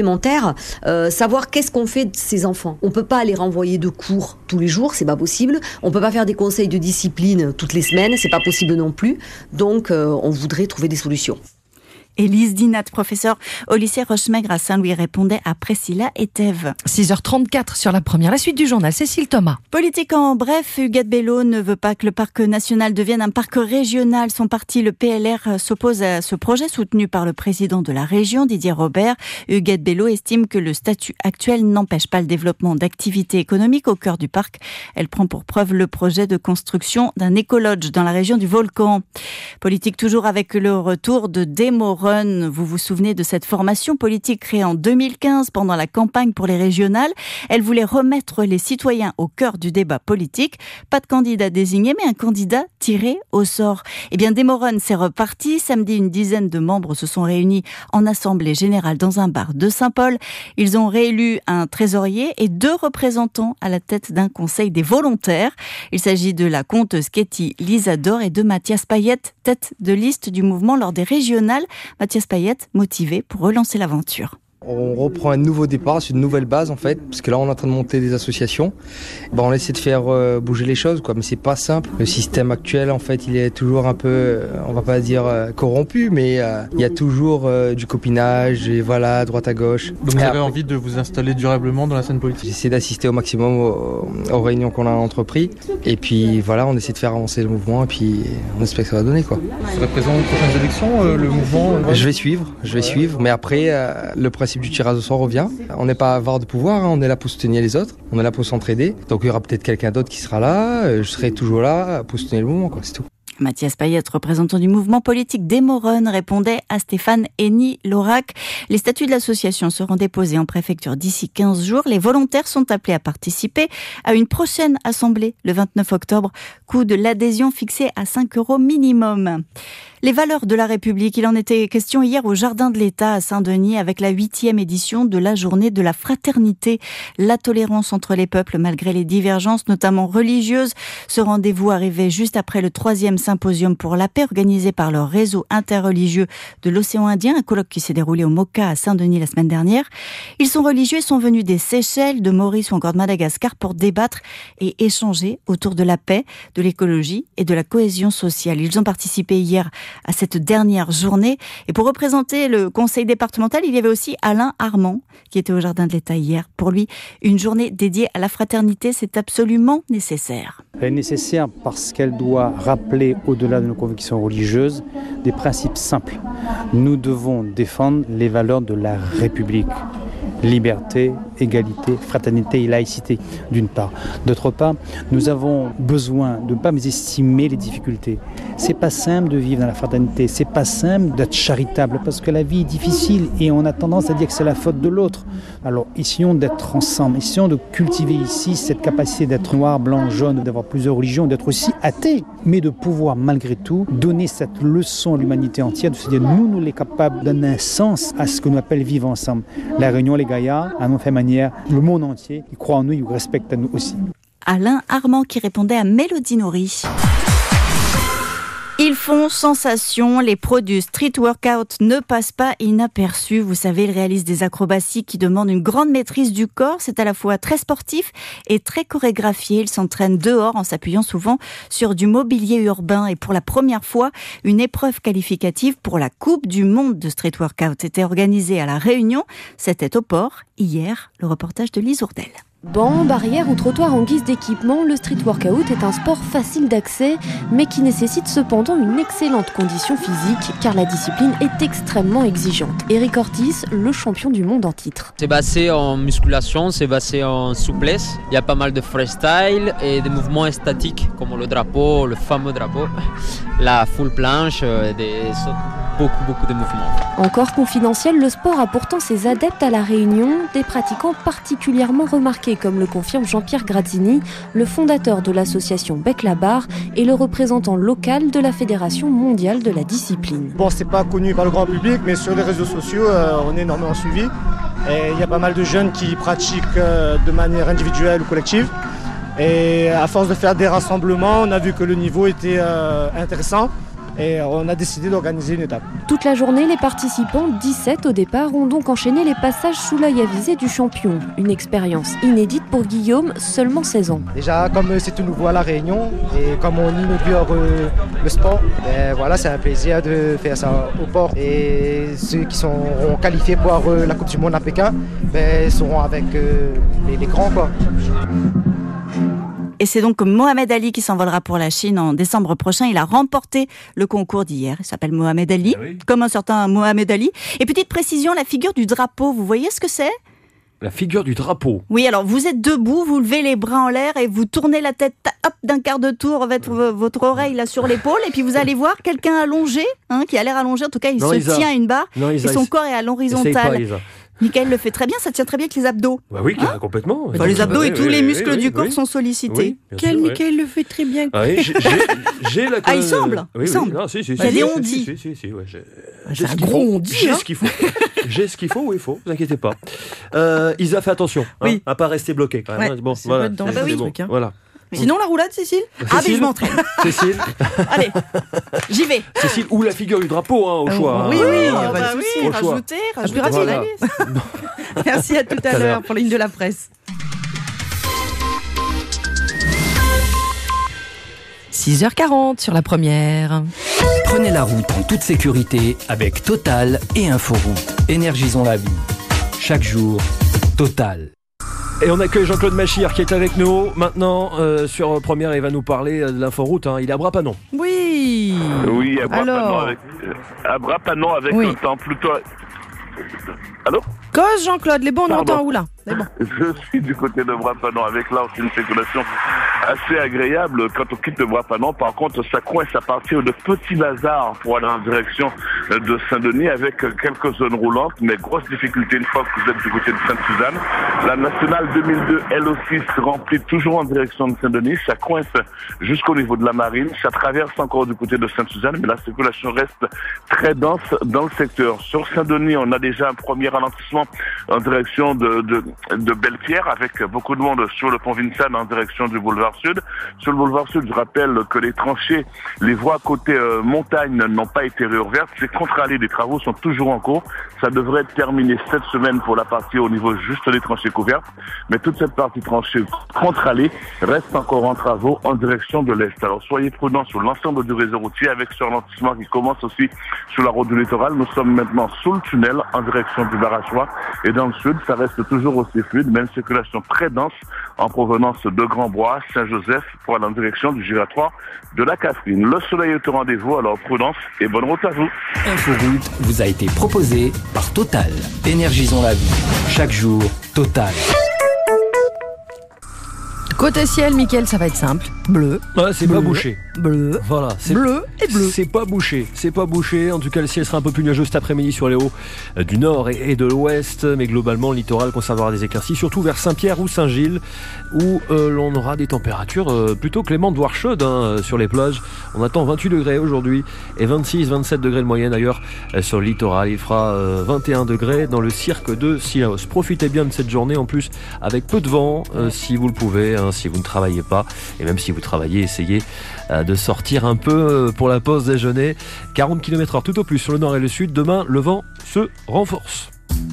savoir qu'est-ce qu'on fait de ces enfants. On peut pas les renvoyer de cours tous les jours, c'est pas possible. On peut pas faire des conseils de discipline toutes les semaines, c'est pas possible non plus. Donc on voudrait trouver des solutions. Élise Dinat, professeure au lycée Rochemaigre à Saint-Louis, répondait à Priscilla et Thèves. 6h34 sur la première, la suite du journal, Cécile Thomas. Politique en bref, Huguette Bello ne veut pas que le parc national devienne un parc régional. Son parti, le PLR, s'oppose à ce projet soutenu par le président de la région, Didier Robert. Huguette Bello estime que le statut actuel n'empêche pas le développement d'activités économiques au cœur du parc. Elle prend pour preuve le projet de construction d'un écolodge dans la région du Volcan. Politique toujours avec le retour de Demoren. Run. Vous vous souvenez de cette formation politique créée en 2015 pendant la campagne pour les régionales. Elle voulait remettre les citoyens au cœur du débat politique. Pas de candidat désigné, mais un candidat tiré au sort. Eh bien, Demo Run, c'est reparti. Samedi, une dizaine de membres se sont réunis en assemblée générale dans un bar de Saint-Paul. Ils ont réélu un trésorier et 2 représentants à la tête d'un conseil des volontaires. Il s'agit de la conteuse Katie Lisador et de Mathias Payet, tête de liste du mouvement lors des régionales. Mathias Payet, motivé pour relancer l'aventure. On reprend un nouveau départ, c'est une nouvelle base en fait, parce que là on est en train de monter des associations. On essaie de faire bouger les choses, quoi, mais c'est pas simple. Le système actuel en fait, il est toujours un peu, on va pas dire corrompu, mais il y a toujours du copinage et voilà, à droite à gauche. Donc vous avez envie de vous installer durablement dans la scène politique ? J'essaie d'assister au maximum aux réunions qu'on a entreprises, et puis voilà, on essaie de faire avancer le mouvement, et puis on espère que ça va donner quoi. Vous serez présent aux prochaines élections, le mouvement Je vais suivre, mais après le principe du tirage au sort revient. On n'est pas avare de pouvoir, on est là pour soutenir les autres, on est là pour s'entraider. Donc il y aura peut-être quelqu'un d'autre qui sera là, je serai toujours là pour soutenir le mouvement, quoi, c'est tout. Mathias Payet, représentant du mouvement politique Demo Run, répondait à Stéphane Henny-Laurac. Les statuts de l'association seront déposés en préfecture d'ici 15 jours. Les volontaires sont appelés à participer à une prochaine assemblée le 29 octobre. Coût de l'adhésion fixé à 5 € minimum. Les valeurs de la République, il en était question hier au Jardin de l'État à Saint-Denis avec la 8e édition de la journée de la fraternité, la tolérance entre les peuples malgré les divergences, notamment religieuses. Ce rendez-vous arrivait juste après le 3e symposium pour la paix organisé par le réseau interreligieux de l'océan Indien, un colloque qui s'est déroulé au Moka à Saint-Denis la semaine dernière. Ils sont religieux et sont venus des Seychelles, de Maurice ou encore de Madagascar pour débattre et échanger autour de la paix, de l'écologie et de la cohésion sociale. Ils ont participé hier à cette dernière journée. Et pour représenter le conseil départemental, il y avait aussi Alain Armand qui était au Jardin de l'État hier. Pour lui, une journée dédiée à la fraternité, c'est absolument nécessaire. Elle est nécessaire parce qu'elle doit rappeler, au-delà de nos convictions religieuses, des principes simples. Nous devons défendre les valeurs de la République. Liberté, égalité, fraternité et laïcité, d'une part. D'autre part, nous avons besoin de ne pas mésestimer les difficultés. C'est pas simple de vivre dans la fraternité, c'est pas simple d'être charitable, parce que la vie est difficile et on a tendance à dire que c'est la faute de l'autre. Alors, essayons d'être ensemble, essayons de cultiver ici cette capacité d'être noir, blanc, jaune, d'avoir plusieurs religions, d'être aussi athée, mais de pouvoir malgré tout donner cette leçon à l'humanité entière, de se dire nous les capables de donner un sens à ce que nous appelle vivre ensemble. La Réunion, les Gaïas, à notre manière, le monde entier, il croit en nous, il respecte à nous aussi. Alain Armand qui répondait à Mélodie Nourri. Ils font sensation, les pros du street workout ne passent pas inaperçus. Vous savez, ils réalisent des acrobaties qui demandent une grande maîtrise du corps. C'est à la fois très sportif et très chorégraphié. Ils s'entraînent dehors en s'appuyant souvent sur du mobilier urbain. Et pour la première fois, une épreuve qualificative pour la Coupe du Monde de street workout était organisée à La Réunion. C'était au port. Hier, le reportage de Lise Ourdel. Bancs, barrières ou trottoirs en guise d'équipement, le street workout est un sport facile d'accès, mais qui nécessite cependant une excellente condition physique, car la discipline est extrêmement exigeante. Eric Ortiz, le champion du monde en titre. C'est basé en musculation, c'est basé en souplesse. Il y a pas mal de freestyle et des mouvements statiques, comme le drapeau, le fameux drapeau, la full planche, beaucoup de mouvements. Encore confidentiel, le sport a pourtant ses adeptes à La Réunion, des pratiquants particulièrement remarqués, comme le confirme Jean-Pierre Grazzini, le fondateur de l'association Bec-la-Barre et le représentant local de la Fédération mondiale de la discipline. Bon, c'est pas connu par le grand public, mais sur les réseaux sociaux, on est énormément suivi. Et il y a pas mal de jeunes qui pratiquent de manière individuelle ou collective. Et à force de faire des rassemblements, on a vu que le niveau était intéressant. Et on a décidé d'organiser une étape. Toute la journée, les participants, 17 au départ, ont donc enchaîné les passages sous l'œil avisé du champion. Une expérience inédite pour Guillaume, seulement 16 ans. Déjà, comme c'est tout nouveau à La Réunion et comme on inaugure le sport, voilà, c'est un plaisir de faire ça au port. Et ceux qui seront qualifiés pour la Coupe du Monde à Pékin seront avec les grands, quoi. Et c'est donc Mohamed Ali qui s'envolera pour la Chine en décembre prochain. Il a remporté le concours d'hier. Il s'appelle Mohamed Ali, comme un certain Mohamed Ali. Et petite précision, la figure du drapeau, vous voyez ce que c'est ? La figure du drapeau. Oui, alors vous êtes debout, vous levez les bras en l'air et vous tournez la tête d'un quart de tour avec votre oreille là sur l'épaule et puis vous allez voir quelqu'un allongé, qui a l'air allongé, en tout cas il se tient à une barre et son corps est à l'horizontale. Mickaël le fait très bien, ça tient très bien avec les abdos. Bah oui, complètement. Les abdos et tous les muscles du corps sont sollicités. Mickaël le fait très bien. J'ai la il semble. Oui, non, si. Il y a des ondits. J'ai un gros ondi. J'ai ce qu'il faut. J'ai ce qu'il faut, oui, il faut. Ne vous inquiétez pas. Isa, fait attention. À pas rester bloqué quand même. Bon, voilà. Voilà. Sinon, la roulade, Cécile? Je m'entraîne. Cécile. Allez, j'y vais. Cécile ou la figure du drapeau, au choix. Oui, rajoutez la liste. Merci, à tout à l'heure pour la ligne de la presse. 6h40 sur la première. Prenez la route en toute sécurité avec Total et Inforoute. Énergisons la vie. Chaque jour, Total. Et on accueille Jean-Claude Machir qui est avec nous maintenant sur Première. Il va nous parler de l'inforoute. Il est à Brapanon. Oui. Oui, à Brapanon avec le temps plutôt. Allô? Cause Jean-Claude, les bons, on entend où là? Je suis du côté de Brapanon avec là aussi une circulation assez agréable quand on quitte Brapanon. Par contre, ça coince à partir de Petit-Lazare pour aller en direction de Saint-Denis avec quelques zones roulantes, mais grosse difficulté une fois que vous êtes du côté de Sainte-Suzanne. La nationale 2002, elle aussi, se remplit toujours en direction de Saint-Denis. Ça coince jusqu'au niveau de la Marine. Ça traverse encore du côté de Sainte-Suzanne, mais la circulation reste très dense dans le secteur. Sur Saint-Denis, on a déjà un premier ralentissement en direction de Belle-Pierre avec beaucoup de monde sur le pont Vincennes en direction du boulevard Sud. Sur le boulevard Sud, je rappelle que les tranchées, les voies côté montagne n'ont pas été réouvertes. Ces contre-allées des travaux sont toujours en cours. Ça devrait être terminé cette semaine pour la partie au niveau juste des tranchées couvertes. Mais toute cette partie tranchée contre-allée reste encore en travaux en direction de l'Est. Alors soyez prudents sur l'ensemble du réseau routier avec ce ralentissement qui commence aussi sur la route du littoral. Nous sommes maintenant sous le tunnel en direction du Barachois. Et dans le sud, ça reste toujours aussi fluide, mais une circulation très dense en provenance de Grand-Bois, Saint-Joseph, pour aller en direction du giratoire de la Catherine. Le soleil est au rendez-vous, alors prudence et bonne route à vous. Inforoute vous a été proposé par Total. Énergisons la vie. Chaque jour, Total. Côté ciel, Mickaël, ça va être simple. Bleu. Ouais, c'est bleu, pas bouché. Bleu. Voilà. Bleu et bleu. C'est pas bouché. C'est pas bouché. En tout cas, le ciel sera un peu plus nuageux cet après-midi sur les hauts du nord et de l'ouest. Mais globalement, le littoral conservera des éclaircies, surtout vers Saint-Pierre ou Saint-Gilles, où l'on aura des températures plutôt clémentes, voire chaudes sur les plages. On attend 28 degrés aujourd'hui et 26-27 degrés de moyenne ailleurs sur le littoral. Il fera 21 degrés dans le cirque de Sillaos. Profitez bien de cette journée en plus avec peu de vent si vous le pouvez. Si vous ne travaillez pas, et même si vous travaillez, essayez de sortir un peu pour la pause déjeuner. 40 km/h tout au plus sur le nord et le sud. Demain, le vent se renforce.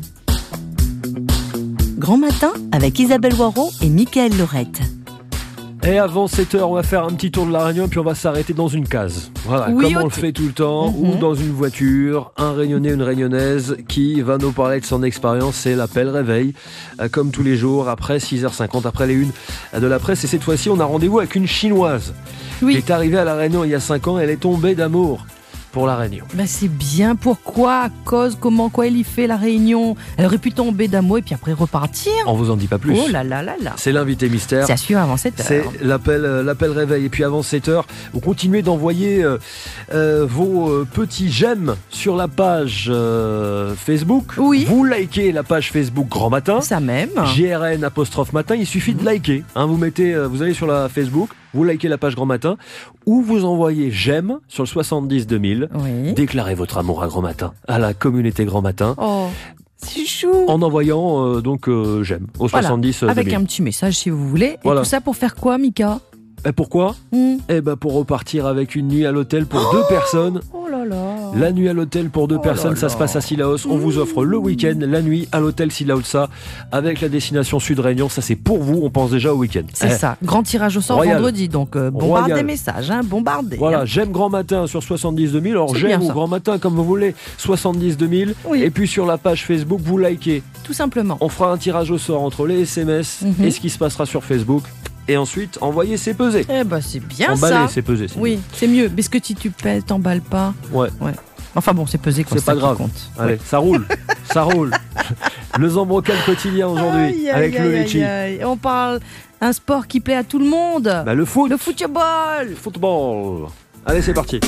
Grand matin avec Isabelle Waro et Mickaël Lorette. Et avant 7h, on va faire un petit tour de la Réunion, puis on va s'arrêter dans une case. Voilà, oui, comme on le fait tout le temps, ou dans une voiture, un Réunionnais, une Réunionnaise qui va nous parler de son expérience. C'est l'appel réveil, comme tous les jours, après 6h50, après les unes de la presse. Et cette fois-ci, on a rendez-vous avec une Chinoise qui est arrivée à la Réunion il y a 5 ans. Elle est tombée d'amour pour la Réunion. Ben c'est bien. Pourquoi? À cause, comment, quoi elle y fait la Réunion? Elle aurait pu tomber d'amour et puis après repartir. On vous en dit pas plus. Oh là là là là. C'est l'invité mystère. C'est à suivre avant 7h. C'est l'appel réveil. Et puis avant 7h, vous continuez d'envoyer vos petits j'aime sur la page Facebook. Oui. Vous likez la page Facebook Grand Matin. Ça même. GRN_matin. Il suffit de liker. Vous mettez, vous allez sur la Facebook. Vous likez la page Grand Matin ou vous envoyez j'aime sur le 70 2000. Oui. Déclarez votre amour à Grand Matin, à la communauté Grand Matin. Oh, c'est chou. En envoyant j'aime au 70 2000. Avec un petit message si vous voulez. Voilà. Et tout ça pour faire quoi, Mika? Et pourquoi? Pour repartir avec une nuit à l'hôtel pour 2 personnes. Oh là là. La nuit à l'hôtel pour 2 personnes, ça se passe à Sillaos. On vous offre le week-end, la nuit à l'hôtel Sillaosa avec la destination Sud Réunion. Ça c'est pour vous, on pense déjà au week-end. C'est ça, grand tirage au sort Royal. vendredi, donc bombardez des messages, bombardez. Voilà, j'aime Grand Matin sur 70 2000. Alors C'est j'aime bien, ou ça. Grand Matin comme vous voulez, 70 2000. Oui. Et puis sur la page Facebook, vous likez. Tout simplement. On fera un tirage au sort entre les SMS et ce qui se passera sur Facebook. Et ensuite, envoyer c'est peser. Eh ben c'est bien Emballer, ça. c'est peser. Oui, c'est mieux. Mais ce que tu pèses, t'emballes pas. Ouais. Enfin bon, c'est pesé quoi. C'est pas grave. Compte. Allez, ça roule. Ça roule. Le Zambrocal quotidien aujourd'hui avec le Lecce. On parle un sport qui plaît à tout le monde. Le foot. Le football. Football. Allez, c'est parti.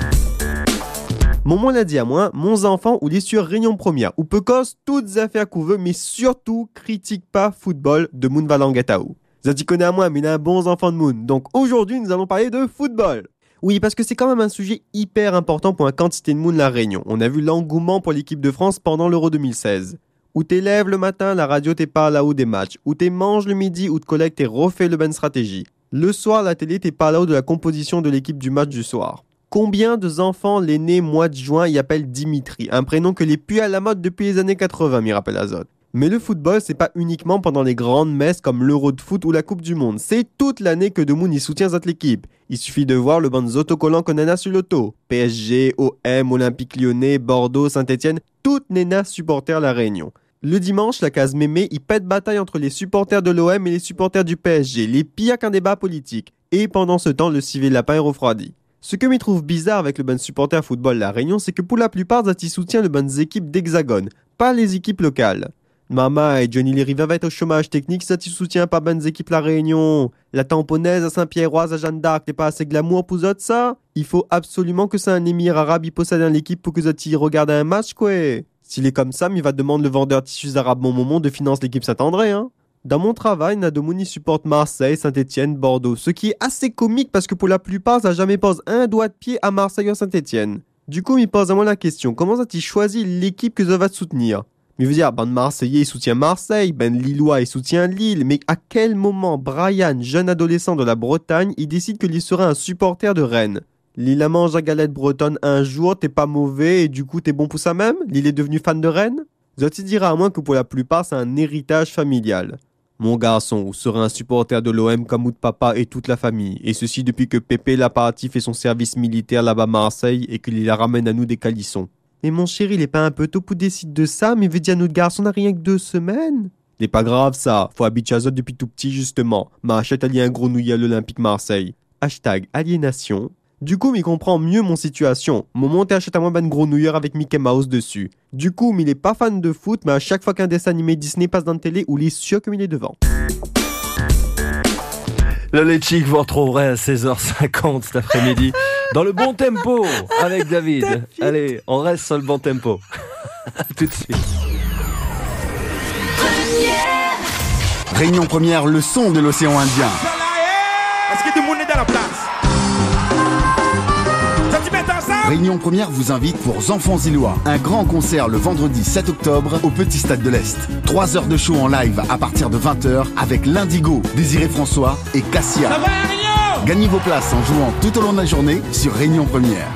Mon l'a dit à moi, mon enfant ou les sur Réunion Première, ou Pecos, toutes affaires qu'on veut, mais surtout, critique pas football de Moun Valangatao. Zati connaît à moi, mais il a un bon enfant de Moun. Donc aujourd'hui, nous allons parler de football. Oui, parce que c'est quand même un sujet hyper important pour la quantité de Moun la Réunion. On a vu l'engouement pour l'équipe de France pendant l'Euro 2016. Où t'es lèves le matin, la radio t'es pas là-haut des matchs. Où t'es manges le midi, où te collectes et refais le ben stratégie. Le soir, la télé t'es pas là-haut de la composition de l'équipe du match du soir. Combien d'enfants l'aîné mois de juin y appellent Dimitri, un prénom que les plus à la mode depuis les années 80, m'y rappelle Azote. Mais le football, c'est pas uniquement pendant les grandes messes comme l'Euro de foot ou la Coupe du Monde. C'est toute l'année que Demoun y soutient cette équipe. Il suffit de voir le banc autocollant qu'on a sur l'auto. PSG, OM, Olympique Lyonnais, Bordeaux, Saint-Etienne, toutes Nena supporters la Réunion. Le dimanche, la case mémé, il pète bataille entre les supporters de l'OM et les supporters du PSG, les pires qu'un débat politique. Et pendant ce temps, le civil lapin est refroidi. Ce que m'y trouve bizarre avec le bon supporter football la Réunion, c'est que pour la plupart, Zati soutient le bonnes équipes d'Hexagone, pas les équipes locales. Mama et Johnny Leriva va être au chômage technique, Zati soutient pas bonnes équipes la Réunion. La tamponnaise à Saint-Pierroise, à Jeanne d'Arc, t'es pas assez glamour pour ça? Il faut absolument que c'est un émir arabe y possède dans l'équipe pour que Zati regarde un match, quoi. S'il est comme ça, il va demander le vendeur tissus arabes Bon Moment de financer l'équipe Saint-André, hein. Dans mon travail, Nadomouni supporte Marseille, Saint-Etienne, Bordeaux, ce qui est assez comique parce que pour la plupart, ça jamais pose un doigt de pied à Marseille ou Saint-Etienne. Du coup, il pose à moi la question, comment as-tu choisi l'équipe que ça va te soutenir? Mais veut dire, ben Marseillais, il soutient Marseille, ben Lillois, il soutient Lille, mais à quel moment Brian, jeune adolescent de la Bretagne, il décide qu'il sera un supporter de Rennes? Lille a mangé à galette bretonne un jour, t'es pas mauvais et du coup t'es bon pour ça même? Lille est devenu fan de Rennes? Zoti dira à moi que pour la plupart, c'est un héritage familial. Mon garçon sera un supporter de l'OM comme de papa et toute la famille, et ceci depuis que Pépé Lapartie fait son service militaire là-bas à Marseille et qu'il la ramène à nous des calissons. Mais mon chéri, il est pas un peu tôt pour décider de ça, mais veut dire notre garçon n'a rien que 2 semaines? C'est pas grave ça, faut habiter à Zot depuis tout petit justement. Ma achète allié un gros nouillet à l'Olympique Marseille. #aliénation. Du coup, il comprend mieux mon situation. Mon monté achète à moi ben gros nouilleur avec Mickey Mouse dessus. Du coup, il est pas fan de foot, mais à chaque fois qu'un dessin animé Disney passe dans la télé, il est sûr qu'il est devant. Le Lecce, vous retrouverez à 16h50 cet après-midi dans le bon tempo avec David. Allez, on reste sur le bon tempo. Tout de suite. Réunion Première, le son de l'océan Indien. Est-ce que tout le monde est dans la place? Réunion Première vous invite pour Enfants Illois. Un grand concert le vendredi 7 octobre au Petit Stade de l'Est. 3 heures de show en live à partir de 20h avec l'Indigo, Désiré François et Cassia. Gagnez vos places en jouant tout au long de la journée sur Réunion Première.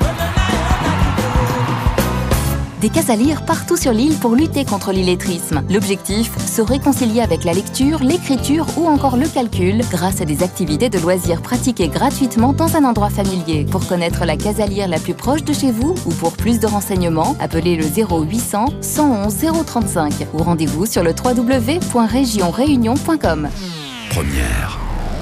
Des cases à lire partout sur l'île pour lutter contre l'illettrisme. L'objectif, se réconcilier avec la lecture, l'écriture ou encore le calcul grâce à des activités de loisirs pratiquées gratuitement dans un endroit familier. Pour connaître la case à lire la plus proche de chez vous ou pour plus de renseignements, appelez le 0800 111 035 ou rendez-vous sur le www.regionreunion.com. Première.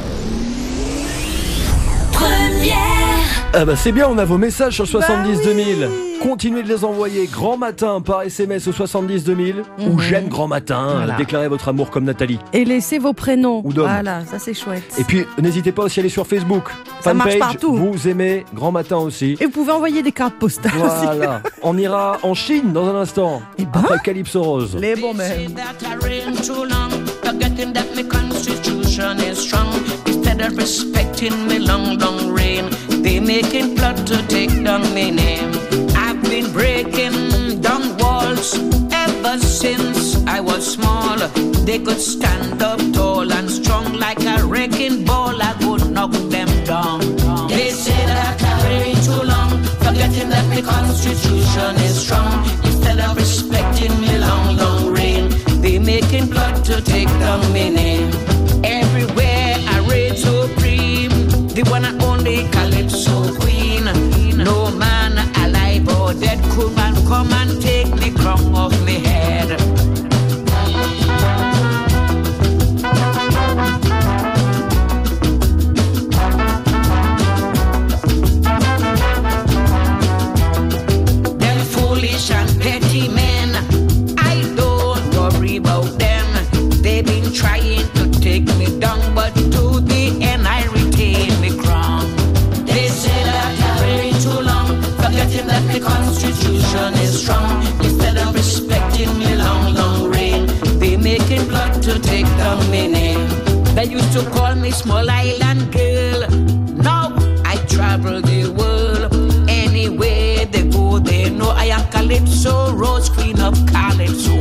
Ah bah c'est bien, on a vos messages sur 70 2000. Continuez de les envoyer grand matin par SMS au 70 2000 ou j'aime grand matin. Voilà. Déclarez votre amour comme Nathalie. Et laissez vos prénoms. Ou d'hommes. Voilà, ça c'est chouette. Et puis n'hésitez pas aussi à aller sur Facebook. Ça marche Fanpage, partout. Vous aimez grand matin aussi. Et vous pouvez envoyer des cartes postales aussi. Voilà. On ira en Chine dans un instant. Après Calypso Rose. Les bons mêmes. They making plot to take down my name. I've been breaking down walls ever since I was small. They could stand up tall and strong like a wrecking ball. I would knock them down. They say that I reign too long, forgetting that the Constitution is strong. Instead of respecting me long, long reign, they making plot to take down my name. Everywhere I reign supreme, the one and only Calypso Queen. No man alive or dead could man come and take the crown off my head. Them foolish and about them. They've been trying to take me down, but to the end I retain the crown. They say that I reign too long, forgetting that the Constitution is strong. Instead of respecting me long, long reign, they making plot to take down my name. They used to call me small island girl. Now I travel the world. Anywhere they go, they know I am Calypso, Rose Queen of Calypso.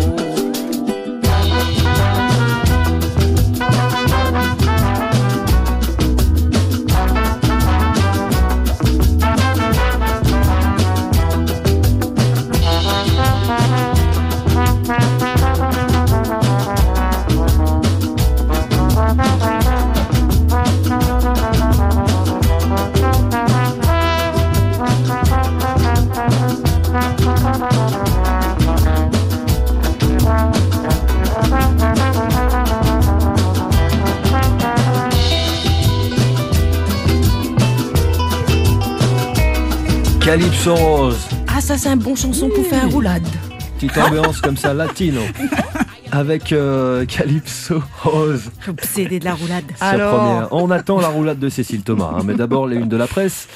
Calypso Rose. Ah, ça, c'est un bon chanson pour faire un roulade. Petite ambiance comme ça, latino. Avec Calypso Rose. Obsédé de la roulade. Alors, on attend la roulade de Cécile Thomas. Mais d'abord, les unes de la presse.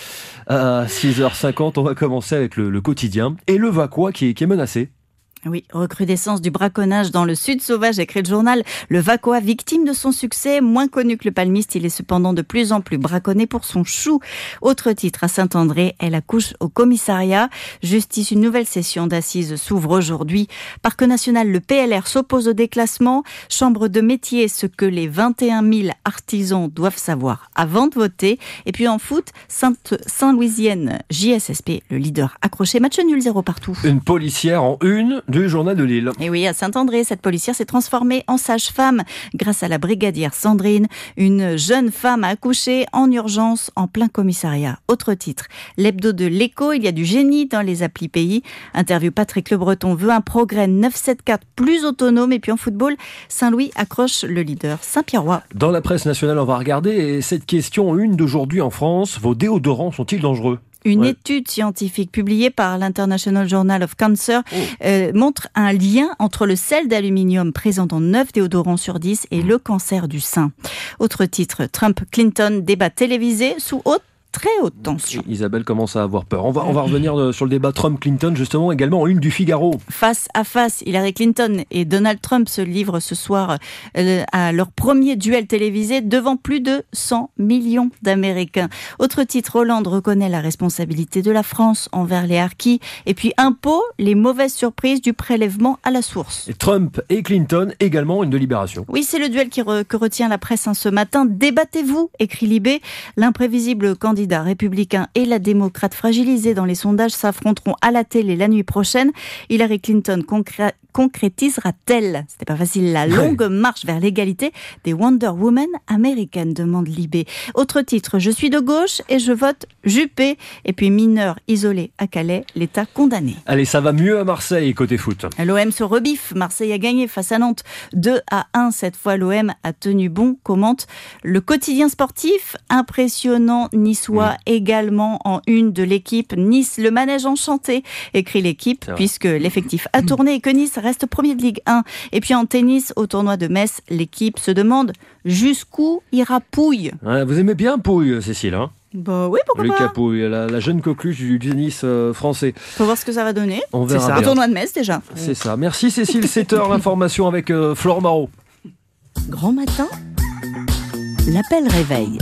À 6h50, on va commencer avec le quotidien. Et le Vacois qui est menacé. Oui, recrudescence du braconnage dans le Sud sauvage, écrit le journal. Le Vacois, victime de son succès, moins connu que le palmiste, il est cependant de plus en plus braconné pour son chou. Autre titre à Saint-André, elle accouche au commissariat. Justice, une nouvelle session d'assises s'ouvre aujourd'hui. Parc national, le PLR s'oppose au déclassement. Chambre de métier, ce que les 21 000 artisans doivent savoir avant de voter. Et puis en foot, Saint-Louisienne, JSSP, le leader accroché. Match nul 0 partout. Une policière en une du journal de Lille. Et oui, à Saint-André, cette policière s'est transformée en sage-femme grâce à la brigadière Sandrine. Une jeune femme a accouché en urgence en plein commissariat. Autre titre, l'hebdo de l'Écho, il y a du génie dans les applis pays. Interview Patrick Le Breton veut un progrès 974 plus autonome. Et puis en football, Saint-Louis accroche le leader Saint-Pierrois. Dans la presse nationale, on va regarder cette question une d'aujourd'hui en France. Vos déodorants sont-ils dangereux ? Une étude scientifique publiée par l'International Journal of Cancer montre un lien entre le sel d'aluminium présent dans 9 déodorants sur 10 et le cancer du sein. Autre titre, Trump-Clinton, débat télévisé sous très haute tension. Isabelle commence à avoir peur. On va revenir sur le débat Trump-Clinton, justement, également en une du Figaro. Face à face, Hillary Clinton et Donald Trump se livrent ce soir à leur premier duel télévisé devant plus de 100 millions d'Américains. Autre titre, Hollande reconnaît la responsabilité de la France envers les harkis et puis impôt les mauvaises surprises du prélèvement à la source. Et Trump et Clinton, également une de Libération. Oui, c'est le duel que retient la presse ce matin. Débattez-vous, écrit Libé. L'imprévisible candidat républicain et la démocrate fragilisée dans les sondages s'affronteront à la télé la nuit prochaine. Hillary Clinton concrétisera-t-elle, c'était pas facile, la longue marche vers l'égalité des Wonder Woman américaines, demande Libé. Autre titre, je suis de gauche et je vote Juppé. Et puis mineur isolé à Calais, l'État condamné. Allez, ça va mieux à Marseille côté foot. L'OM se rebiffe, Marseille a gagné face à Nantes 2-1. Cette fois, l'OM a tenu bon, commente le quotidien sportif. Impressionnant niçois également en une de l'équipe. Nice, le manège enchanté, écrit l'équipe, puisque l'effectif a tourné et que Nice reste premier de Ligue 1. Et puis en tennis, au tournoi de Metz, l'équipe se demande jusqu'où ira Pouille. Ouais, vous aimez bien Pouille, Cécile, hein ? Bah oui, pourquoi Lucas pas. Pouille, la jeune coqueluche du tennis français. Faut voir ce que ça va donner. On verra bien. Au tournoi de Metz déjà. C'est ça. Merci Cécile, 7h, l'information avec Flore Marot. Grand matin, l'appel réveil.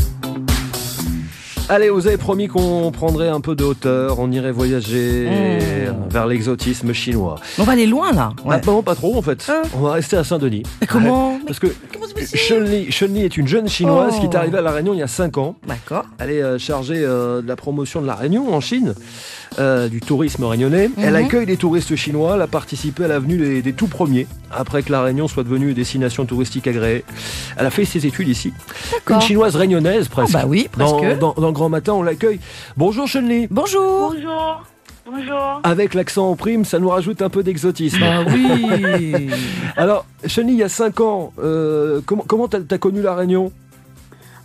Allez, vous avez promis qu'on prendrait un peu de hauteur, on irait voyager vers l'exotisme chinois. On va aller loin là. Ouais. Non, pas trop en fait. On va rester à Saint-Denis. Comment ? Parce que Chun-Li est une jeune chinoise qui est arrivée à La Réunion il y a 5 ans. D'accord. Elle est chargée de la promotion de La Réunion en Chine, du tourisme réunionnais. Elle accueille les touristes chinois, elle a participé à l'avenue des tout premiers, après que La Réunion soit devenue une destination touristique agréée. Elle a fait ses études ici. D'accord. Une chinoise réunionnaise presque. Bah oui, presque. Dans Grand Matin, on l'accueille. Bonjour Chun-Li. Bonjour. Bonjour. Bonjour. Avec l'accent en prime, ça nous rajoute un peu d'exotisme. Bah oui. Alors, Chun-Li, il y a 5 ans, comment t'as connu La Réunion ?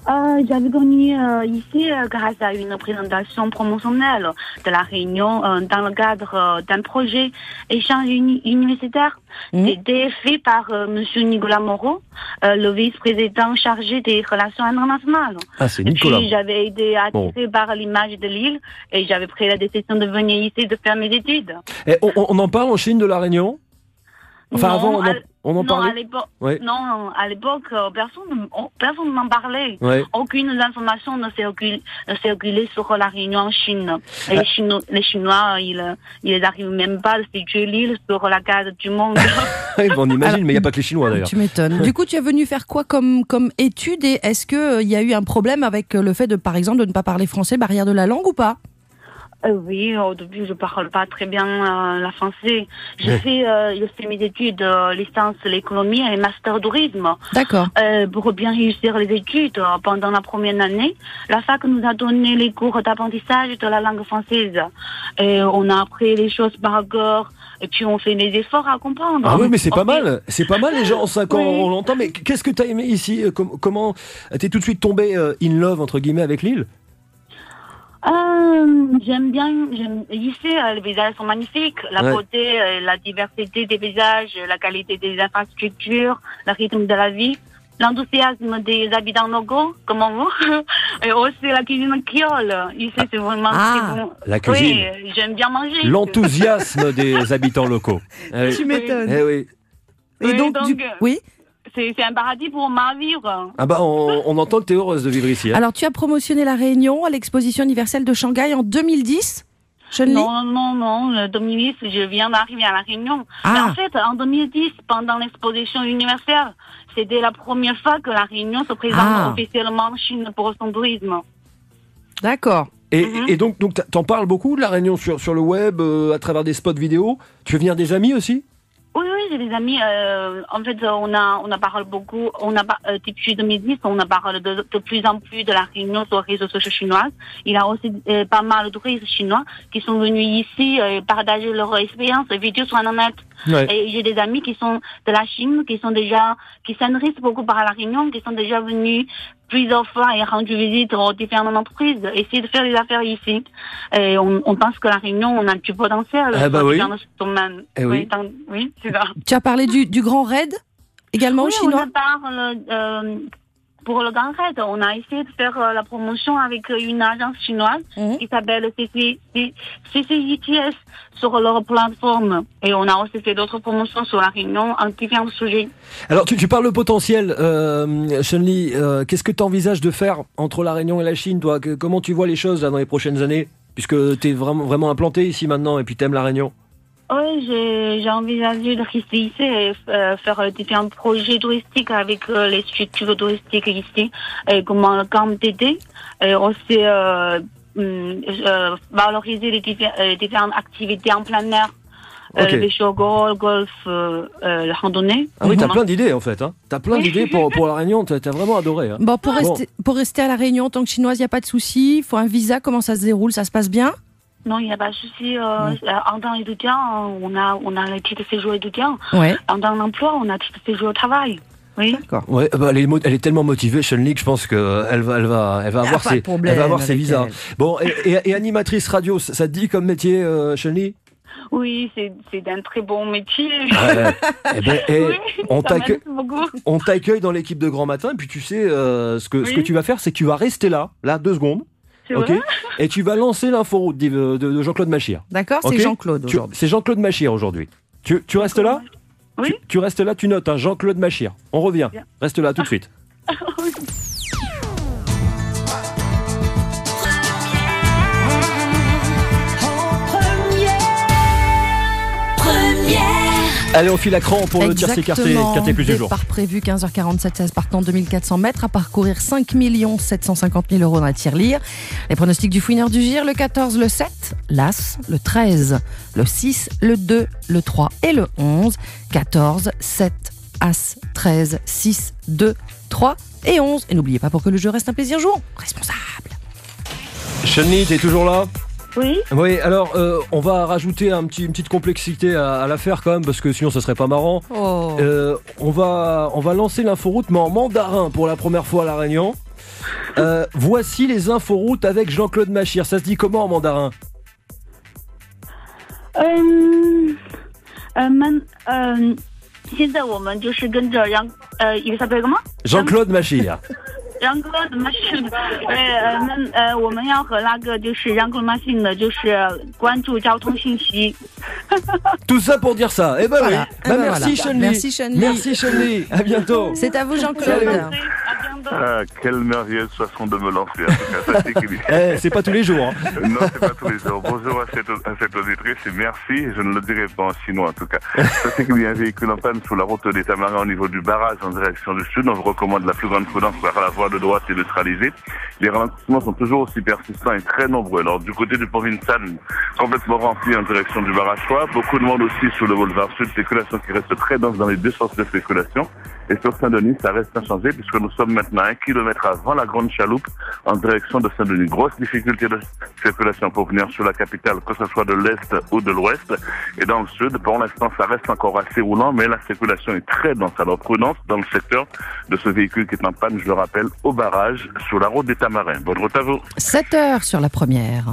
J'avais gagné ici grâce à une présentation promotionnelle de la Réunion dans le cadre d'un projet échange universitaire. C'était fait par Monsieur Nicolas Moreau, le vice-président chargé des relations internationales. Ah, c'est Nicolas. Et puis j'avais été attirée par l'image de l'île et j'avais pris la décision de venir ici de faire mes études. Et on en parle en Chine de la Réunion? Enfin, Non, avant, on en parlait. Ouais. Non, à l'époque, personne n'en parlait. Ouais. Aucune information ne circulait sur la Réunion en Chine. Et les Chinois, ils n'arrivent même pas à situer l'île sur la carte du monde. Oui, on imagine, mais il n'y a pas que les Chinois d'ailleurs. Tu m'étonnes. Du coup, tu es venu faire quoi comme étude et est-ce qu'il y a eu un problème avec le fait de, par exemple, de ne pas parler français, barrière de la langue ou pas? Oui, au début, je parle pas très bien la français. J'ai fait mes études licence l'économie et master tourisme. D'accord. Pour bien réussir les études pendant la première année, la fac nous a donné les cours d'apprentissage de la langue française. Et on a appris les choses par cœur. Et puis on fait des efforts à comprendre. Ah oui, mais c'est pas mal. C'est pas mal les gens en 5 ans, on l'entend. Mais qu'est-ce que t'as aimé ici? Comment t'es tout de suite tombé in love entre guillemets avec l'île? J'aime bien. Ici, les paysages sont magnifiques. La beauté, la diversité des paysages, la qualité des infrastructures, le rythme de la vie, l'enthousiasme des habitants locaux, comme vous, et aussi la cuisine créole. Ici, c'est vraiment très bon. La cuisine. Oui, j'aime bien manger. L'enthousiasme des habitants locaux. Tu m'étonnes. Oui. Et donc oui. C'est un paradis pour ma vivre. Ah bah on entend que tu es heureuse de vivre ici. Hein. Alors tu as promotionné la Réunion à l'exposition universelle de Shanghai en 2010 ? Non, 2010, je viens d'arriver à la Réunion. Mais en fait, en 2010, pendant l'exposition universelle, c'était la première fois que la Réunion se présente officiellement en Chine pour son tourisme. D'accord. Et donc t'en parles beaucoup de la Réunion sur le web, à travers des spots vidéo. Tu fais venir des amis aussi ? Oui, j'ai des amis. En fait, on a parlé beaucoup. Depuis 2010, on a parlé de plus en plus de la Réunion sur les réseaux sociaux chinois. Il y a aussi pas mal de touristes chinois qui sont venus ici partager leur expérience vidéo sur Internet. Ouais. Et j'ai des amis qui sont de la Chine, qui s'intéressent beaucoup par la Réunion, qui sont déjà venus plusieurs fois et rendu visite aux différentes entreprises, essayer de faire des affaires ici. Et on pense que la Réunion, on a du potentiel dans ce domaine. Oui, c'est ça. Tu as parlé du Grand Raid également aux Chinois? On parle pour le Grand Raid, on a essayé de faire la promotion avec une agence chinoise qui s'appelle CCITS sur leur plateforme. Et on a aussi fait d'autres promotions sur la Réunion en différents sujets. Alors, tu parles de potentiel, Shen-Li. Qu'est-ce que tu envisages de faire entre la Réunion et la Chine, toi? Comment tu vois les choses là, dans les prochaines années? Puisque tu es vraiment implanté ici maintenant et puis tu aimes la Réunion. Oui, j'ai envisagé de rester ici et faire différents projets touristiques avec les structures touristiques ici, comme le camp d'été, et aussi valoriser les différentes activités en plein air. Le vélo, golf, la randonnée. Ah oui, t'as plein d'idées en fait. Hein. T'as plein d'idées pour la Réunion, t'as vraiment adoré. Hein. Bon, pour rester à la Réunion en tant que chinoise, il n'y a pas de souci. Il faut un visa, comment ça se déroule? Ça se passe bien? Non, il n'y a pas de souci. En tant qu'étudiant, on a le titre de séjour étudiant. Ouais. En tant qu'emploi, on a le titre de séjour au travail. Oui. D'accord. Ouais, elle est tellement motivée, Shen-Li, que je pense qu'elle va avoir ses visas. Bon, et animatrice radio, ça te dit comme métier, Shen-Li? Oui, c'est un très bon métier. On t'accueille dans l'équipe de Grand Matin, et puis tu sais, ce que tu vas faire, c'est que tu vas rester là 2 secondes. Okay. Et tu vas lancer l'inforoute de Jean-Claude Machir. D'accord, c'est Jean-Claude aujourd'hui. C'est Jean-Claude Machir aujourd'hui. Tu restes là? Oui. Tu restes là, tu notes, hein, Jean-Claude Machir. On revient. Bien. Reste là tout de suite. Allez, on file à cran pour le tiercé quarté plus du jour. Départ prévu 15h47, 16 partant 2400 mètres, à parcourir 5 750 000 € dans la tirelire. Les pronostics du fouineur du GIR, le 14, le 7, l'As, le 13, le 6, le 2, le 3 et le 11. 14, 7, As, 13, 6, 2, 3 et 11. Et n'oubliez pas, pour que le jeu reste un plaisir, jouons responsable. Shen-Li, t'es toujours là? Oui. Oui, alors on va rajouter une petite complexité à l'affaire quand même, parce que sinon ça serait pas marrant. On va lancer l'inforoute, mais en mandarin pour la première fois à La Réunion. Voici les inforoutes avec Jean-Claude Machir. Ça se dit comment en mandarin? Il s'appelle comment? Jean-Claude Machir. Jean-Claude Machir. 我们要和那个就是 Jean-Claude Machir 的就是关注交通信息。 Tout ça pour dire ça. Eh ben Voilà. oui. Merci voilà. Chun-Li. Merci Chun-Li. Merci Chun-Li. À bientôt. C'est à vous Jean-Claude. Ah, quelle merveilleuse façon de me lancer. En tout cas, ça, c'est pas tous les jours. Hein. Non, c'est pas tous les jours. Bonjour à cette auditrice et merci. Je ne le dirai pas en chinois en tout cas. Sachez qu'il y a un véhicule en panne sur la route des Tamarins au niveau du barrage en direction du sud. On vous recommande la plus grande prudence vers la voie de droite et neutralisée. Les ralentissements sont toujours aussi persistants et très nombreux. Alors du côté du pont Vincennes, complètement rempli en direction du barrage 3. Beaucoup de monde aussi sur le boulevard sud. Circulation qui reste très dense dans les deux sens de circulation. Et sur Saint-Denis, ça reste inchangé puisque nous sommes maintenant 1 kilomètre avant la Grande Chaloupe en direction de Saint-Denis. Grosse difficulté de circulation pour venir sur la capitale, que ce soit de l'Est ou de l'Ouest. Et dans le Sud, pour l'instant, ça reste encore assez roulant, mais la circulation est très dense. Alors prudence dans le secteur de ce véhicule qui est en panne, je le rappelle, au barrage sur la route des Tamarins. Bonne route à vous. 7h sur la première.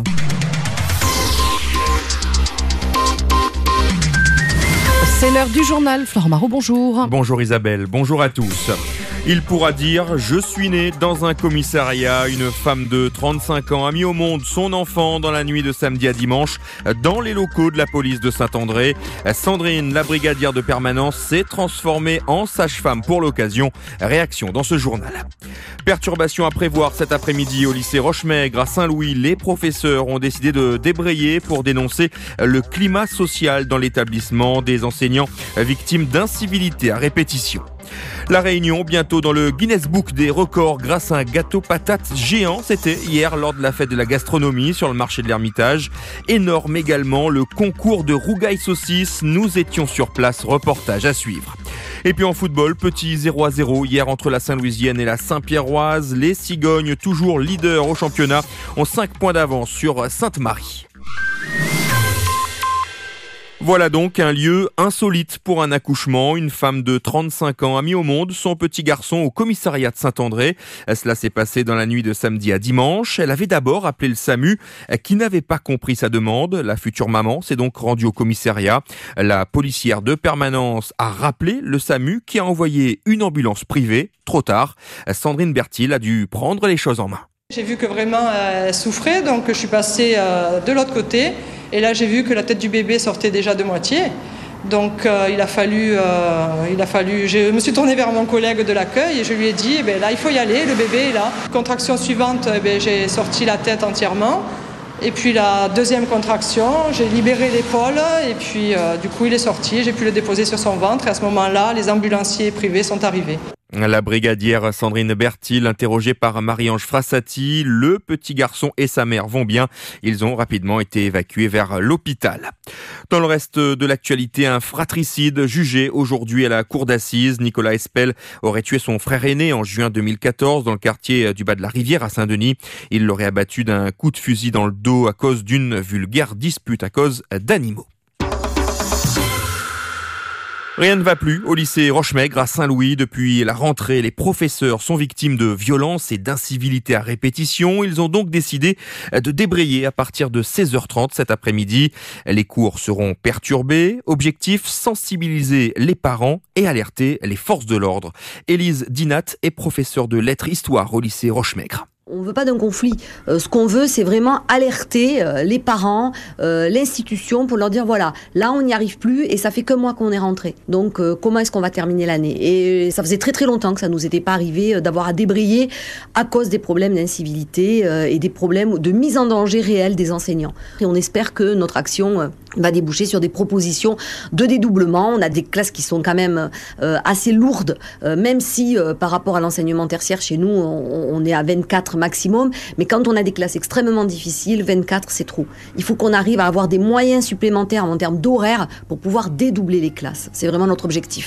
C'est l'heure du journal. Florent Marot, bonjour. Bonjour Isabelle, bonjour à tous. Il pourra dire « Je suis né dans un commissariat ». Une femme de 35 ans a mis au monde son enfant dans la nuit de samedi à dimanche dans les locaux de la police de Saint-André. Sandrine, la brigadière de permanence, s'est transformée en sage-femme pour l'occasion. Réaction dans ce journal. Perturbation à prévoir cet après-midi au lycée Rochemaigre à Saint-Louis. Les professeurs ont décidé de débrayer pour dénoncer le climat social dans l'établissement, des enseignants victimes d'incivilité à répétition. La Réunion, bientôt dans le Guinness Book des records grâce à un gâteau patate géant. C'était hier lors de la fête de la gastronomie sur le marché de l'Ermitage. Énorme également le concours de rougail saucisse. Nous étions sur place, reportage à suivre. Et puis en football, petit 0-0 hier entre la Saint-Louisienne et la Saint-Pierroise. Les Cigognes, toujours leaders au championnat, ont 5 points d'avance sur Sainte-Marie. Voilà donc un lieu insolite pour un accouchement. Une femme de 35 ans a mis au monde son petit garçon au commissariat de Saint-André. Cela s'est passé dans la nuit de samedi à dimanche. Elle avait d'abord appelé le SAMU qui n'avait pas compris sa demande. La future maman s'est donc rendue au commissariat. La policière de permanence a rappelé le SAMU qui a envoyé une ambulance privée. Trop tard, Sandrine Bertil a dû prendre les choses en main. J'ai vu que vraiment elle souffrait, donc je suis passée de l'autre côté. Et là, j'ai vu que la tête du bébé sortait déjà de moitié. Donc, il a fallu. Je me suis tournée vers mon collègue de l'accueil et je lui ai dit, là, il faut y aller, le bébé est là. Contraction suivante, j'ai sorti la tête entièrement. Et puis la deuxième contraction, j'ai libéré l'épaule et puis du coup, il est sorti. J'ai pu le déposer sur son ventre et à ce moment-là, les ambulanciers privés sont arrivés. La brigadière Sandrine Bertil, interrogée par Marie-Ange Frassati, le petit garçon et sa mère vont bien. Ils ont rapidement été évacués vers l'hôpital. Dans le reste de l'actualité, un fratricide jugé aujourd'hui à la cour d'assises. Nicolas Espel aurait tué son frère aîné en juin 2014 dans le quartier du Bas de la Rivière à Saint-Denis. Il l'aurait abattu d'un coup de fusil dans le dos à cause d'une vulgaire dispute à cause d'animaux. Rien ne va plus au lycée Rochemaigre à Saint-Louis. Depuis la rentrée, les professeurs sont victimes de violences et d'incivilité à répétition. Ils ont donc décidé de débrayer à partir de 16h30 cet après-midi. Les cours seront perturbés. Objectif, sensibiliser les parents et alerter les forces de l'ordre. Élise Dinat est professeure de lettres-histoire au lycée Rochemaigre. On ne veut pas d'un conflit. Ce qu'on veut, c'est vraiment alerter les parents, l'institution, pour leur dire, voilà, là, on n'y arrive plus et ça fait que mois qu'on est rentré. Donc, comment est-ce qu'on va terminer l'année ? Et ça faisait très très longtemps que ça nous était pas arrivé d'avoir à débrayer à cause des problèmes d'incivilité et des problèmes de mise en danger réelle des enseignants. Et on espère que notre action va déboucher sur des propositions de dédoublement. On a des classes qui sont quand même assez lourdes, même si par rapport à l'enseignement tertiaire, chez nous, on est à 24 maximum, mais quand on a des classes extrêmement difficiles, 24 c'est trop. Il faut qu'on arrive à avoir des moyens supplémentaires en termes d'horaire pour pouvoir dédoubler les classes. C'est vraiment notre objectif.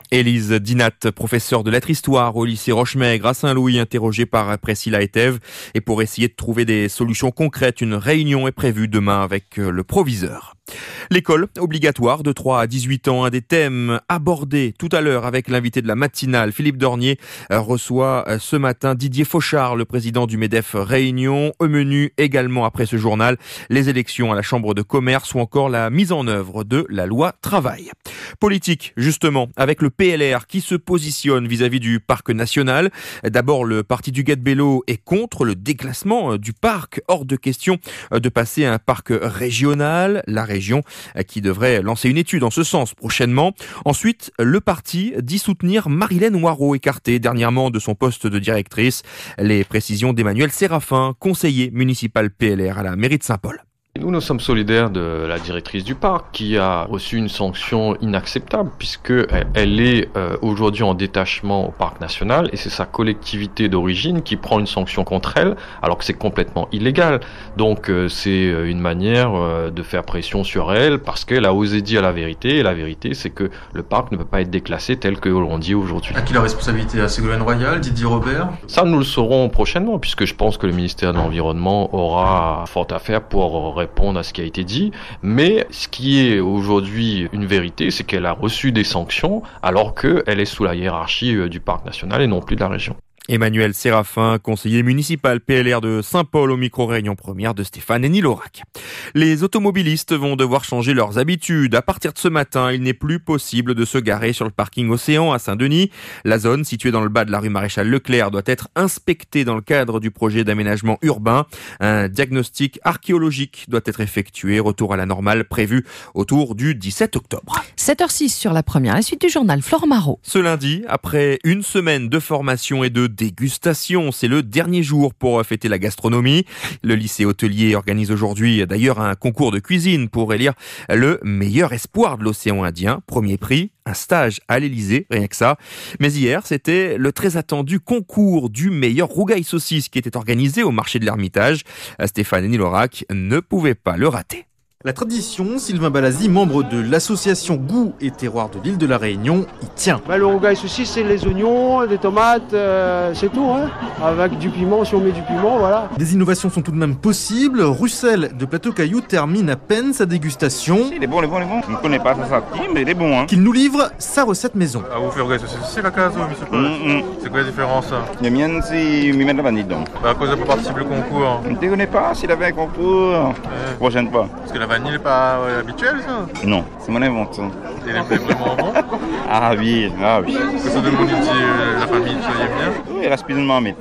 Élise Dinat, professeure de lettres-histoire au lycée Rochemaigre à Saint-Louis, interrogée par Priscilla Etève. Et pour essayer de trouver des solutions concrètes, une réunion est prévue demain avec le proviseur. L'école obligatoire de 3 à 18 ans, un des thèmes abordés tout à l'heure avec l'invité de la matinale. Philippe Dornier reçoit ce matin Didier Fauchard, le président du MEDEF Réunion. Au menu également après ce journal, les élections à la Chambre de commerce ou encore la mise en œuvre de la loi travail. Politique, justement, avec le PLR qui se positionne vis-à-vis du parc national. D'abord, le parti du Guet-de-Bello est contre le déclassement du parc. Hors de question de passer à un parc régional. La région qui devrait lancer une étude en ce sens prochainement. Ensuite, le parti dit soutenir Marilène Waro, écartée dernièrement de son poste de directrice. Les précisions d'Emmanuel Séraphin, conseiller municipal PLR à la mairie de Saint-Paul. Nous sommes solidaires de la directrice du parc qui a reçu une sanction inacceptable puisqu'elle est aujourd'hui en détachement au parc national et c'est sa collectivité d'origine qui prend une sanction contre elle alors que c'est complètement illégal. Donc c'est une manière de faire pression sur elle parce qu'elle a osé dire la vérité et la vérité c'est que le parc ne peut pas être déclassé tel que l'on dit aujourd'hui. À qui la responsabilité? À Ségolène Royal, Didier Robert? Ça nous le saurons prochainement puisque je pense que le ministère de l'Environnement aura fort à faire pour répondre à ce qui a été dit, mais ce qui est aujourd'hui une vérité, c'est qu'elle a reçu des sanctions alors qu'elle est sous la hiérarchie du parc national et non plus de la région. Emmanuel Séraphin, conseiller municipal PLR de Saint-Paul au micro-réunion première de Stéphane Henny-Laurac. Les automobilistes vont devoir changer leurs habitudes. À partir de ce matin, il n'est plus possible de se garer sur le parking Océan à Saint-Denis. La zone, située dans le bas de la rue Maréchal Leclerc, doit être inspectée dans le cadre du projet d'aménagement urbain. Un diagnostic archéologique doit être effectué. Retour à la normale prévu autour du 17 octobre. 7h06 sur la première. La suite du journal, Flore Marot. Ce lundi, après une semaine de formation et de dégustation, c'est le dernier jour pour fêter la gastronomie. Le lycée hôtelier organise aujourd'hui d'ailleurs un concours de cuisine pour élire le meilleur espoir de l'océan Indien. Premier prix, un stage à l'Elysée, rien que ça. Mais hier, c'était le très attendu concours du meilleur rougail saucisse qui était organisé au marché de l'Ermitage. Stéphane Henny-Laurac ne pouvait pas le rater. La tradition, Sylvain Balazi, membre de l'association Goût et Terroir de l'île de la Réunion, y tient. Le rougail saucisse, c'est les oignons, des tomates, c'est tout. Hein. Avec du piment, si on met du piment, voilà. Des innovations sont tout de même possibles. Russell de Plateau Caillou termine à peine sa dégustation. Il est bon. Je ne connais pas ça, mais il est bon. Hein. Qu'il nous livre sa recette maison. Ah, vous faites rougail saucisse, c'est la case, monsieur Paul. C'est quoi la différence? La mienne, c'est m'y mettre la vanille dedans. À cause de pas participer au concours. Je ne connais pas s'il avait un concours. Prochaine fois. Parce que la vanille n'est pas habituelle, ça? Non, c'est mon invention. Et elle est vraiment bon? Ah oui. Que ça demande la famille, ça y est bien? Oui, elle a rapidement, mais.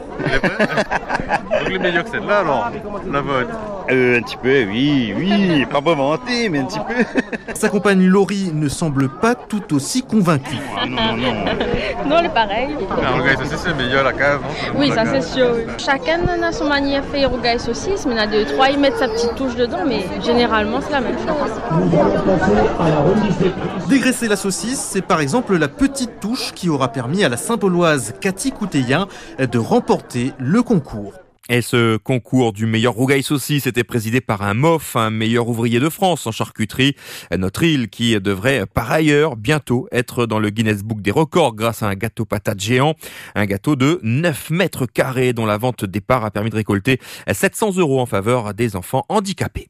Donc les meilleurs que celle-là, alors? La vôtre? Un petit peu, oui. Pas pour vanter, mais un petit peu. Sa compagne Laurie ne semble pas tout aussi convaincue. Non. Non, elle est pareil. Un rougail saucisse, c'est meilleur la cave, non? Oui, ça c'est sûr. Oui. Chacun a son manière de faire rougail saucisse, mais il y en a deux, trois, ils mettent sa petite touche dedans, mais généralement c'est la même chose. Dégraisser la saucisse, c'est par exemple la petite touche qui aura permis à la Saint-Pauloise Cathy Couteillin de remporter le concours. Et ce concours du meilleur rougail saucisse était présidé par un MOF, un meilleur ouvrier de France en charcuterie. Notre île qui devrait par ailleurs bientôt être dans le Guinness Book des records grâce à un gâteau patate géant. Un gâteau de 9 mètres carrés dont la vente départ a permis de récolter 700 € en faveur des enfants handicapés.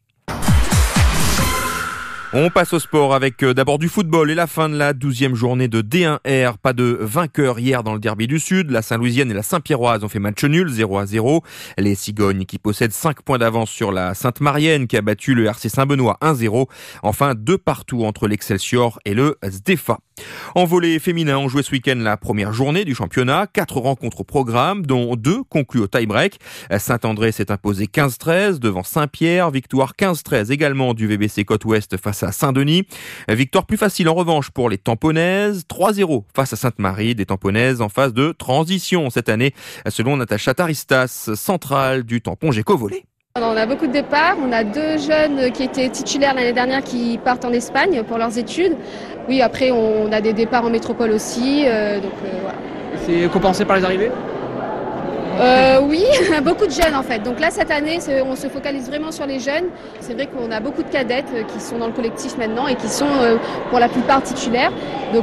On passe au sport avec d'abord du football et la fin de la 12e journée de D1R. Pas de vainqueur hier dans le derby du Sud. La Saint-Louisienne et la Saint-Pierroise ont fait match nul, 0-0. Les Cigognes qui possèdent 5 points d'avance sur la Sainte-Marienne qui a battu le RC Saint-Benoît 1-0. Enfin, 2 partout entre l'Excelsior et le SDEFA. En volley féminin, on jouait ce week-end la première journée du championnat. 4 rencontres au programme, dont 2 conclues au tie-break. Saint-André s'est imposé 15-13 devant Saint-Pierre. Victoire 15-13 également du VBC Côte-Ouest face à Saint-Denis. Victoire plus facile en revanche pour les Tamponnaises. 3-0 face à Sainte-Marie. Des Tamponnaises en phase de transition cette année, selon Natacha Taristas, centrale du Tampon Géco Volley. On a beaucoup de départs, on a 2 jeunes qui étaient titulaires l'année dernière qui partent en Espagne pour leurs études. Oui, après on a des départs en métropole aussi, voilà. C'est compensé par les arrivées ? Oui, beaucoup de jeunes en fait. Donc là, cette année, on se focalise vraiment sur les jeunes. C'est vrai qu'on a beaucoup de cadettes qui sont dans le collectif maintenant et qui sont pour la plupart titulaires. Donc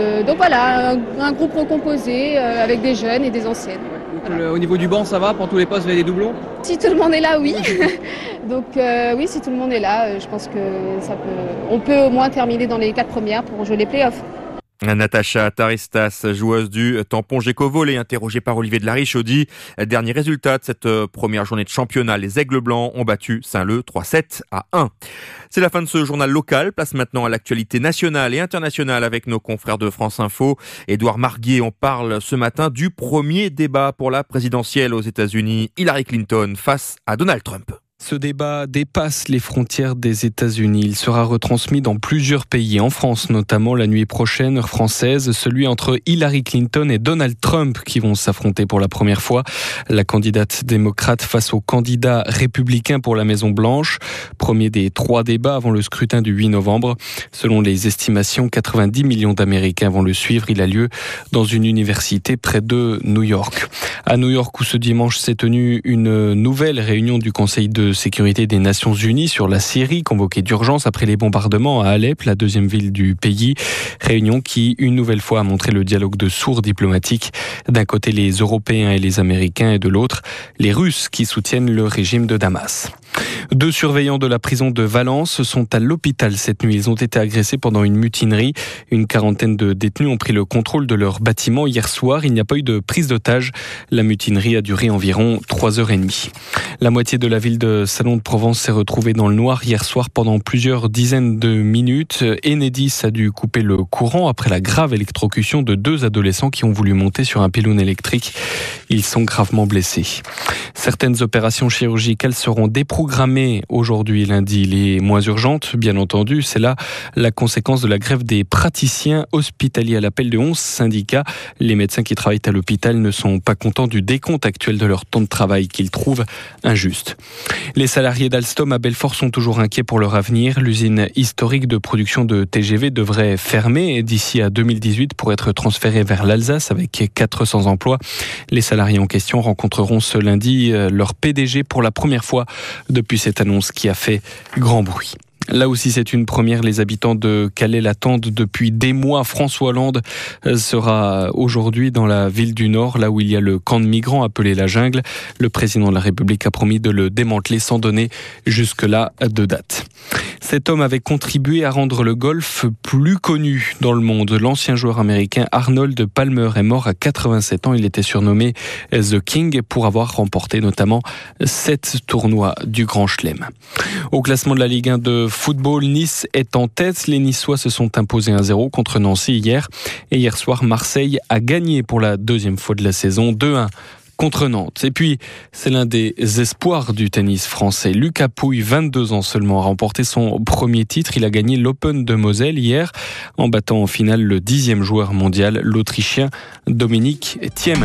voilà, un groupe recomposé avec des jeunes et des anciennes. Au niveau du banc, ça va? Pour tous les postes, vous avez des doublons? Si tout le monde est là, oui. Donc oui, si tout le monde est là, je pense que on peut au moins terminer dans les 4 premières pour jouer les playoffs. Natacha Taristas, joueuse du Tampon Géco-Volley, interrogée par Olivier de la Richaudy. Dernier résultat de cette première journée de championnat. Les Aigles Blancs ont battu Saint-Leu 3-7-1. C'est la fin de ce journal local. Place maintenant à l'actualité nationale et internationale avec nos confrères de France Info. Édouard Marguier, on parle ce matin du premier débat pour la présidentielle aux États-Unis. Hillary Clinton face à Donald Trump. Ce débat dépasse les frontières des États-Unis. Il sera retransmis dans plusieurs pays, en France notamment la nuit prochaine, heure française, celui entre Hillary Clinton et Donald Trump qui vont s'affronter pour la première fois. La candidate démocrate face au candidat républicain pour la Maison-Blanche. Premier des 3 débats avant le scrutin du 8 novembre. Selon les estimations, 90 millions d'Américains vont le suivre. Il a lieu dans une université près de New York. À New York où ce dimanche s'est tenue une nouvelle réunion du Conseil de sécurité des Nations Unies sur la Syrie, convoquée d'urgence après les bombardements à Alep, la 2e ville du pays. Réunion qui, une nouvelle fois, a montré le dialogue de sourds diplomatiques. D'un côté, les Européens et les Américains, et de l'autre, les Russes qui soutiennent le régime de Damas. 2 surveillants de la prison de Valence sont à l'hôpital cette nuit. Ils ont été agressés pendant une mutinerie. Une quarantaine de détenus ont pris le contrôle de leur bâtiment hier soir. Il n'y a pas eu de prise d'otage. La mutinerie a duré environ 3h30. La moitié de la ville de Salon de Provence s'est retrouvée dans le noir hier soir pendant plusieurs dizaines de minutes. Enedis a dû couper le courant après la grave électrocution de 2 adolescents qui ont voulu monter sur un pylône électrique. Ils sont gravement blessés. Certaines opérations chirurgicales seront déprogrammées aujourd'hui lundi. Les moins urgentes, bien entendu, c'est là la conséquence de la grève des praticiens hospitaliers à l'appel de 11 syndicats. Les médecins qui travaillent à l'hôpital ne sont pas contents du décompte actuel de leur temps de travail qu'ils trouvent injuste. Les salariés d'Alstom à Belfort sont toujours inquiets pour leur avenir. L'usine historique de production de TGV devrait fermer d'ici à 2018 pour être transférée vers l'Alsace avec 400 emplois. Les salariés en question rencontreront ce lundi leur PDG pour la première fois depuis cette annonce qui a fait grand bruit. Là aussi, c'est une première. Les habitants de Calais l'attendent depuis des mois. François Hollande sera aujourd'hui dans la ville du Nord, là où il y a le camp de migrants appelé la Jungle. Le président de la République a promis de le démanteler sans donner jusque-là de date. Cet homme avait contribué à rendre le golf plus connu dans le monde. L'ancien joueur américain Arnold Palmer est mort à 87 ans. Il était surnommé The King pour avoir remporté notamment 7 tournois du Grand Chelem. Au classement de la Ligue 1 de football, Nice est en tête. Les Niçois se sont imposés 1-0 contre Nancy hier. Et hier soir, Marseille a gagné pour la 2e fois de la saison, 2-1. Contre Nantes. Et puis, c'est l'un des espoirs du tennis français. Lucas Pouille, 22 ans seulement, a remporté son premier titre. Il a gagné l'Open de Moselle hier, en battant en finale le 10e joueur mondial, l'Autrichien Dominique Thiem.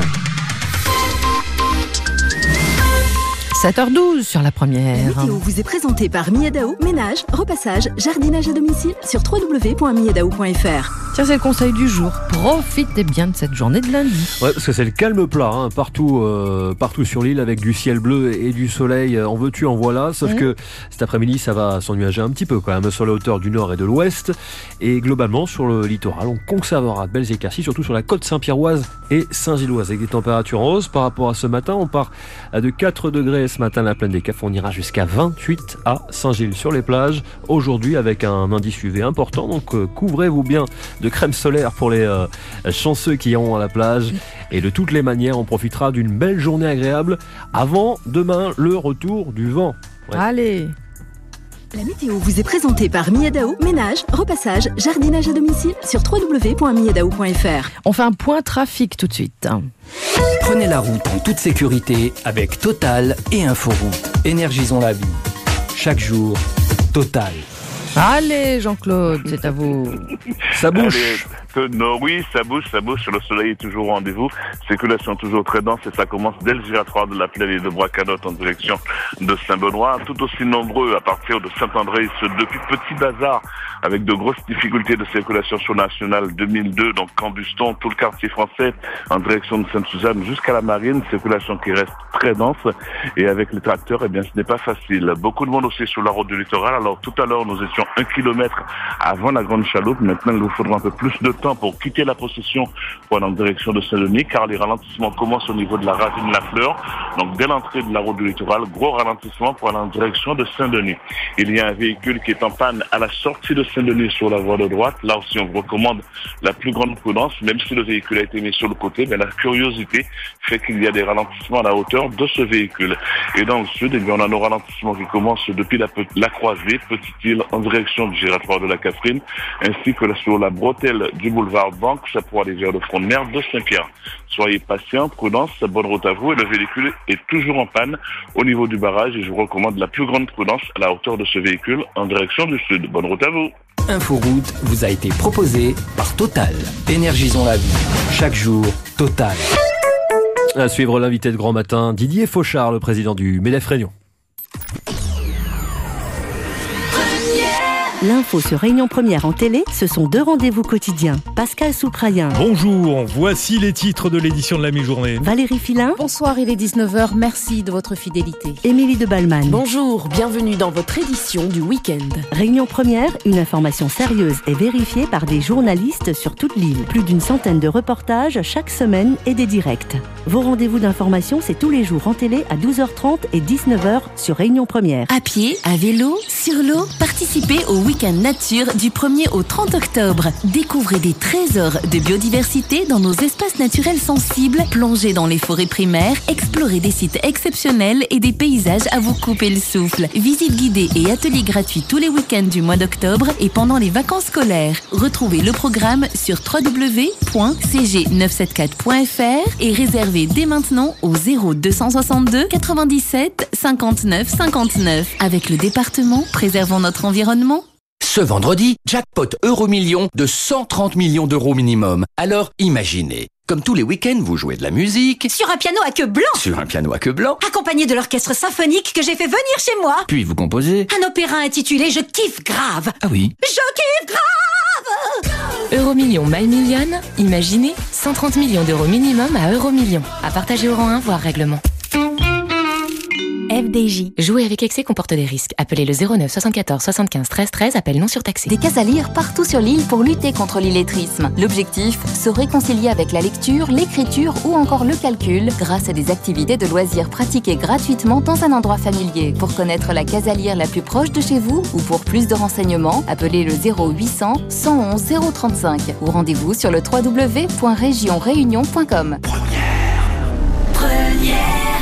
7h12 sur la première. La météo vous est présentée par Miadao, ménage, repassage, jardinage à domicile sur www.miadao.fr. Tiens, c'est le conseil du jour. Profitez bien de cette journée de lundi. Ouais, parce que c'est le calme plat, hein, partout sur l'île avec du ciel bleu et du soleil. En veux-tu, en voilà. Sauf que cet après-midi, ça va s'ennuager un petit peu quand même sur la hauteur du nord et de l'ouest. Et globalement, sur le littoral, on conservera de belles éclaircies, surtout sur la côte Saint-Pierroise et Saint-Gilloise. Avec des températures en hausse par rapport à ce matin. On part de 4 degrés ce matin à la plaine des Cafres. On ira jusqu'à 28 à Saint-Gilles sur les plages. Aujourd'hui, avec un indice UV important. Donc, couvrez-vous bien de crème solaire pour les chanceux qui iront à la plage. Et de toutes les manières, on profitera d'une belle journée agréable avant demain le retour du vent. Ouais. Allez! La météo vous est présentée par Miadao, ménage, repassage, jardinage à domicile sur www.miadao.fr. On fait un point trafic tout de suite. Prenez la route en toute sécurité avec Total et Inforoute. Énergisons la vie. Chaque jour, Total. Allez Jean-Claude, c'est à vous. Ça bouge. Oui, ça bouge, le soleil est toujours au rendez-vous, circulation toujours très dense et ça commence dès le giratoire de la Plaine et de Bois-Canotte en direction de Saint-Benoît, tout aussi nombreux à partir de Saint-André, depuis Petit Bazar, avec de grosses difficultés de circulation sur Nationale 2002, donc Cambuston, tout le quartier français en direction de Sainte-Suzanne jusqu'à la Marine, circulation qui reste très dense et avec les tracteurs, ce n'est pas facile. Beaucoup de monde aussi sur la route du littoral, alors tout à l'heure nous étions 1 kilomètre avant la Grande Chaloupe, maintenant il nous faudra un peu plus de temps pour quitter la possession pour aller en direction de Saint-Denis, car les ralentissements commencent au niveau de la ravine La Fleur, donc dès l'entrée de la route du littoral, gros ralentissement pour aller en direction de Saint-Denis. Il y a un véhicule qui est en panne à la sortie de Saint-Denis sur la voie de droite, là aussi on vous recommande la plus grande prudence, même si le véhicule a été mis sur le côté, mais la curiosité fait qu'il y a des ralentissements à la hauteur de ce véhicule. Et dans le sud, on a nos ralentissements qui commencent depuis la croisée, Petite-Île, en direction du giratoire de la Catherine, ainsi que sur la bretelle du boulevard Banque, ça pourra aller vers le front de mer de Saint-Pierre. Soyez patients, prudence, bonne route à vous, et le véhicule est toujours en panne au niveau du barrage, et je vous recommande la plus grande prudence à la hauteur de ce véhicule en direction du sud. Bonne route à vous. Inforoute vous a été proposé par Total. Énergisons la vie. Chaque jour, Total. À suivre l'invité de Grand Matin, Didier Fauchard, le président du MEDEF Réunion. L'info sur Réunion Première en télé, ce sont 2 rendez-vous quotidiens. Pascal Souprayen. Bonjour, voici les titres de l'édition de la mi-journée. Valérie Filin. Bonsoir, il est 19h, merci de votre fidélité. Émilie de Balman. Bonjour, bienvenue dans votre édition du week-end. Réunion Première, une information sérieuse et vérifiée par des journalistes sur toute l'île. Plus d'une centaine de reportages chaque semaine et des directs. Vos rendez-vous d'information, c'est tous les jours en télé à 12h30 et 19h sur Réunion Première. À pied, à vélo, sur l'eau, participez au week-end nature du 1er au 30 octobre. Découvrez des trésors de biodiversité dans nos espaces naturels sensibles, plongez dans les forêts primaires, explorez des sites exceptionnels et des paysages à vous couper le souffle. Visites guidées et ateliers gratuits tous les week-ends du mois d'octobre et pendant les vacances scolaires. Retrouvez le programme sur www.cg974.fr et réservez dès maintenant au 0262 97 59 59. Avec le département, préservons notre environnement. Ce vendredi, jackpot Euromillion de 130 millions d'euros minimum. Alors imaginez, comme tous les week-ends, vous jouez de la musique. Sur un piano à queue blanc. Sur un piano à queue blanc. Accompagné de l'orchestre symphonique que j'ai fait venir chez moi. Puis vous composez. Un opéra intitulé Je kiffe grave. Ah oui. Je kiffe grave. Euromillion My Million, imaginez 130 millions d'euros minimum à Euromillion. À partager au rang 1, voire règlement. FDJ. Jouer avec excès comporte des risques. Appelez le 09 74 75 13 13, appel non surtaxé. Des cases à lire partout sur l'île pour lutter contre l'illettrisme. L'objectif, se réconcilier avec la lecture, l'écriture ou encore le calcul grâce à des activités de loisirs pratiquées gratuitement dans un endroit familier. Pour connaître la case à lire la plus proche de chez vous ou pour plus de renseignements, appelez le 0800 111 035 ou rendez-vous sur le www.regionreunion.com. Première.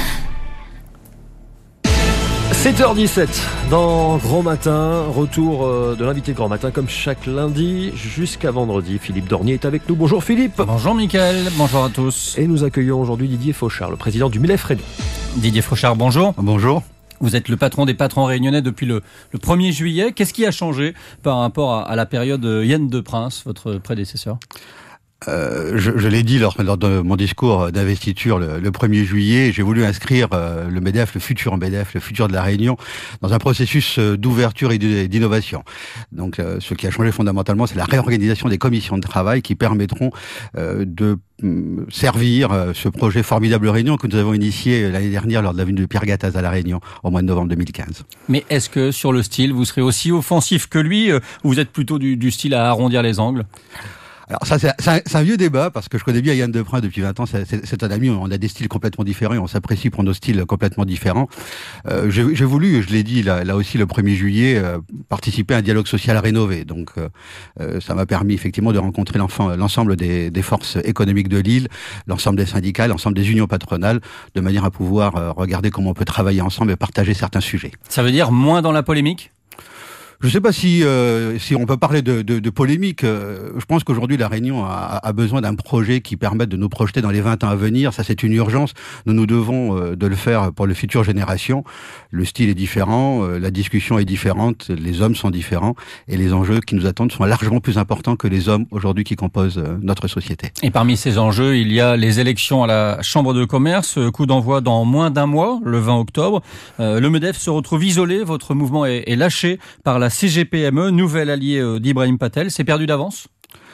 7h17 dans Grand Matin, retour de l'invité de Grand Matin comme chaque lundi jusqu'à vendredi. Philippe Dornier est avec nous. Bonjour Philippe. Bonjour Mickaël, bonjour à tous. Et nous accueillons aujourd'hui Didier Fauchard, le président du MEDEF Réunion. Didier Fauchard, bonjour. Bonjour. Vous êtes le patron des patrons réunionnais depuis le 1er juillet. Qu'est-ce qui a changé par rapport à la période Yann Deprince, votre prédécesseur ? Je l'ai dit lors de mon discours d'investiture le 1er juillet, j'ai voulu inscrire le MEDEF, le futur MEDEF, le futur de la Réunion, dans un processus d'ouverture et d'innovation. Donc ce qui a changé fondamentalement, c'est la réorganisation des commissions de travail qui permettront de servir ce projet formidable Réunion que nous avons initié l'année dernière lors de la venue de Pierre Gattaz à la Réunion au mois de novembre 2015. Mais est-ce que sur le style, vous serez aussi offensif que lui, ou vous êtes plutôt du style à arrondir les angles ? Alors ça, c'est un vieux débat, parce que je connais bien Yann Deprince depuis 20 ans, c'est un ami, on a des styles complètement différents et on s'apprécie pour nos styles complètement différents. J'ai voulu, je l'ai dit là aussi le 1er juillet, participer à un dialogue social rénové. Donc ça m'a permis effectivement de rencontrer l'ensemble des forces économiques de l'île, l'ensemble des syndicats, l'ensemble des unions patronales, de manière à pouvoir regarder comment on peut travailler ensemble et partager certains sujets. Ça veut dire moins dans la polémique ? Je ne sais pas si on peut parler de polémique. Je pense qu'aujourd'hui, La Réunion a besoin d'un projet qui permette de nous projeter dans les 20 ans à venir. Ça, c'est une urgence. Nous devons de le faire pour les futures générations. Le style est différent, la discussion est différente, les hommes sont différents et les enjeux qui nous attendent sont largement plus importants que les hommes aujourd'hui qui composent notre société. Et parmi ces enjeux, il y a les élections à la Chambre de commerce, coup d'envoi dans moins d'un mois, le 20 octobre. Le MEDEF se retrouve isolé, votre mouvement est lâché par la CGPME, nouvel allié d'Ibrahim Patel. C'est perdu d'avance ?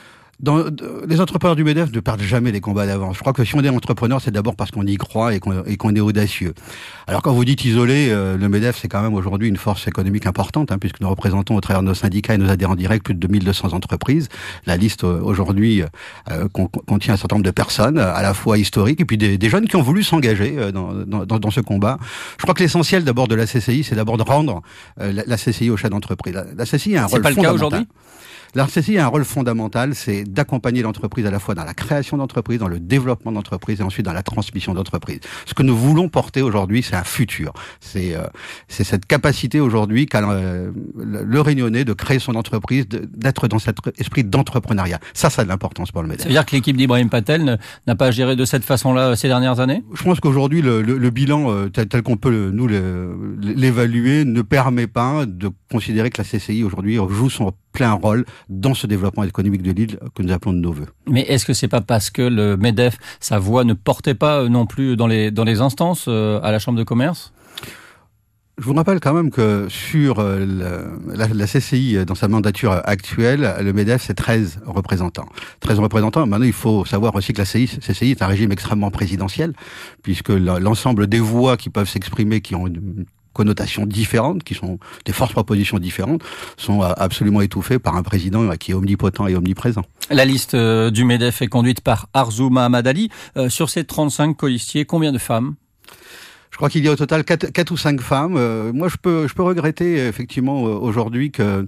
Les entrepreneurs du MEDEF ne perdent jamais les combats d'avance. Je crois que si on est entrepreneur, c'est d'abord parce qu'on y croit et qu'on est audacieux. Alors quand vous dites isolé, le MEDEF, c'est quand même aujourd'hui une force économique importante, puisque nous représentons au travers de nos syndicats et nos adhérents directs plus de 2200 entreprises. La liste aujourd'hui contient un certain nombre de personnes, à la fois historiques et puis des jeunes qui ont voulu s'engager dans ce combat. Je crois que l'essentiel d'abord de la CCI, c'est d'abord de rendre la CCI aux chefs d'entreprise. La CCI a un rôle fondamental. C'est pas le cas aujourd'hui ? La CCI a un rôle fondamental, c'est d'accompagner l'entreprise à la fois dans la création d'entreprise, dans le développement d'entreprise et ensuite dans la transmission d'entreprise. Ce que nous voulons porter aujourd'hui, c'est un futur. C'est cette capacité aujourd'hui qu'a le Réunionnais de créer son entreprise, d'être dans cet esprit d'entrepreneuriat. Ça a de l'importance pour le MEDEF. Ça veut dire que l'équipe d'Ibrahim Patel n'a pas géré de cette façon-là ces dernières années ? Je pense qu'aujourd'hui, le bilan tel qu'on peut nous l'évaluer ne permet pas de considérer que la CCI aujourd'hui joue son plein rôle dans ce développement économique de l'île que nous appelons de nos voeux. Mais est-ce que c'est pas parce que le MEDEF, sa voix ne portait pas non plus dans les instances à la Chambre de commerce ? Je vous rappelle quand même que sur la CCI, dans sa mandature actuelle, le MEDEF, c'est 13 représentants. 13 représentants. Maintenant, il faut savoir aussi que la CCI est un régime extrêmement présidentiel, puisque l'ensemble des voix qui peuvent s'exprimer, qui ont une connotations différentes, qui sont des forces propositions différentes, sont absolument étouffées par un président qui est omnipotent et omniprésent. La liste du MEDEF est conduite par Arzou Mahamad Ali. Sur ces 35 colistiers, combien de femmes ? Je crois qu'il y a au total 4 ou 5 femmes. Moi, je peux regretter effectivement aujourd'hui que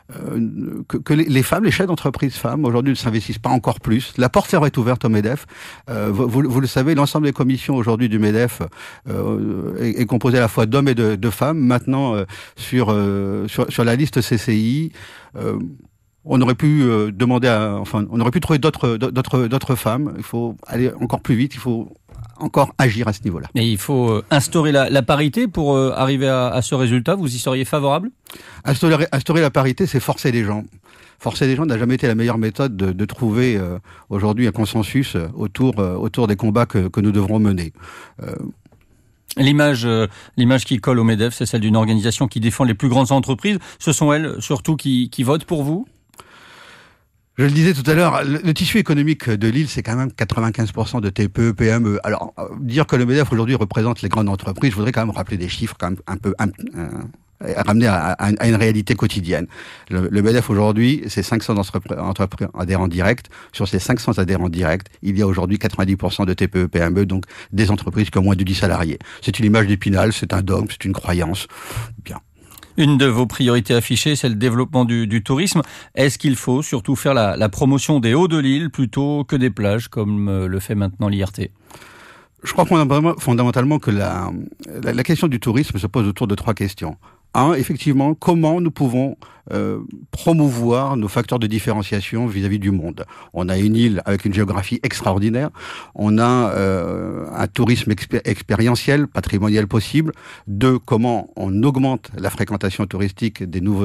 les femmes, les chefs d'entreprise femmes, aujourd'hui ne s'investissent pas encore plus. La porte est ouverte au MEDEF. Vous le savez, l'ensemble des commissions aujourd'hui du MEDEF est composé à la fois d'hommes et de femmes. Maintenant, sur la liste CCI, on aurait pu on aurait pu trouver d'autres femmes. Il faut aller encore plus vite. Il faut encore agir à ce niveau-là. Et il faut instaurer la parité pour arriver à ce résultat. Vous y seriez favorable ? Instaurer la parité, c'est forcer les gens. Forcer les gens n'a jamais été la meilleure méthode de trouver aujourd'hui un consensus autour des combats que nous devrons mener. L'image qui colle au MEDEF, c'est celle d'une organisation qui défend les plus grandes entreprises. Ce sont elles surtout qui votent pour vous ? Je le disais tout à l'heure, le tissu économique de l'île, c'est quand même 95% de TPE, PME. Alors, dire que le MEDEF aujourd'hui représente les grandes entreprises, je voudrais quand même rappeler des chiffres quand même ramener à une réalité quotidienne. Le MEDEF aujourd'hui, c'est 500 entreprises adhérents directs. Sur ces 500 adhérents directs, il y a aujourd'hui 90% de TPE, PME, donc des entreprises qui ont moins de 10 salariés. C'est une image d'Épinal, c'est un dogme, c'est une croyance. Bien. Une de vos priorités affichées, c'est le développement du tourisme. Est-ce qu'il faut surtout faire la promotion des hauts de l'île plutôt que des plages, comme le fait maintenant l'IRT ? Je crois fondamentalement que la question du tourisme se pose autour de 3 questions. 1, effectivement, comment nous pouvons promouvoir nos facteurs de différenciation vis-à-vis du monde. On a une île avec une géographie extraordinaire, on a un tourisme expérientiel, patrimonial possible. 2, comment on augmente la fréquentation touristique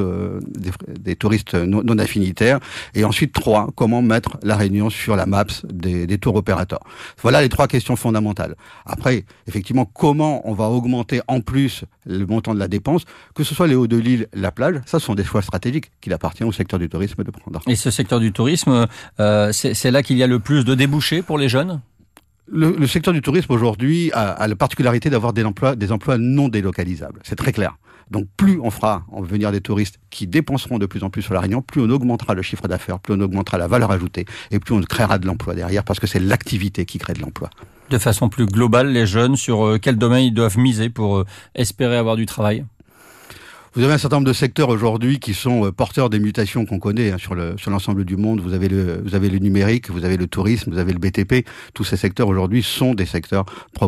des touristes non affinitaires. Et ensuite 3, comment mettre la Réunion sur la map des tours opérateurs. Voilà les 3 questions fondamentales. Après, effectivement, comment on va augmenter en plus le montant de la dépense, que ce soit les hauts de l'île, la plage, ça sont des choix stratégiques qu'il appartient au secteur du tourisme de prendre. Et ce secteur du tourisme, c'est là qu'il y a le plus de débouchés pour les jeunes ? Le secteur du tourisme aujourd'hui a la particularité d'avoir des emplois non délocalisables. C'est très clair. Donc plus on fera venir des touristes qui dépenseront de plus en plus sur la Réunion, plus on augmentera le chiffre d'affaires, plus on augmentera la valeur ajoutée et plus on créera de l'emploi derrière parce que c'est l'activité qui crée de l'emploi. De façon plus globale, les jeunes, sur quel domaine ils doivent miser pour espérer avoir du travail ? Vous avez un certain nombre de secteurs aujourd'hui qui sont porteurs des mutations qu'on connaît sur l'ensemble du monde. Vous avez le numérique, vous avez le tourisme, vous avez le BTP. Tous ces secteurs aujourd'hui sont des secteurs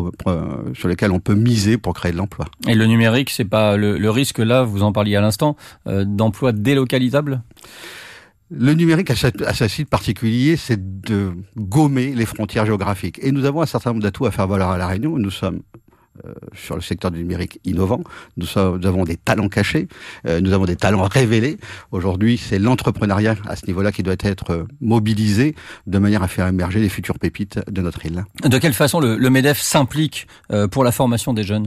sur lesquels on peut miser pour créer de l'emploi. Et le numérique, c'est pas le risque là, vous en parliez à l'instant, d'emplois délocalisables ? Le numérique, à sa cible particulier, c'est de gommer les frontières géographiques. Et nous avons un certain nombre d'atouts à faire valoir à La Réunion. Nous sommes sur le secteur du numérique innovant. Nous avons des talents cachés, nous avons des talents révélés. Aujourd'hui, c'est l'entrepreneuriat à ce niveau-là qui doit être mobilisé de manière à faire émerger les futures pépites de notre île. De quelle façon le MEDEF s'implique pour la formation des jeunes ?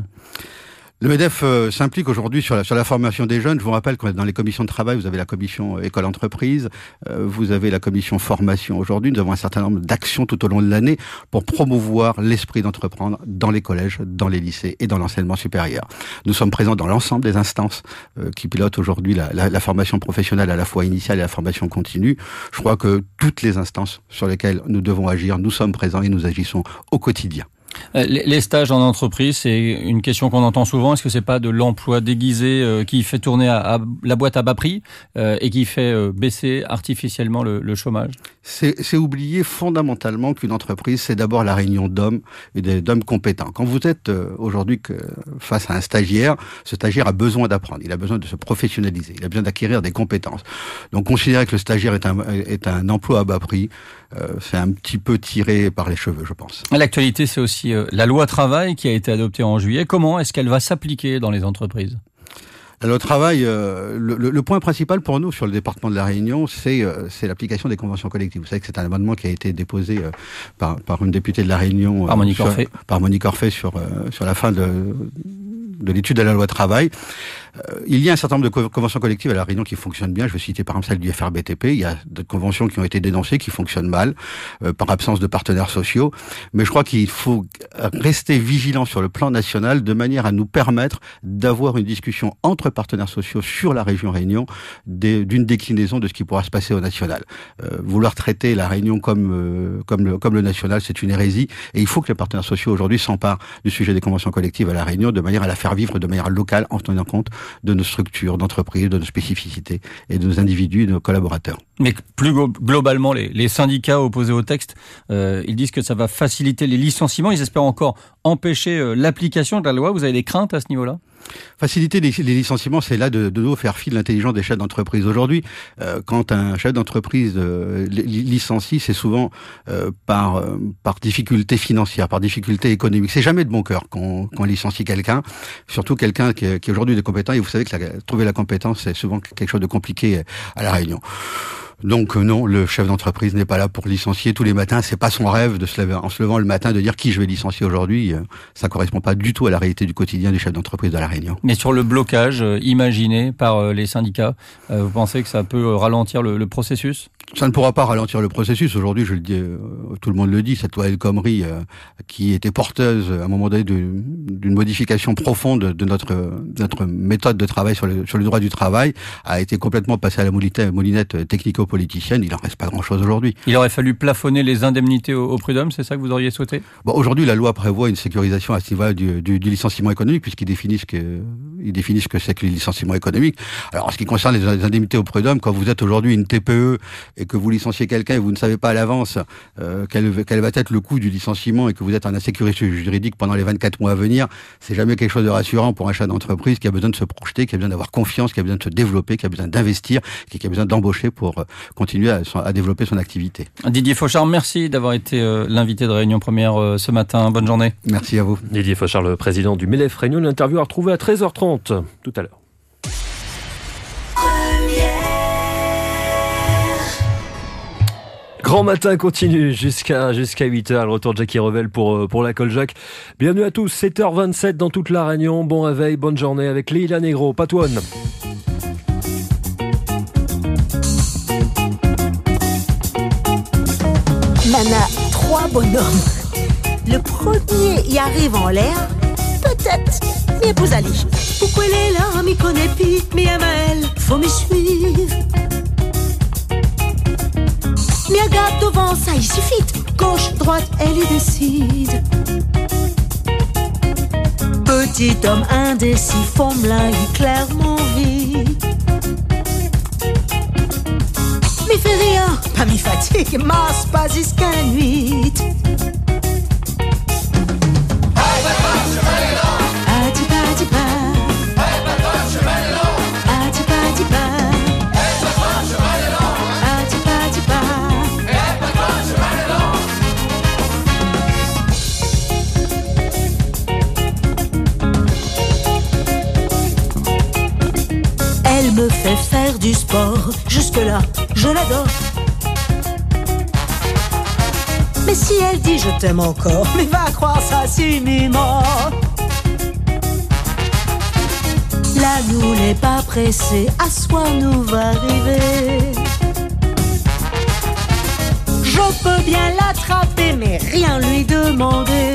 Le MEDEF s'implique aujourd'hui sur la formation des jeunes. Je vous rappelle que dans les commissions de travail, vous avez la commission école-entreprise, vous avez la commission formation. Aujourd'hui, nous avons un certain nombre d'actions tout au long de l'année pour promouvoir l'esprit d'entreprendre dans les collèges, dans les lycées et dans l'enseignement supérieur. Nous sommes présents dans l'ensemble des instances qui pilotent aujourd'hui la formation professionnelle à la fois initiale et la formation continue. Je crois que toutes les instances sur lesquelles nous devons agir, nous sommes présents et nous agissons au quotidien. Les stages en entreprise, c'est une question qu'on entend souvent. Est-ce que c'est pas de l'emploi déguisé qui fait tourner à la boîte à bas prix et qui fait baisser artificiellement le chômage ? C'est oublier fondamentalement qu'une entreprise, c'est d'abord la réunion d'hommes et d'hommes compétents. Quand vous êtes aujourd'hui face à un stagiaire, ce stagiaire a besoin d'apprendre, il a besoin de se professionnaliser, il a besoin d'acquérir des compétences. Donc considérer que le stagiaire est un emploi à bas prix, c'est un petit peu tiré par les cheveux, je pense. L'actualité, c'est aussi la loi travail qui a été adoptée en juillet. Comment est-ce qu'elle va s'appliquer dans les entreprises ? La loi travail, le point principal pour nous sur le département de la Réunion, c'est l'application des conventions collectives. Vous savez que c'est un amendement qui a été déposé par une députée de la Réunion, par Monique Orphée, sur la fin de l'étude de la loi travail. Il y a un certain nombre de conventions collectives à La Réunion qui fonctionnent bien. Je vais citer par exemple celle du FRBTP. Il y a d'autres conventions qui ont été dénoncées, qui fonctionnent mal, par absence de partenaires sociaux. Mais je crois qu'il faut rester vigilant sur le plan national de manière à nous permettre d'avoir une discussion entre partenaires sociaux sur la région Réunion d'une déclinaison de ce qui pourra se passer au national. Vouloir traiter la Réunion comme le national, c'est une hérésie. Et il faut que les partenaires sociaux aujourd'hui s'emparent du sujet des conventions collectives à La Réunion de manière à la faire vivre de manière locale en tenant compte de nos structures d'entreprise, de nos spécificités et de nos individus et de nos collaborateurs. Mais plus globalement, les syndicats opposés au texte, ils disent que ça va faciliter les licenciements. Ils espèrent encore empêcher l'application de la loi. Vous avez des craintes à ce niveau-là ? Faciliter les licenciements, c'est là de nouveau faire fi de l'intelligence des chefs d'entreprise. Aujourd'hui, quand un chef d'entreprise licencie, c'est souvent par difficulté financière, par difficulté économique. C'est jamais de bon cœur qu'on licencie quelqu'un, surtout quelqu'un qui est aujourd'hui de compétent. Et vous savez que trouver la compétence, c'est souvent quelque chose de compliqué à La Réunion. Donc non, le chef d'entreprise n'est pas là pour licencier tous les matins. C'est pas son rêve de se lever en se levant le matin de dire qui je vais licencier aujourd'hui. Ça correspond pas du tout à la réalité du quotidien du chef d'entreprise de La Réunion. Mais sur le blocage imaginé par les syndicats, vous pensez que ça peut ralentir le processus ? Ça ne pourra pas ralentir le processus. Aujourd'hui, je le dis, tout le monde le dit, cette loi El Khomri qui était porteuse à un moment donné d'une modification profonde de notre méthode de travail sur le droit du travail a été complètement passée à la moulinette technico-politicienne. Il en reste pas grand-chose aujourd'hui. Il aurait fallu plafonner les indemnités au prud'homme, c'est ça que vous auriez souhaité ? Bon, aujourd'hui, la loi prévoit une sécurisation à ce niveau du licenciement économique puisqu'il définit ce que c'est que le licenciement économique. Alors, en ce qui concerne les indemnités au prud'homme, quand vous êtes aujourd'hui une TPE et que vous licenciez quelqu'un et vous ne savez pas à l'avance quel va être le coût du licenciement et que vous êtes en insécurité juridique pendant les 24 mois à venir, c'est jamais quelque chose de rassurant pour un chef d'entreprise qui a besoin de se projeter, qui a besoin d'avoir confiance, qui a besoin de se développer, qui a besoin d'investir, qui a besoin d'embaucher pour continuer à développer son activité. Didier Fauchard, merci d'avoir été l'invité de Réunion Première ce matin. Bonne journée. Merci à vous. Didier Fauchard, le président du MEDEF Réunion, l'interview à retrouver à 13h30 tout à l'heure. Grand matin continue jusqu'à 8h. Le retour de Jackie Revel pour la Coljac. Bienvenue à tous. 7h27 dans toute la Réunion. Bon réveil, bonne journée avec Leila Negro. Patouane. Mana, 3 bonhommes. Le premier y arrive en l'air, peut-être, mais vous allez. Pourquoi elle est là, m'y connaît plus, mais à elle, faut me suivre. Mais regarde devant, ça il suffit. Gauche, droite, elle y décide. Petit petit homme indécis, forme-là, il clairement vit. Mi fait rien, pas mi fatigue, mas pas jusqu'à nuit. Elle me fait faire du sport, jusque-là, je l'adore. Mais si elle dit je t'aime encore, mais va croire ça si mort. L'amour n'est pas pressé, à soi nous va arriver. Je peux bien l'attraper, mais rien lui demander.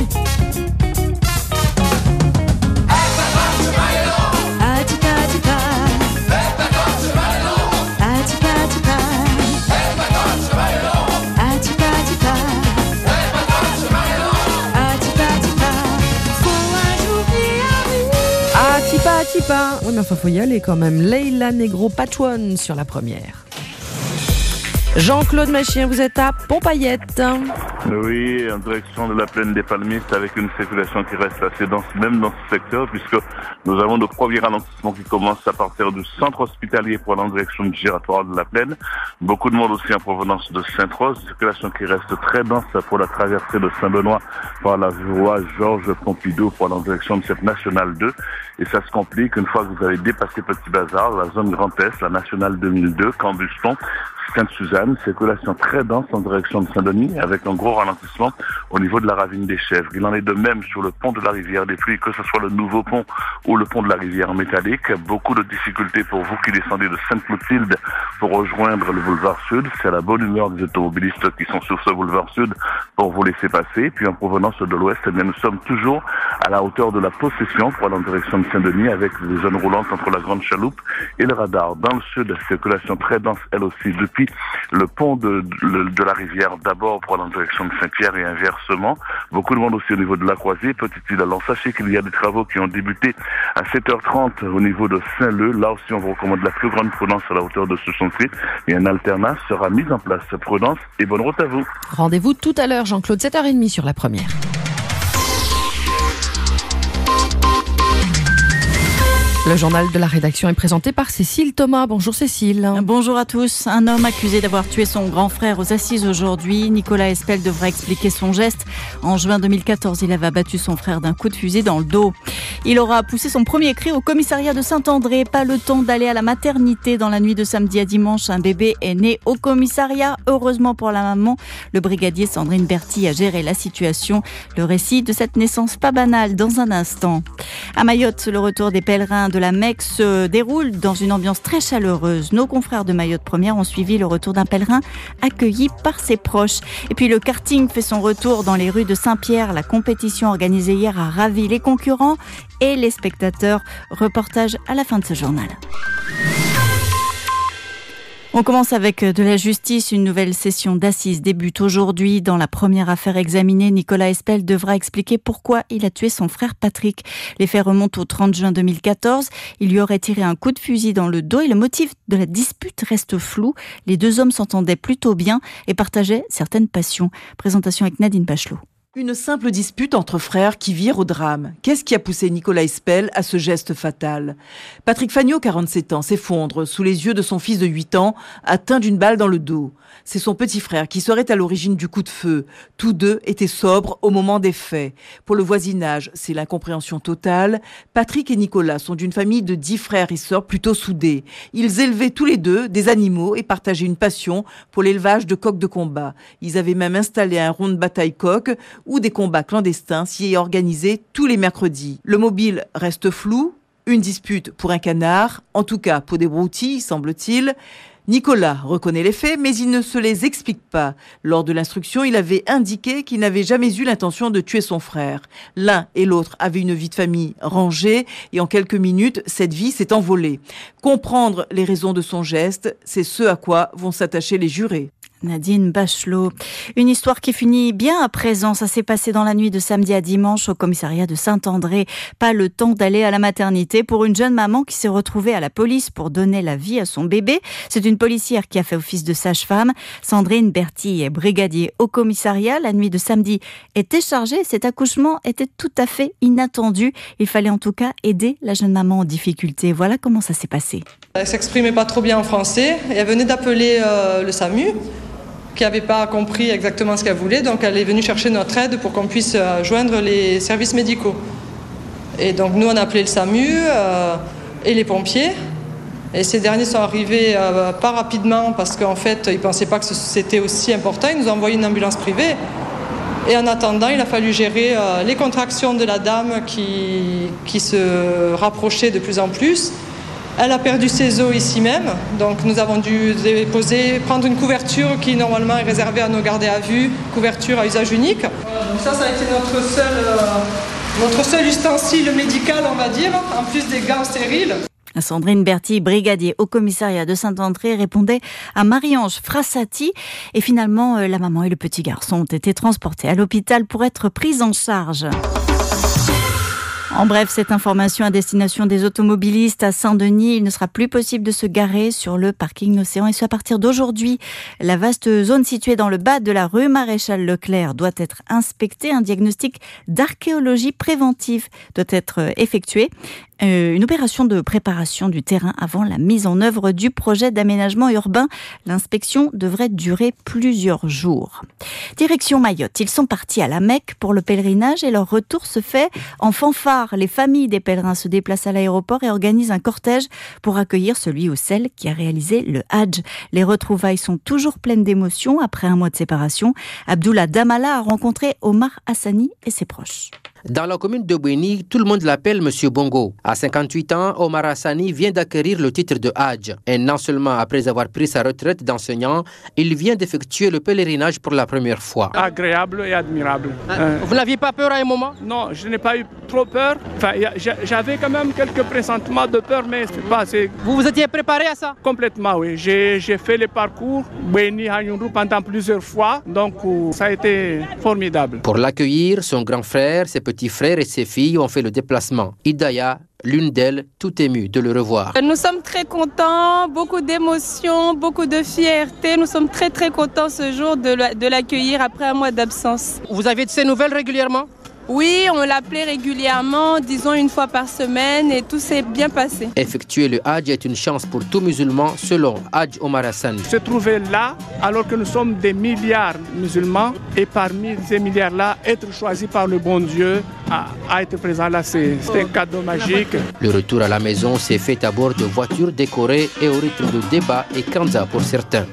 Oui, mais enfin, faut y aller quand même. Leila Negro Patouane sur la première. Jean-Claude Machien, vous êtes à Pompayette. Oui, en direction de la plaine des Palmistes, avec une circulation qui reste assez dense, même dans ce secteur, puisque nous avons le premier ralentissement qui commence à partir du centre hospitalier pour aller en direction du giratoire de la plaine. Beaucoup de monde aussi en provenance de Sainte-Rose, circulation qui reste très dense pour la traversée de Saint-Benoît par la voie Georges Pompidou pour aller en direction de cette nationale 2. Et ça se complique une fois que vous avez dépassé Petit Bazar, la zone Grand Est, la nationale 2002, Cambuston, Sainte-Suzanne, circulation très dense en direction de Saint-Denis, avec un gros ralentissement au niveau de la ravine des Chèvres. Il en est de même sur le pont de la rivière des Pluies, que ce soit le nouveau pont ou le pont de la rivière métallique. Beaucoup de difficultés pour vous qui descendez de Sainte-Clotilde pour rejoindre le boulevard Sud. C'est à la bonne humeur des automobilistes qui sont sur ce boulevard Sud pour vous laisser passer. Puis en provenance de l'ouest, eh bien, nous sommes toujours à la hauteur de la Possession pour aller en direction de Saint-Denis, avec des zones roulantes entre la Grande Chaloupe et le radar. Dans le sud, circulation très dense, elle aussi, depuis le pont de la rivière, d'abord pour aller en direction de Saint-Pierre et inversement. Beaucoup de monde aussi au niveau de la Croisée, Petite Île. Alors sachez qu'il y a des travaux qui ont débuté à 7h30 au niveau de Saint-Leu. Là aussi, on vous recommande la plus grande prudence à la hauteur de ce chantier. Et un alternat sera mis en place. Prudence et bonne route à vous. Rendez-vous tout à l'heure, Jean-Claude, 7h30 sur la première. Le journal de la rédaction est présenté par Cécile Thomas. Bonjour Cécile. Bonjour à tous. Un homme accusé d'avoir tué son grand frère aux assises aujourd'hui. Nicolas Espel devra expliquer son geste. En juin 2014, il avait abattu son frère d'un coup de fusil dans le dos. Il aura poussé son premier cri au commissariat de Saint-André. Pas le temps d'aller à la maternité. Dans la nuit de samedi à dimanche, un bébé est né au commissariat. Heureusement pour la maman, le brigadier Sandrine Berthy a géré la situation. Le récit de cette naissance pas banale dans un instant. À Mayotte, le retour des pèlerins de la Mecque se déroule dans une ambiance très chaleureuse. Nos confrères de Mayotte Première ont suivi le retour d'un pèlerin accueilli par ses proches. Et puis le karting fait son retour dans les rues de Saint-Pierre. La compétition organisée hier a ravi les concurrents et les spectateurs. Reportage à la fin de ce journal. On commence avec de la justice. Une nouvelle session d'assises débute aujourd'hui. Dans la première affaire examinée, Nicolas Espel devra expliquer pourquoi il a tué son frère Patrick. Les faits remontent au 30 juin 2014. Il lui aurait tiré un coup de fusil dans le dos et le motif de la dispute reste flou. Les deux hommes s'entendaient plutôt bien et partageaient certaines passions. Présentation avec Nadine Bachelot. Une simple dispute entre frères qui vire au drame. Qu'est-ce qui a poussé Nicolas Espel à ce geste fatal ? Patrick Fagnot, 47 ans, s'effondre sous les yeux de son fils de 8 ans, atteint d'une balle dans le dos. C'est son petit frère qui serait à l'origine du coup de feu. Tous deux étaient sobres au moment des faits. Pour le voisinage, c'est l'incompréhension totale. Patrick et Nicolas sont d'une famille de 10 frères et sœurs plutôt soudés. Ils élevaient tous les deux des animaux et partageaient une passion pour l'élevage de coqs de combat. Ils avaient même installé un rond de bataille coq où des combats clandestins s'y organisaient tous les mercredis. Le mobile reste flou. Une dispute pour un canard, en tout cas pour des broutilles, semble-t-il. Nicolas reconnaît les faits, mais il ne se les explique pas. Lors de l'instruction, il avait indiqué qu'il n'avait jamais eu l'intention de tuer son frère. L'un et l'autre avaient une vie de famille rangée, et en quelques minutes, cette vie s'est envolée. Comprendre les raisons de son geste, c'est ce à quoi vont s'attacher les jurés. Nadine Bachelot. Une histoire qui finit bien à présent. Ça s'est passé dans la nuit de samedi à dimanche au commissariat de Saint-André. Pas le temps d'aller à la maternité pour une jeune maman qui s'est retrouvée à la police pour donner la vie à son bébé. C'est une policière qui a fait office de sage-femme. Sandrine Bertille est brigadier au commissariat. La nuit de samedi était chargée. Cet accouchement était tout à fait inattendu. Il fallait en tout cas aider la jeune maman en difficulté. Voilà comment ça s'est passé. Elle s'exprimait pas trop bien en français et elle venait d'appeler le SAMU, qui n'avait pas compris exactement ce qu'elle voulait, donc elle est venue chercher notre aide pour qu'on puisse joindre les services médicaux. Et donc nous on a appelé le SAMU et les pompiers, et ces derniers sont arrivés pas rapidement parce qu'en fait ils ne pensaient pas que c'était aussi important, ils nous ont envoyé une ambulance privée. Et en attendant, il a fallu gérer les contractions de la dame qui se rapprochait de plus en plus. Elle a perdu ses os ici même, donc nous avons dû prendre une couverture qui normalement est réservée à nos gardés à vue, couverture à usage unique. Donc ça a été notre seul ustensile médical, on va dire, en plus des gants stériles. Sandrine Bertille, brigadier au commissariat de Saint-André, répondait à Marie-Ange Frassati. Et finalement, la maman et le petit garçon ont été transportés à l'hôpital pour être pris en charge. En bref, cette information à destination des automobilistes à Saint-Denis, il ne sera plus possible de se garer sur le parking Océan et ce à partir d'aujourd'hui. La vaste zone située dans le bas de la rue Maréchal Leclerc doit être inspectée. Un diagnostic d'archéologie préventive doit être effectué. Une opération de préparation du terrain avant la mise en œuvre du projet d'aménagement urbain. L'inspection devrait durer plusieurs jours. Direction Mayotte, ils sont partis à la Mecque pour le pèlerinage et leur retour se fait en fanfare. Les familles des pèlerins se déplacent à l'aéroport et organisent un cortège pour accueillir celui ou celle qui a réalisé le Hadj. Les retrouvailles sont toujours pleines d'émotions après un mois de séparation. Abdullah Damala a rencontré Omar Hassani et ses proches. Dans la commune de Bouéni, tout le monde l'appelle Monsieur Bongo. À 58 ans, Omar Hassani vient d'acquérir le titre de Hadj. Et non seulement après avoir pris sa retraite d'enseignant, il vient d'effectuer le pèlerinage pour la première fois. Agréable et admirable. Vous n'aviez pas peur à un moment? Non, je n'ai pas eu trop peur. Enfin, j'avais quand même quelques pressentiments de peur, mais c'est pas assez. Vous vous étiez préparé à ça? Complètement, oui. J'ai fait le parcours Bouéni Hanyunru pendant plusieurs fois, donc ça a été formidable. Pour l'accueillir, son grand frère, ses petits frères et ses filles ont fait le déplacement. Idaya, l'une d'elles, tout émue de le revoir. Nous sommes très contents, beaucoup d'émotions, beaucoup de fierté. Nous sommes très très contents ce jour de l'accueillir après un mois d'absence. Vous avez de ses nouvelles régulièrement? Oui, on l'appelait régulièrement, disons une fois par semaine, et tout s'est bien passé. Effectuer le Hadj est une chance pour tout musulman, selon Hadj Omar Hassani. Se trouver là, alors que nous sommes des milliards de musulmans, et parmi ces milliards-là, être choisi par le bon Dieu à être présent là, c'est un cadeau magique. Le retour à la maison s'est fait à bord de voitures décorées et au rythme de débat et kanza pour certains.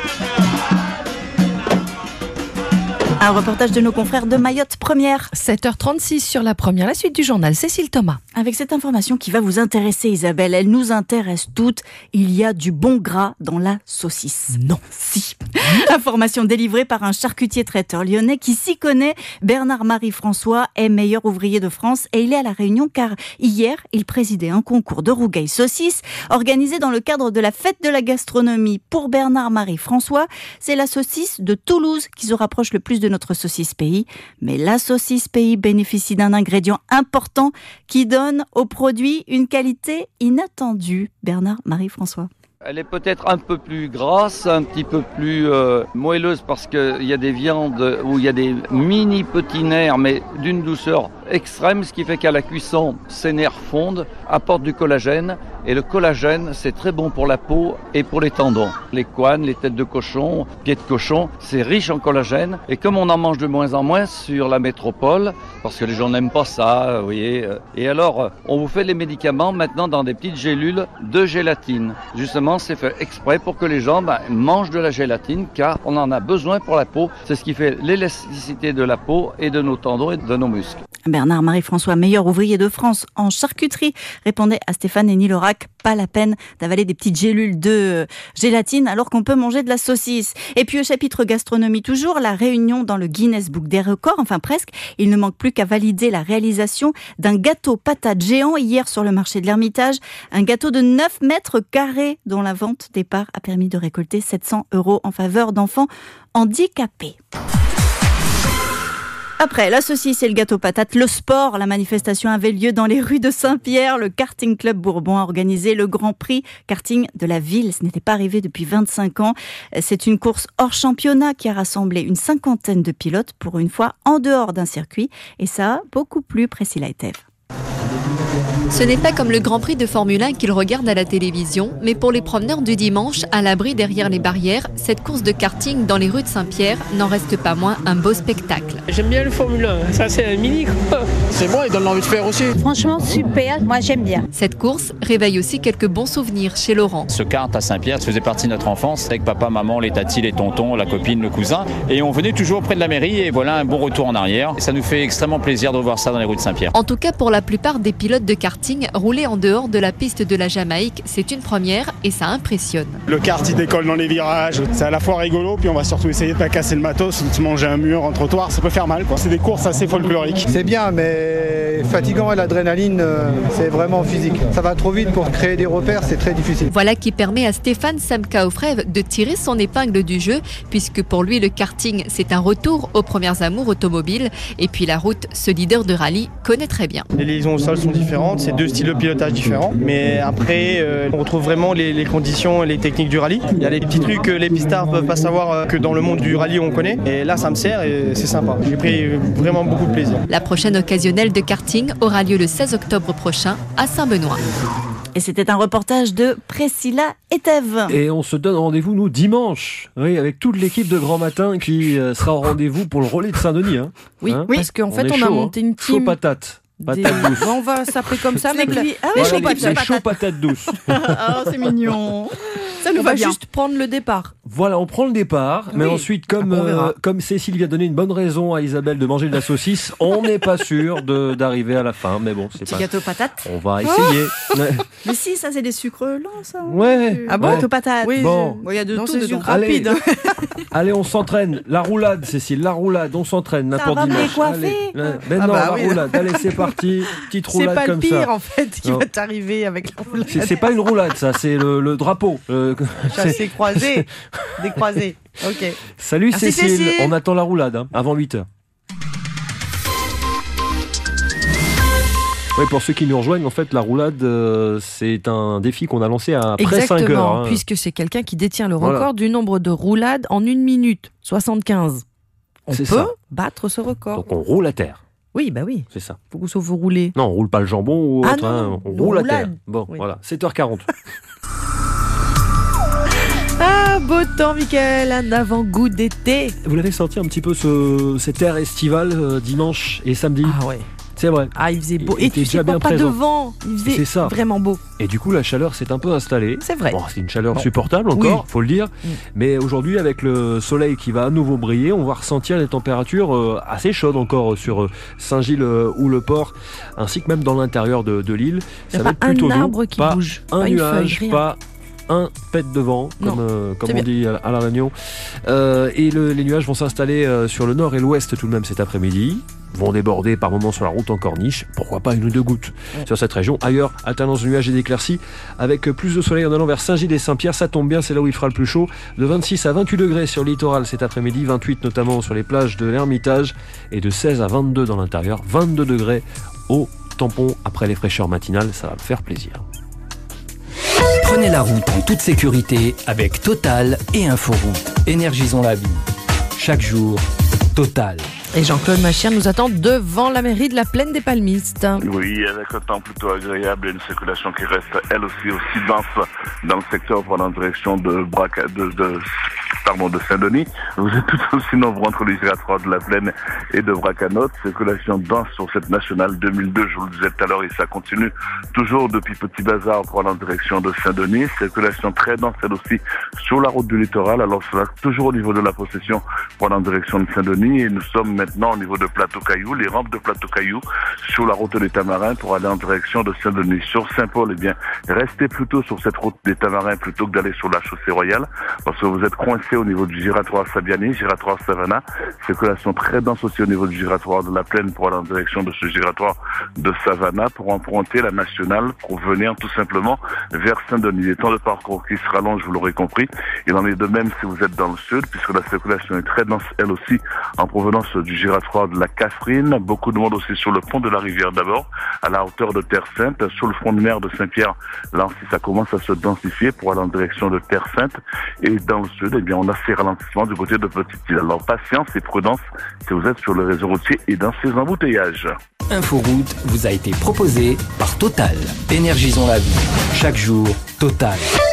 Un reportage de nos confrères de Mayotte Première. 7h36 sur la première, la suite du journal. Cécile Thomas. Avec cette information qui va vous intéresser, Isabelle, elle nous intéresse toutes. Il y a du bon gras dans la saucisse. Non. Si. Information délivrée par un charcutier traiteur lyonnais qui s'y connaît. Bernard-Marie François est meilleur ouvrier de France et il est à La Réunion car hier, il présidait un concours de rougail saucisse organisé dans le cadre de la fête de la gastronomie. Pour Bernard-Marie François, c'est la saucisse de Toulouse qui se rapproche le plus de notre saucisse pays. Mais la saucisse pays bénéficie d'un ingrédient important qui donne au produit une qualité inattendue. Bernard-Marie François. Elle est peut-être un peu plus grasse, un petit peu plus moelleuse parce qu'il y a des viandes où il y a des mini petits nerfs mais d'une douceur extrême, ce qui fait qu'à la cuisson, ces nerfs fondent, apportent du collagène et le collagène c'est très bon pour la peau et pour les tendons. Les couennes, les têtes de cochon, pieds de cochon, c'est riche en collagène et comme on en mange de moins en moins sur la métropole, parce que les gens n'aiment pas ça, vous voyez, et alors on vous fait les médicaments maintenant dans des petites gélules de gélatine. Justement, c'est fait exprès pour que les gens mangent de la gélatine car on en a besoin pour la peau. C'est ce qui fait l'élasticité de la peau et de nos tendons et de nos muscles. Bernard-Marie-François, meilleur ouvrier de France en charcuterie, répondait à Stéphane Henny-Laurac, pas la peine d'avaler des petites gélules de gélatine alors qu'on peut manger de la saucisse. Et puis au chapitre gastronomie toujours, la réunion dans le Guinness Book des records, enfin presque. Il ne manque plus qu'à valider la réalisation d'un gâteau patate géant hier sur le marché de l'Ermitage. Un gâteau de 9 mètres carrés dont la vente des parts a permis de récolter 700 € en faveur d'enfants handicapés. Après la saucisse et le gâteau patate, le sport, la manifestation avait lieu dans les rues de Saint-Pierre. Le Karting Club Bourbon a organisé le Grand Prix karting de la ville. Ce n'était pas arrivé depuis 25 ans. C'est une course hors championnat qui a rassemblé une 50aine de pilotes pour une fois en dehors d'un circuit. Et ça a beaucoup plu Priscilla Etève. Ce n'est pas comme le Grand Prix de Formule 1 qu'ils regardent à la télévision, mais pour les promeneurs du dimanche, à l'abri derrière les barrières, cette course de karting dans les rues de Saint-Pierre n'en reste pas moins un beau spectacle. J'aime bien le Formule 1, ça c'est un mini quoi. C'est bon, il donne l'envie de faire aussi. Franchement super, moi j'aime bien. Cette course réveille aussi quelques bons souvenirs chez Laurent. Ce kart à Saint-Pierre faisait partie de notre enfance, avec papa, maman, les tatis, les tontons, la copine, le cousin, et on venait toujours près de la mairie et voilà un bon retour en arrière. Et ça nous fait extrêmement plaisir de voir ça dans les rues de Saint-Pierre. En tout cas pour la plupart des pilotes de karting, rouler en dehors de la piste de la Jamaïque, c'est une première et ça impressionne. Le kart il décolle dans les virages, c'est à la fois rigolo, puis on va surtout essayer de pas casser le matos, de se manger un mur, un trottoir, ça peut faire mal quoi. C'est des courses assez folkloriques. C'est bien mais fatigant et l'adrénaline c'est vraiment physique. Ça va trop vite pour créer des repères, c'est très difficile. Voilà qui permet à Stéphane Samkaofrev de tirer son épingle du jeu, puisque pour lui le karting c'est un retour aux premières amours automobiles et puis la route, ce leader de rallye connaît très bien. Les liaisons au sol sont différentes, c'est deux styles de pilotage différents, mais après on retrouve vraiment les conditions et les techniques du rallye. Il y a des petits trucs que les pistards ne peuvent pas savoir que dans le monde du rallye on connaît, et là ça me sert et c'est sympa. J'ai pris vraiment beaucoup de plaisir. La prochaine occasionnelle de karting aura lieu le 16 octobre prochain à Saint-Benoît. Et c'était un reportage de Priscilla Etève. Et on se donne rendez-vous, nous, dimanche, oui, avec toute l'équipe de Grand Matin qui sera au rendez-vous pour le relais de Saint-Denis. Hein. Oui, parce qu'en fait, on a monté une team. Chaud patate. Patate douce. On va s'appeler comme ça, mais chaud patate. Chaud patate douce. Oh, c'est mignon. Ça nous va bien. Juste prendre le départ. Voilà, on prend le départ, mais ensuite, comme Cécile vient donner une bonne raison à Isabelle de manger de la saucisse, on n'est pas sûr d'arriver à la fin. Mais bon, c'est petit pas. Gâteau patate. On va essayer. Mais si, ça c'est des sucres lents, ça. Ouais. Ah bon, gâteau patate. Oui. Bon, il y a de tout c'est dedans. rapide. Allez, on s'entraîne. La roulade, Cécile, la roulade, on s'entraîne là pour dimanche. Ben non, la roulade. Allez, c'est parti. Petite roulade comme ça. C'est pas le pire en fait qui va t'arriver avec la roulade. C'est pas une roulade, ça, c'est le drapeau. C'est croisé, décroisé. Ok. Salut Cécile, on attend la roulade avant 8h. Oui, pour ceux qui nous rejoignent, en fait, la roulade, c'est un défi qu'on a lancé après 5 heures. Exactement, puisque c'est quelqu'un qui détient le record du nombre de roulades en 1 minute 75. On peut battre ce record. Donc on roule à terre. Oui, bah oui. C'est ça. Faut que vous roulez. Non, on roule pas le jambon ou autre, non, on roule à terre. Bon, voilà, 7h40. Ah, beau temps, Mickaël, un avant-goût d'été. Vous l'avez senti un petit peu cet air estival dimanche et samedi? Ah ouais. C'est vrai. Ah, il faisait beau. Et tu sais pas de vent. Il faisait vraiment beau. Et du coup, la chaleur s'est un peu installée. C'est vrai. Bon, c'est une chaleur supportable encore, faut le dire. Mais aujourd'hui, avec le soleil qui va à nouveau briller, on va ressentir les températures assez chaudes encore sur Saint-Gilles ou le port, ainsi que même dans l'intérieur de l'île. Ça va être plutôt doux. Un arbre qui bouge. Un nuage, pas un pet de vent, comme on dit à La Réunion. Et les nuages vont s'installer sur le nord et l'ouest tout de même cet après-midi. Vont déborder par moments sur la route en corniche, pourquoi pas 1 ou 2 gouttes sur cette région. Ailleurs, alternance de nuages et d'éclaircies, avec plus de soleil en allant vers Saint-Gilles et Saint-Pierre, ça tombe bien, c'est là où il fera le plus chaud, de 26 à 28 degrés sur le littoral cet après-midi, 28 notamment sur les plages de l'Ermitage, et de 16 à 22 dans l'intérieur, 22 degrés au tampon après les fraîcheurs matinales, ça va me faire plaisir. Prenez la route en toute sécurité avec Total et Inforoute. Énergisons la vie. Chaque jour, Total. Et Jean-Claude Machien nous attend devant la mairie de la Plaine des Palmistes. Oui, avec un temps plutôt agréable et une circulation qui reste elle aussi dense dans le secteur pour la direction de de Saint-Denis. Vous êtes tout aussi nombreux entre les giratoires de la Plaine et de Bracanotte. Circulation dense sur cette nationale 2002, je vous le disais tout à l'heure, et ça continue toujours depuis Petit Bazar pour aller en direction de Saint-Denis. Circulation très dense, elle aussi, sur la route du littoral. Alors cela toujours au niveau de la Possession pour aller en direction de Saint-Denis. Et nous sommes maintenant au niveau de Plateau-Caillou, les rampes de Plateau-Caillou sur la route des Tamarins pour aller en direction de Saint-Denis. Sur Saint-Paul, eh bien, restez plutôt sur cette route des Tamarins plutôt que d'aller sur la chaussée royale, parce que vous êtes coincé au niveau du giratoire Sabiani, giratoire Savannah. Circulation très dense aussi au niveau du giratoire de la Plaine pour aller en direction de ce giratoire de Savannah pour emprunter la nationale pour venir tout simplement vers Saint-Denis. Les temps de parcours qui se rallongent, vous l'aurez compris. Il en est de même si vous êtes dans le sud, puisque la circulation est très dense, elle aussi, en provenance du giratoire de la Catherine. Beaucoup de monde aussi sur le pont de la rivière d'abord, à la hauteur de Terre-Sainte. Sur le front de mer de Saint-Pierre, là aussi ça commence à se densifier pour aller en direction de Terre-Sainte. Et dans le sud, eh bien, on a ces ralentissements du côté de Petite-Île. Alors patience et prudence si vous êtes sur le réseau routier et dans ces embouteillages. Inforoute vous a été proposé par Total. Énergisons la vie. Chaque jour, Total.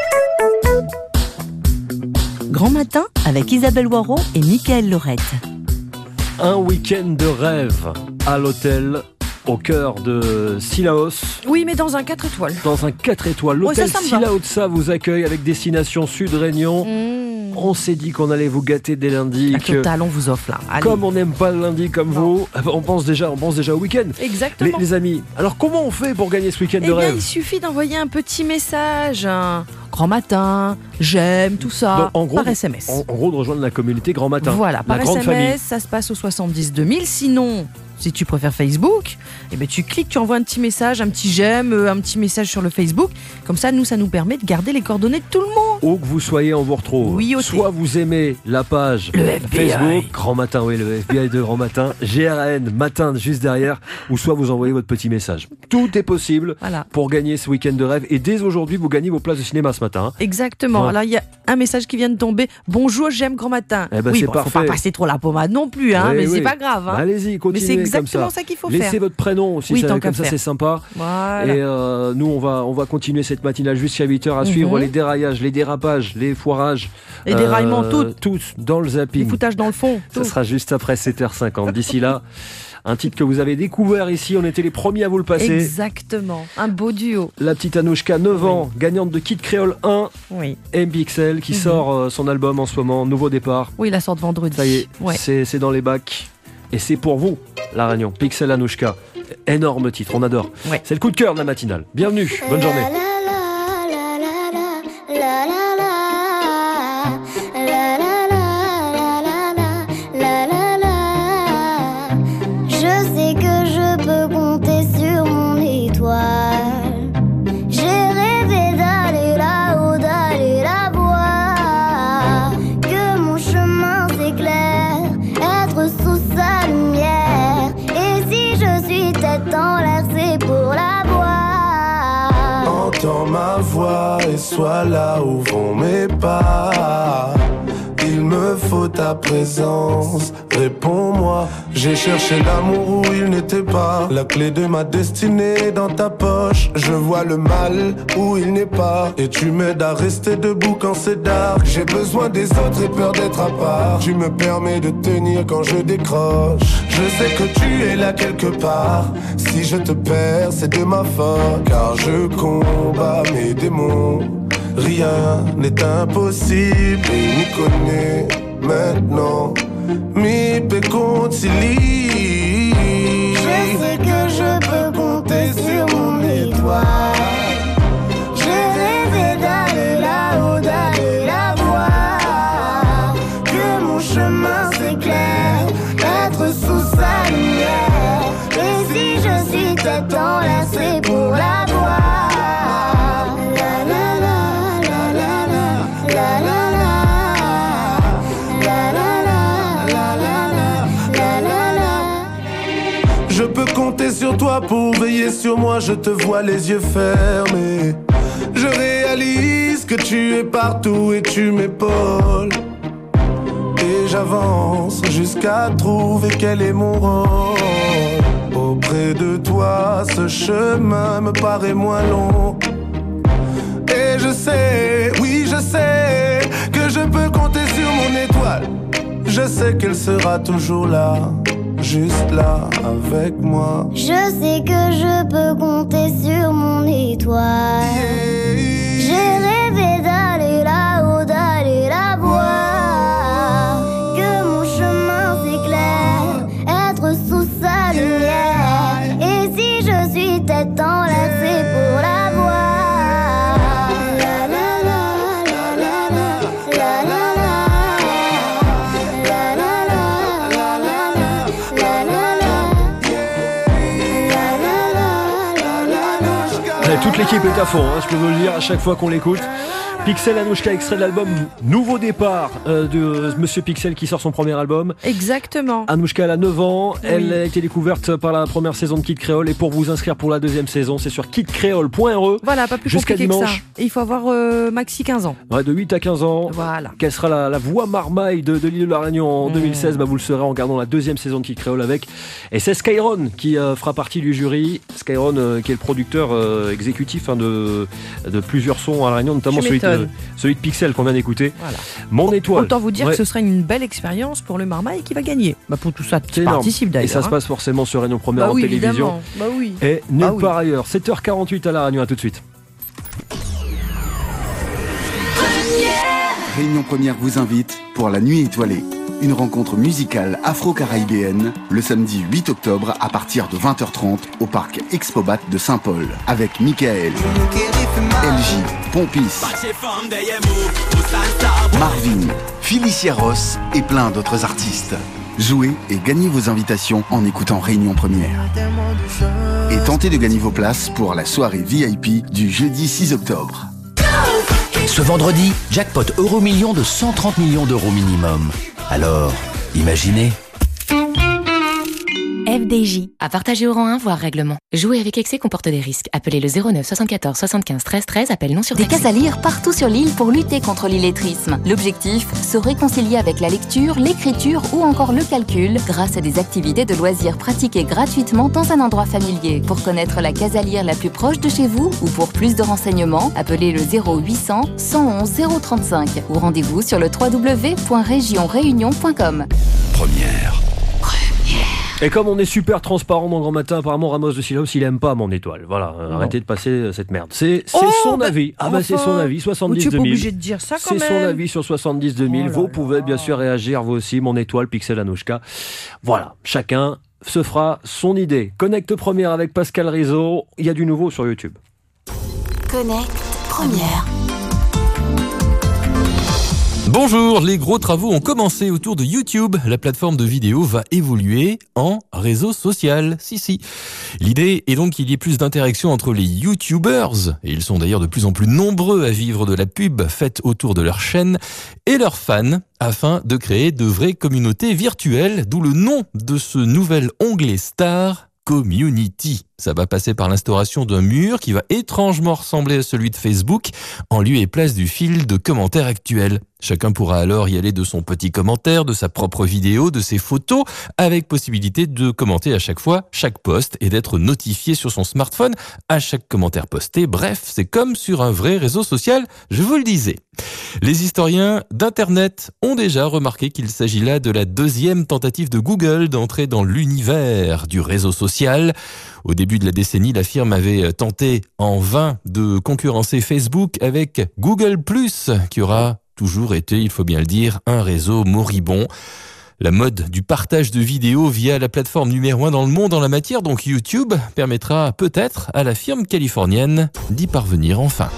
Grand matin avec Isabelle Waro et Mickaël Lorette. Un week-end de rêve à l'hôtel au cœur de Sillaos. Oui, mais dans un 4 étoiles. Dans un 4 étoiles. L'hôtel Sillaotsa vous accueille avec destination Sud Réunion. On s'est dit qu'on allait vous gâter dès lundi. À Total, on vous offre là. Allez. Comme on n'aime pas le lundi comme vous, on pense déjà au week-end. Exactement. Les amis, alors comment on fait pour gagner ce week-end de rêve ? Il suffit d'envoyer un petit message. Grand matin, j'aime, tout ça, donc, par SMS. En gros, de rejoindre la communauté Grand Matin. Voilà, par grande SMS, famille. Ça se passe au 70 2000. Sinon, si tu préfères Facebook, eh ben tu cliques, tu envoies un petit message, un petit j'aime, un petit message sur le Facebook. Comme ça, ça nous permet de garder les coordonnées de tout le monde. Où que vous soyez, on vous retrouve. Oui, soit vous aimez la page Facebook, Grand Matin, oui, le FBI de Grand Matin, GRN, Matin juste derrière, ou soit vous envoyez votre petit message. Tout est possible pour gagner ce week-end de rêve. Et dès aujourd'hui, vous gagnez vos places de cinéma ce matin. Exactement. Ouais. Alors, il y a un message qui vient de tomber. Bonjour, j'aime Grand Matin. Eh ben, oui, c'est parfait. Faut pas passer trop la pommade non plus, hein, mais c'est pas grave. Hein. Bah, allez-y, continuez. Mais c'est exactement ça qu'il faut faire. Laissez votre prénom aussi, comme ça c'est sympa. Voilà. Et nous, on va continuer cette matinale jusqu'à 8h à suivre les déraillages, les dérapages, les foirages. Les déraillements, tous dans le zapping. Les foutages dans le fond. Ça sera juste après 7h50. D'ici là, un titre que vous avez découvert ici, on était les premiers à vous le passer. Exactement, un beau duo. La petite Anouchka, 9 ans, gagnante de Kid Creole 1, MPXL, qui sort son album en ce moment, Nouveau Départ. Oui, il la sort vendredi. Ça y est, c'est dans les bacs. Et c'est pour vous, La Réunion, Pixel Anouchka. Énorme titre, on adore. C'est le coup de cœur de la matinale. Bienvenue, bonne journée. Ma voix et sois là où vont mes pas. Il me faut ta présence, réponds-moi. J'ai cherché l'amour où il n'était pas. La clé de ma destinée dans ta poche. Je vois le mal où il n'est pas. Et tu m'aides à rester debout quand c'est dark. J'ai besoin des autres et peur d'être à part. Tu me permets de tenir quand je décroche. Je sais que tu es là quelque part. Si je te perds, c'est de ma faute. Car je combats mes démons. Rien n'est impossible et m'y connais maintenant. Mi peut concilier. Je sais que je peux compter sur mon étoile. J'ai rêvé d'aller là-haut, d'aller la voir. Que mon chemin s'éclaire, être sous sa lumière. Et si je suis tête enlacée pour la voir. Je peux compter sur toi pour veiller sur moi, je te vois les yeux fermés. Je réalise que tu es partout et tu m'épaules. Et j'avance jusqu'à trouver quel est mon rôle. Auprès de toi, ce chemin me paraît moins long. Et je sais, oui je sais que je peux compter sur mon étoile. Je sais qu'elle sera toujours là, juste là avec moi. Je sais que je peux compter sur mon étoile. J'ai rêvé d'aller là-haut, d'aller la voir. Que mon chemin s'éclaire, être sous sa lumière. Et si je suis tête en l'air, c'est pour la voir. La la la la la la la la la. Toute l'équipe est à fond, hein, je peux vous le dire à chaque fois qu'on l'écoute. Pixel Anouchka, extrait de l'album Nouveau Départ de Monsieur Pixel qui sort son premier album. Exactement. Anouchka, elle a 9 ans, Oui. elle a été découverte par la première saison de Kid Creole et pour vous inscrire pour la deuxième saison, c'est sur kidcreole.re. Voilà, pas plus jusqu'à compliqué dimanche. que ça. Et il faut avoir maxi 15 ans. Ouais, de 8 à 15 ans. Voilà. Quelle sera la voix marmaille de l'île de la Réunion en 2016 ? Vous le saurez en regardant la deuxième saison de Kid Creole avec. Et c'est Skyron qui fera partie du jury. Skyron qui est le producteur exécutif de plusieurs sons à la Réunion, notamment celui de Pixel qu'on vient d'écouter. Voilà. Mon étoile. Autant vous dire que ce sera une belle expérience pour le Marmaille qui va gagner. Pour tout ça, tu participes d'ailleurs. Et ça se passe forcément sur Réunion Première en télévision. Oui. Et nulle part ailleurs. 7h48 à la Réunion, à tout de suite. Réunion Première vous invite pour la Nuit étoilée. Une rencontre musicale afro-caribéenne le samedi 8 octobre à partir de 20h30 au parc Expobat de Saint-Paul avec Michael, LJ, Pompis, Marvin, Felicia Ross et plein d'autres artistes. Jouez et gagnez vos invitations en écoutant Réunion Première. Et tentez de gagner vos places pour la soirée VIP du jeudi 6 octobre. Ce vendredi, jackpot Euromillion de 130 millions d'euros minimum. Alors, imaginez. FDJ. À partager au rang 1, voire règlement. Jouer avec excès comporte des risques. Appelez le 09 74 75 13 13, appel non surtaxé. Des cases à lire partout sur l'île pour lutter contre l'illettrisme. L'objectif, se réconcilier avec la lecture, l'écriture ou encore le calcul grâce à des activités de loisirs pratiquées gratuitement dans un endroit familier. Pour connaître la case à lire la plus proche de chez vous ou pour plus de renseignements, appelez le 0800 111 035 ou rendez-vous sur le www.regionreunion.com. Première. Et comme on est super transparent dans le Grand Matin, apparemment Ramos de Silos, il aime pas mon étoile. Voilà, arrêtez de passer cette merde. C'est son avis. C'est son avis, 70 tu es 2000. pas obligé de dire ça quand même. C'est son avis sur 70 2000. Vous pouvez bien sûr réagir, vous aussi, mon étoile, Pixel Anouchka. Voilà, chacun se fera son idée. Connecte Première avec Pascal Rizzo. Il y a du nouveau sur YouTube. Connecte Première. Bonjour, les gros travaux ont commencé autour de YouTube. La plateforme de vidéo va évoluer en réseau social. Si. L'idée est donc qu'il y ait plus d'interaction entre les YouTubers, et ils sont d'ailleurs de plus en plus nombreux à vivre de la pub faite autour de leur chaîne, et leurs fans, afin de créer de vraies communautés virtuelles, d'où le nom de ce nouvel onglet star, Community. Ça va passer par l'instauration d'un mur qui va étrangement ressembler à celui de Facebook, en lieu et place du fil de commentaires actuel. Chacun pourra alors y aller de son petit commentaire, de sa propre vidéo, de ses photos, avec possibilité de commenter à chaque fois chaque post et d'être notifié sur son smartphone à chaque commentaire posté. Bref, c'est comme sur un vrai réseau social, je vous le disais. Les historiens d'Internet ont déjà remarqué qu'il s'agit là de la deuxième tentative de Google d'entrer dans l'univers du réseau social. Au début de la décennie, la firme avait tenté en vain de concurrencer Facebook avec Google+, qui aura toujours été, il faut bien le dire, un réseau moribond. La mode du partage de vidéos via la plateforme numéro 1 dans le monde en la matière, donc YouTube, permettra peut-être à la firme californienne d'y parvenir enfin.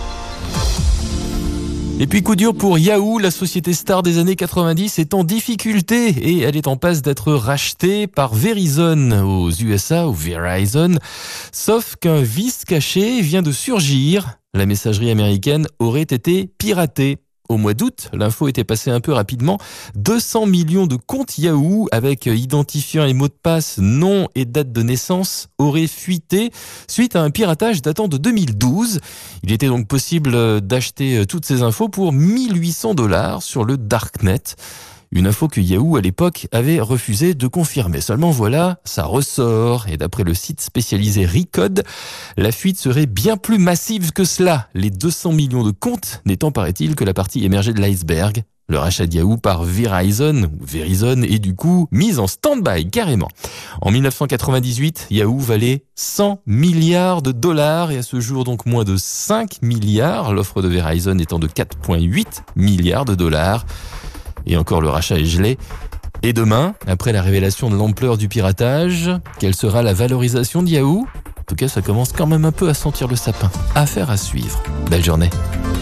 Et puis coup dur pour Yahoo, la société star des années 90 est en difficulté et elle est en passe d'être rachetée par Verizon aux USA ou Verizon. Sauf qu'un vice caché vient de surgir. La messagerie américaine aurait été piratée. Au mois d'août, l'info était passée un peu rapidement. 200 millions de comptes Yahoo avec identifiants et mots de passe, nom et date de naissance auraient fuité suite à un piratage datant de 2012. Il était donc possible d'acheter toutes ces infos pour $1 800 sur le Darknet. Une info que Yahoo à l'époque avait refusé de confirmer. Seulement voilà, ça ressort. Et d'après le site spécialisé Recode, la fuite serait bien plus massive que cela. Les 200 millions de comptes n'étant, paraît-il, que la partie émergée de l'iceberg. Le rachat de Yahoo par Verizon est du coup mis en stand-by carrément. En 1998, Yahoo valait 100 milliards de dollars et à ce jour donc moins de 5 milliards, l'offre de Verizon étant de 4,8 milliards de dollars. Et encore le rachat est gelé. Et demain, après la révélation de l'ampleur du piratage, quelle sera la valorisation de Yahoo ? En tout cas, ça commence quand même un peu à sentir le sapin. Affaire à suivre. Belle journée.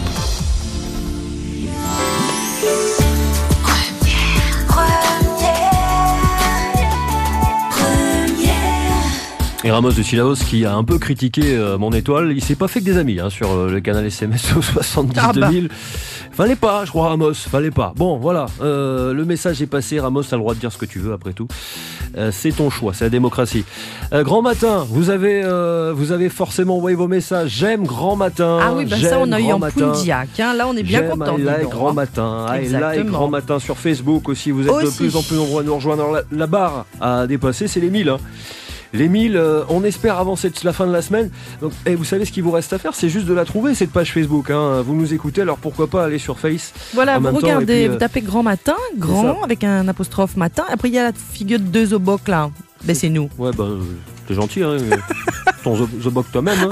Et Ramos de Sillaos qui a un peu critiqué mon étoile, il s'est pas fait que des amis sur le canal SMS au 70 2000. Fallait pas, je crois Ramos, fallait pas. Bon voilà, le message est passé. Ramos, t'as le droit de dire ce que tu veux après tout. C'est ton choix, c'est la démocratie. Grand matin, vous avez forcément envoyé vos messages. J'aime Grand matin. Ah oui, ça on a eu en Pundiac. Là on est bien content. Like Grand matin. Like Grand matin sur Facebook aussi. Vous êtes de plus en plus nombreux à nous rejoindre. La barre à dépasser, c'est les 1000. Les 1000, on espère avancer la fin de la semaine. Donc, vous savez ce qu'il vous reste à faire, c'est juste de la trouver, cette page Facebook. Vous nous écoutez, alors pourquoi pas aller sur Face. Voilà, vous regardez, vous tapez Grand Matin, grand avec un apostrophe matin. Après, il y a la figure de 2 Zoboc là. Ben, c'est nous. Ouais, t'es gentil, ton Zoboc toi-même.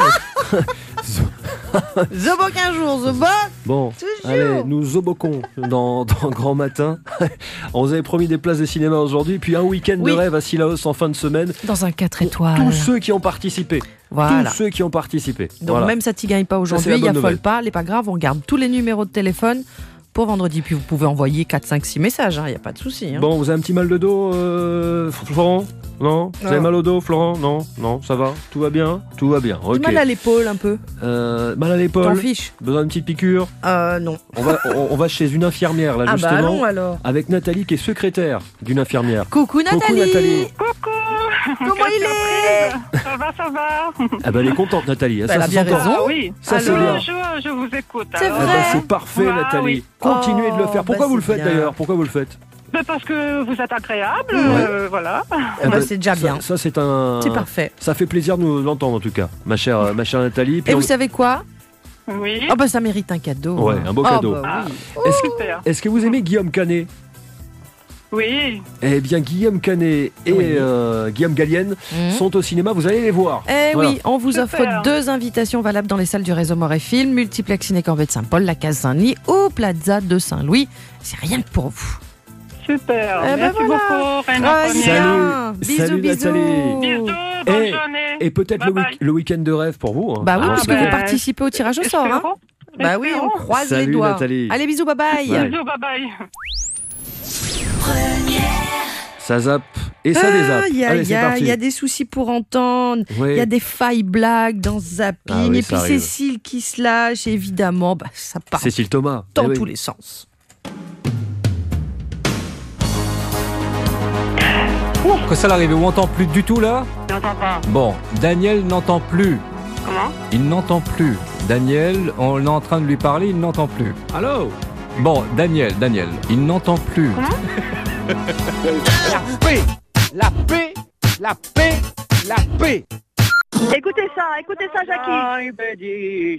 Zoboc un jour, Zoboc. Bon, allez, nous Zobocons dans Grand Matin. On vous avait promis des places de cinéma aujourd'hui, puis un week-end de rêve à Sillaos en fin de semaine. Dans un 4 étoiles. Tous ceux qui ont participé. Voilà. Tous ceux qui ont participé. Donc même ça t'y gagne pas aujourd'hui, il y affole pas, n'est pas grave, on garde tous les numéros de téléphone pour vendredi, puis vous pouvez envoyer 4, 5, 6 messages, il n'y a pas de souci. Bon, vous avez un petit mal de dos, Florent ? Non. Vous avez mal au dos, Florent ? Non, ça va ? Tout va bien ? Tout va bien, ok. Mal à l'épaule un peu. Mal à l'épaule ? T'en fiches ? Besoin d'une petite piqûre ? Non. On va chez une infirmière, là, justement. Allons, alors. Avec Nathalie, qui est secrétaire d'une infirmière. Coucou Nathalie. Coucou. Comment il est ? Ça va. Elle est contente, Nathalie. Elle a bien raison. Ah oui. Ça, c'est bien. Je vous écoute. C'est vrai. C'est parfait, Nathalie. Oui. Continuez de le faire. Pourquoi vous le faites, d'ailleurs ? Pourquoi vous le faites ? Parce que vous êtes agréable, voilà. C'est déjà bien. Ça, c'est parfait. Ça fait plaisir de nous l'entendre, en tout cas, ma chère Nathalie. Et vous savez quoi ? Oui. Ça mérite un cadeau. Ouais, un beau cadeau. Oui. Est-ce que vous aimez Guillaume Canet ? Oui. Eh bien, Guillaume Canet et Guillaume Gallienne sont au cinéma. Vous allez les voir. Oui, on vous offre 2 invitations valables dans les salles du réseau Moret Film, Multiplex Ciné-Corvée de Saint-Paul, la Case Saint-Denis ou Plaza de Saint-Louis. C'est rien que pour vous. Super. Merci beaucoup, Reine. Salut Nathalie. Bisous, bonne journée. Et peut-être le week-end de rêve pour vous. Oui, puisque vous participez au tirage au sort. Oui, on croise les doigts. Nathalie. Allez, bisous, bye bye. Bisous, bye bye. Ça zappe et ça dézappe. Il y a des soucis pour entendre. Il y a des failles blagues dans Zapping. Et puis Cécile qui se lâche, évidemment. Ça part. Cécile Thomas. Dans tous les sens. Que ça l'arrive, on n'entend plus du tout là ? J'entends pas. Bon, Daniel n'entend plus. Comment ? Il n'entend plus. Daniel, on est en train de lui parler, il n'entend plus. Allô ? Bon, Daniel, il n'entend plus. La paix. Écoutez ça, Jackie.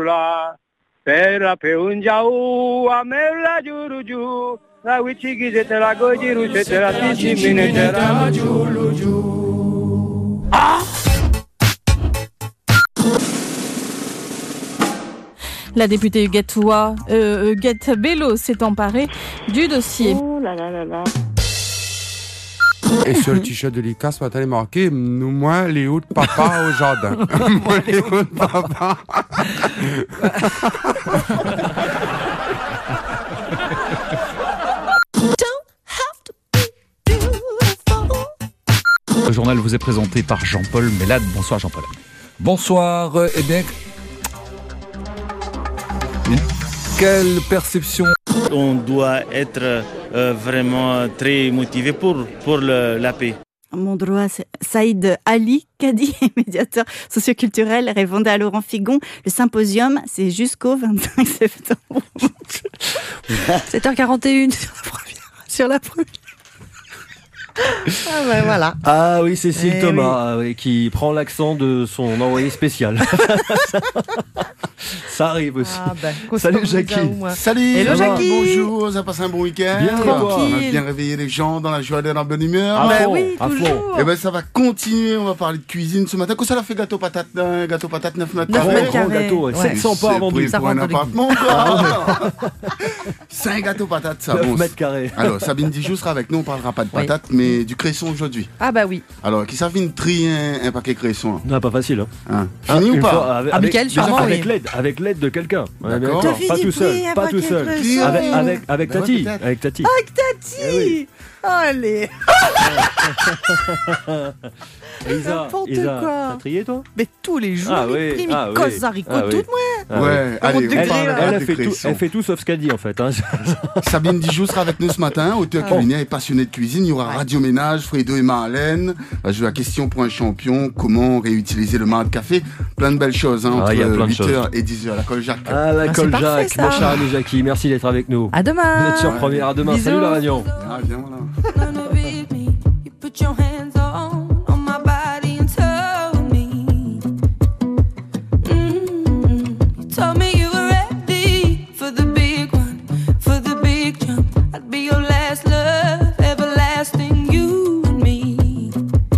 La députée Huguette Bello s'est emparée du dossier. Oh là là là là. Et sur le t-shirt de Lika, ce matin, il est marqué « Moi, les hauts de papa au jardin. » Moi, les hauts de papa. Le journal vous est présenté par Jean-Paul Mélade. Bonsoir Jean-Paul. Bonsoir, quelle perception? On doit être vraiment très motivé pour la paix. Mon droit, c'est Saïd Ali Kadi, médiateur socioculturel, répondait à Laurent Figon. Le symposium, c'est jusqu'au 25 septembre. 7h41. sur la première. Ah ben voilà. Ah oui, Cécile Thomas, oui. oui, qui prend l'accent de son envoyé spécial. Ça arrive aussi. Ah ben, salut Jackie. Salut. Hello Jackie. Bonjour, ça passe un bon week-end. Bien, On a bien réveillé les gens dans la joie et dans la bonne humeur. À fond, oui, à toujours. fond. Et ben ça va continuer, on va parler de cuisine ce matin. Qu'est-ce que ça a fait gâteau patate 9 mètres 9 carrés. mètres Grand carrés. gâteau, ouais. Ouais. 700 parts vendus. Ça Pour un rentre de appartement, quoi. 5 gâteaux patates, ça 9 bon. mètres carrés. Alors, Sabine Dijoux sera avec nous, on parlera pas de Oui. patates, mais du cresson aujourd'hui. Ah bah oui. Alors, qui ça vient de trier un paquet de cresson Non, pas facile. Hein. Fini ou Une pas fois, avec, Ah, Mickaël, déjà, sûrement, avec oui. l'aide, avec l'aide de quelqu'un. On est bien D'accord. d'accord. T'as Pas fini tout de seul, prier un pas tout paquet seul. de cresson. Avec Ben ouais, Tati, peut-être. avec Tati. Avec Tati. Eh oui. Allez. Isa, N'importe Isa, quoi. t'as trié toi? Mais tous les jours, Ah il oui, prime, ah il oui. cause haricot Ah oui. toute moi. Ah Ouais, allez, degré, on parle là. Elle, de cresson. elle fait tout sauf ce qu'elle dit en fait. Hein. Sabine Dijoux sera avec nous ce matin, auteur culinaire et passionné de cuisine. Il y aura Radio Ménage, Fredo et Marlène. Je la question pour un champion, comment réutiliser le marc de café. Plein de belles choses, hein, entre il y a plein de 8h et 10h. La colle Jacques. Ah la Ah, colle c'est parfait, Jacques, ça. mon cher ami Jackie, merci d'être avec nous. À demain. Vous êtes sur Première, à demain. Bisous. Salut la Réunion. Ah, viens, voilà. Put your hands on my body and told me, you told me you were ready for the big one, for the big jump. I'd be your last love, everlasting, you and me.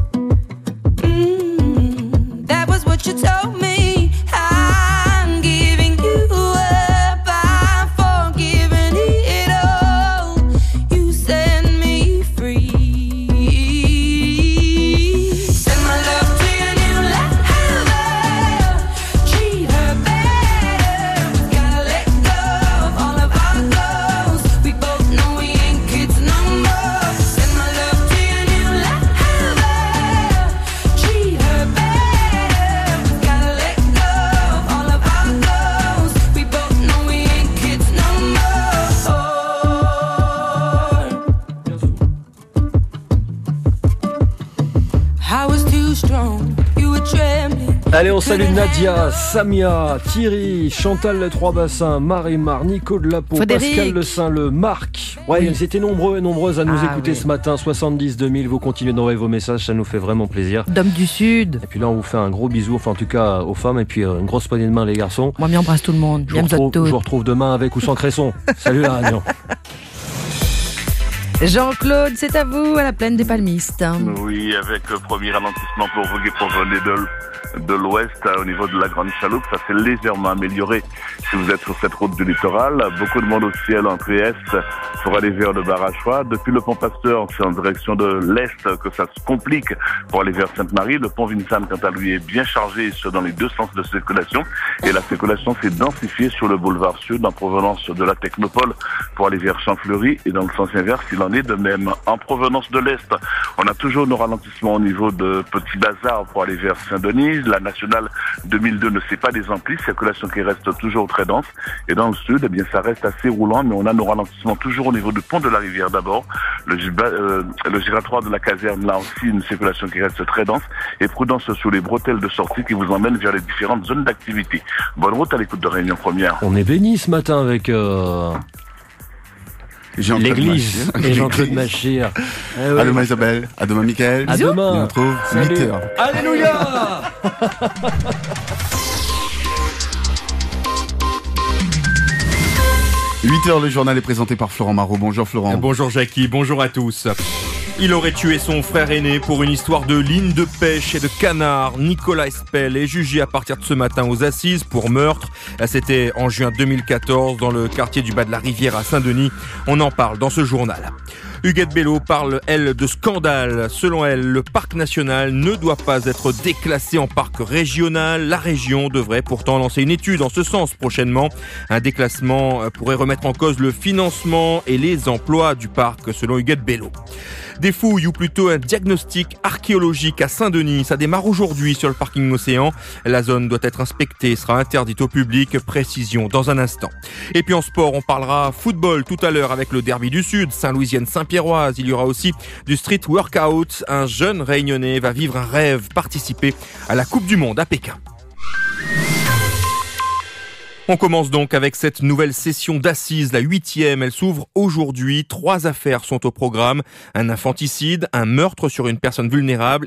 That was what you told me. I'm giving you up, I'm forgiving it all. You set me free. Send my love to your new lover. Treat her better. We gotta let go of all of our goals. We both know we ain't kids no more. Send my love to your new lover. Treat her better. We gotta let go of all of our goals. We both know we ain't kids no more. I was too strong, you were trembling. Allez, on salue Nadia, Samia, Thierry, Chantal Les Trois Bassins, Marie-Mar, Nico de Lapo, Frédéric. Pascal Le Saint-Le, Marc. Ouais, Oui. ils étaient nombreux et nombreuses à nous Ah écouter oui. ce matin. 70 2000, vous continuez d'envoyer vos messages, ça nous fait vraiment plaisir. Dom du Sud. Et puis là, on vous fait un gros bisou, enfin en tout cas aux femmes, et puis une grosse poignée de main les garçons. Moi, m'embrasse tout le monde. Je vous retrouve demain avec ou sans cresson. Salut la Réunion. Jean-Claude, c'est à vous, à la plaine des Palmistes. Oui, avec le premier ralentissement pour vous qui provenez de l'ouest au niveau de la Grande Chaloupe, ça s'est légèrement amélioré si vous êtes sur cette route du littoral. Beaucoup de monde au ciel entrée est pour aller vers le Barachois. Depuis le pont Pasteur, c'est en direction de l'est que ça se complique pour aller vers Sainte-Marie. Le pont Vincent, quant à lui, est bien chargé dans les deux sens de circulation. Et la circulation s'est densifiée sur le boulevard Sud en provenance de la Technopole pour aller vers Champfleury. Et dans le sens inverse, il en est de même. En provenance de l'est, on a toujours nos ralentissements au niveau de Petit Bazar pour aller vers Saint-Denis. La nationale 2002 ne s'est pas désemplie, circulation qui reste toujours très dense. Et dans le sud, eh bien, ça reste assez roulant, mais on a nos ralentissements toujours au niveau du pont de la Rivière d'abord. Le giratoire de la caserne, là aussi, une circulation qui reste très dense. Et prudence sur les bretelles de sortie qui vous emmènent vers les différentes zones d'activité. Bonne route à l'écoute de Réunion Première. On est bénis ce matin avec l'église et Jean-Claude Machir. Eh oui. À demain Isabelle, à demain Mickaël. À demain. On se retrouve 8h. Alléluia. 8h, le journal est présenté par Florent Marot. Bonjour Florent. Bonjour Jackie, bonjour à tous. Il aurait tué son frère aîné pour une histoire de ligne de pêche et de canard. Nicolas Espel est jugé à partir de ce matin aux assises pour meurtre. C'était en juin 2014 dans le quartier du Bas de la Rivière à Saint-Denis. On en parle dans ce journal. Huguette Bello parle, elle, de scandale. Selon elle, le parc national ne doit pas être déclassé en parc régional. La région devrait pourtant lancer une étude en ce sens prochainement. Un déclassement pourrait remettre en cause le financement et les emplois du parc, selon Huguette Bello. Des fouilles ou plutôt un diagnostic archéologique à Saint-Denis. Ça démarre aujourd'hui sur le parking Océan. La zone doit être inspectée, sera interdite au public. Précision dans un instant. Et puis en sport, on parlera football tout à l'heure avec le derby du Sud, Saint-Louisienne-Saint-Pierroise. Il y aura aussi du street workout. Un jeune Réunionnais va vivre un rêve, participer à la Coupe du Monde à Pékin. On commence donc avec cette nouvelle session d'assises, la 8e. Elle s'ouvre aujourd'hui. 3 affaires sont au programme. Un infanticide, un meurtre sur une personne vulnérable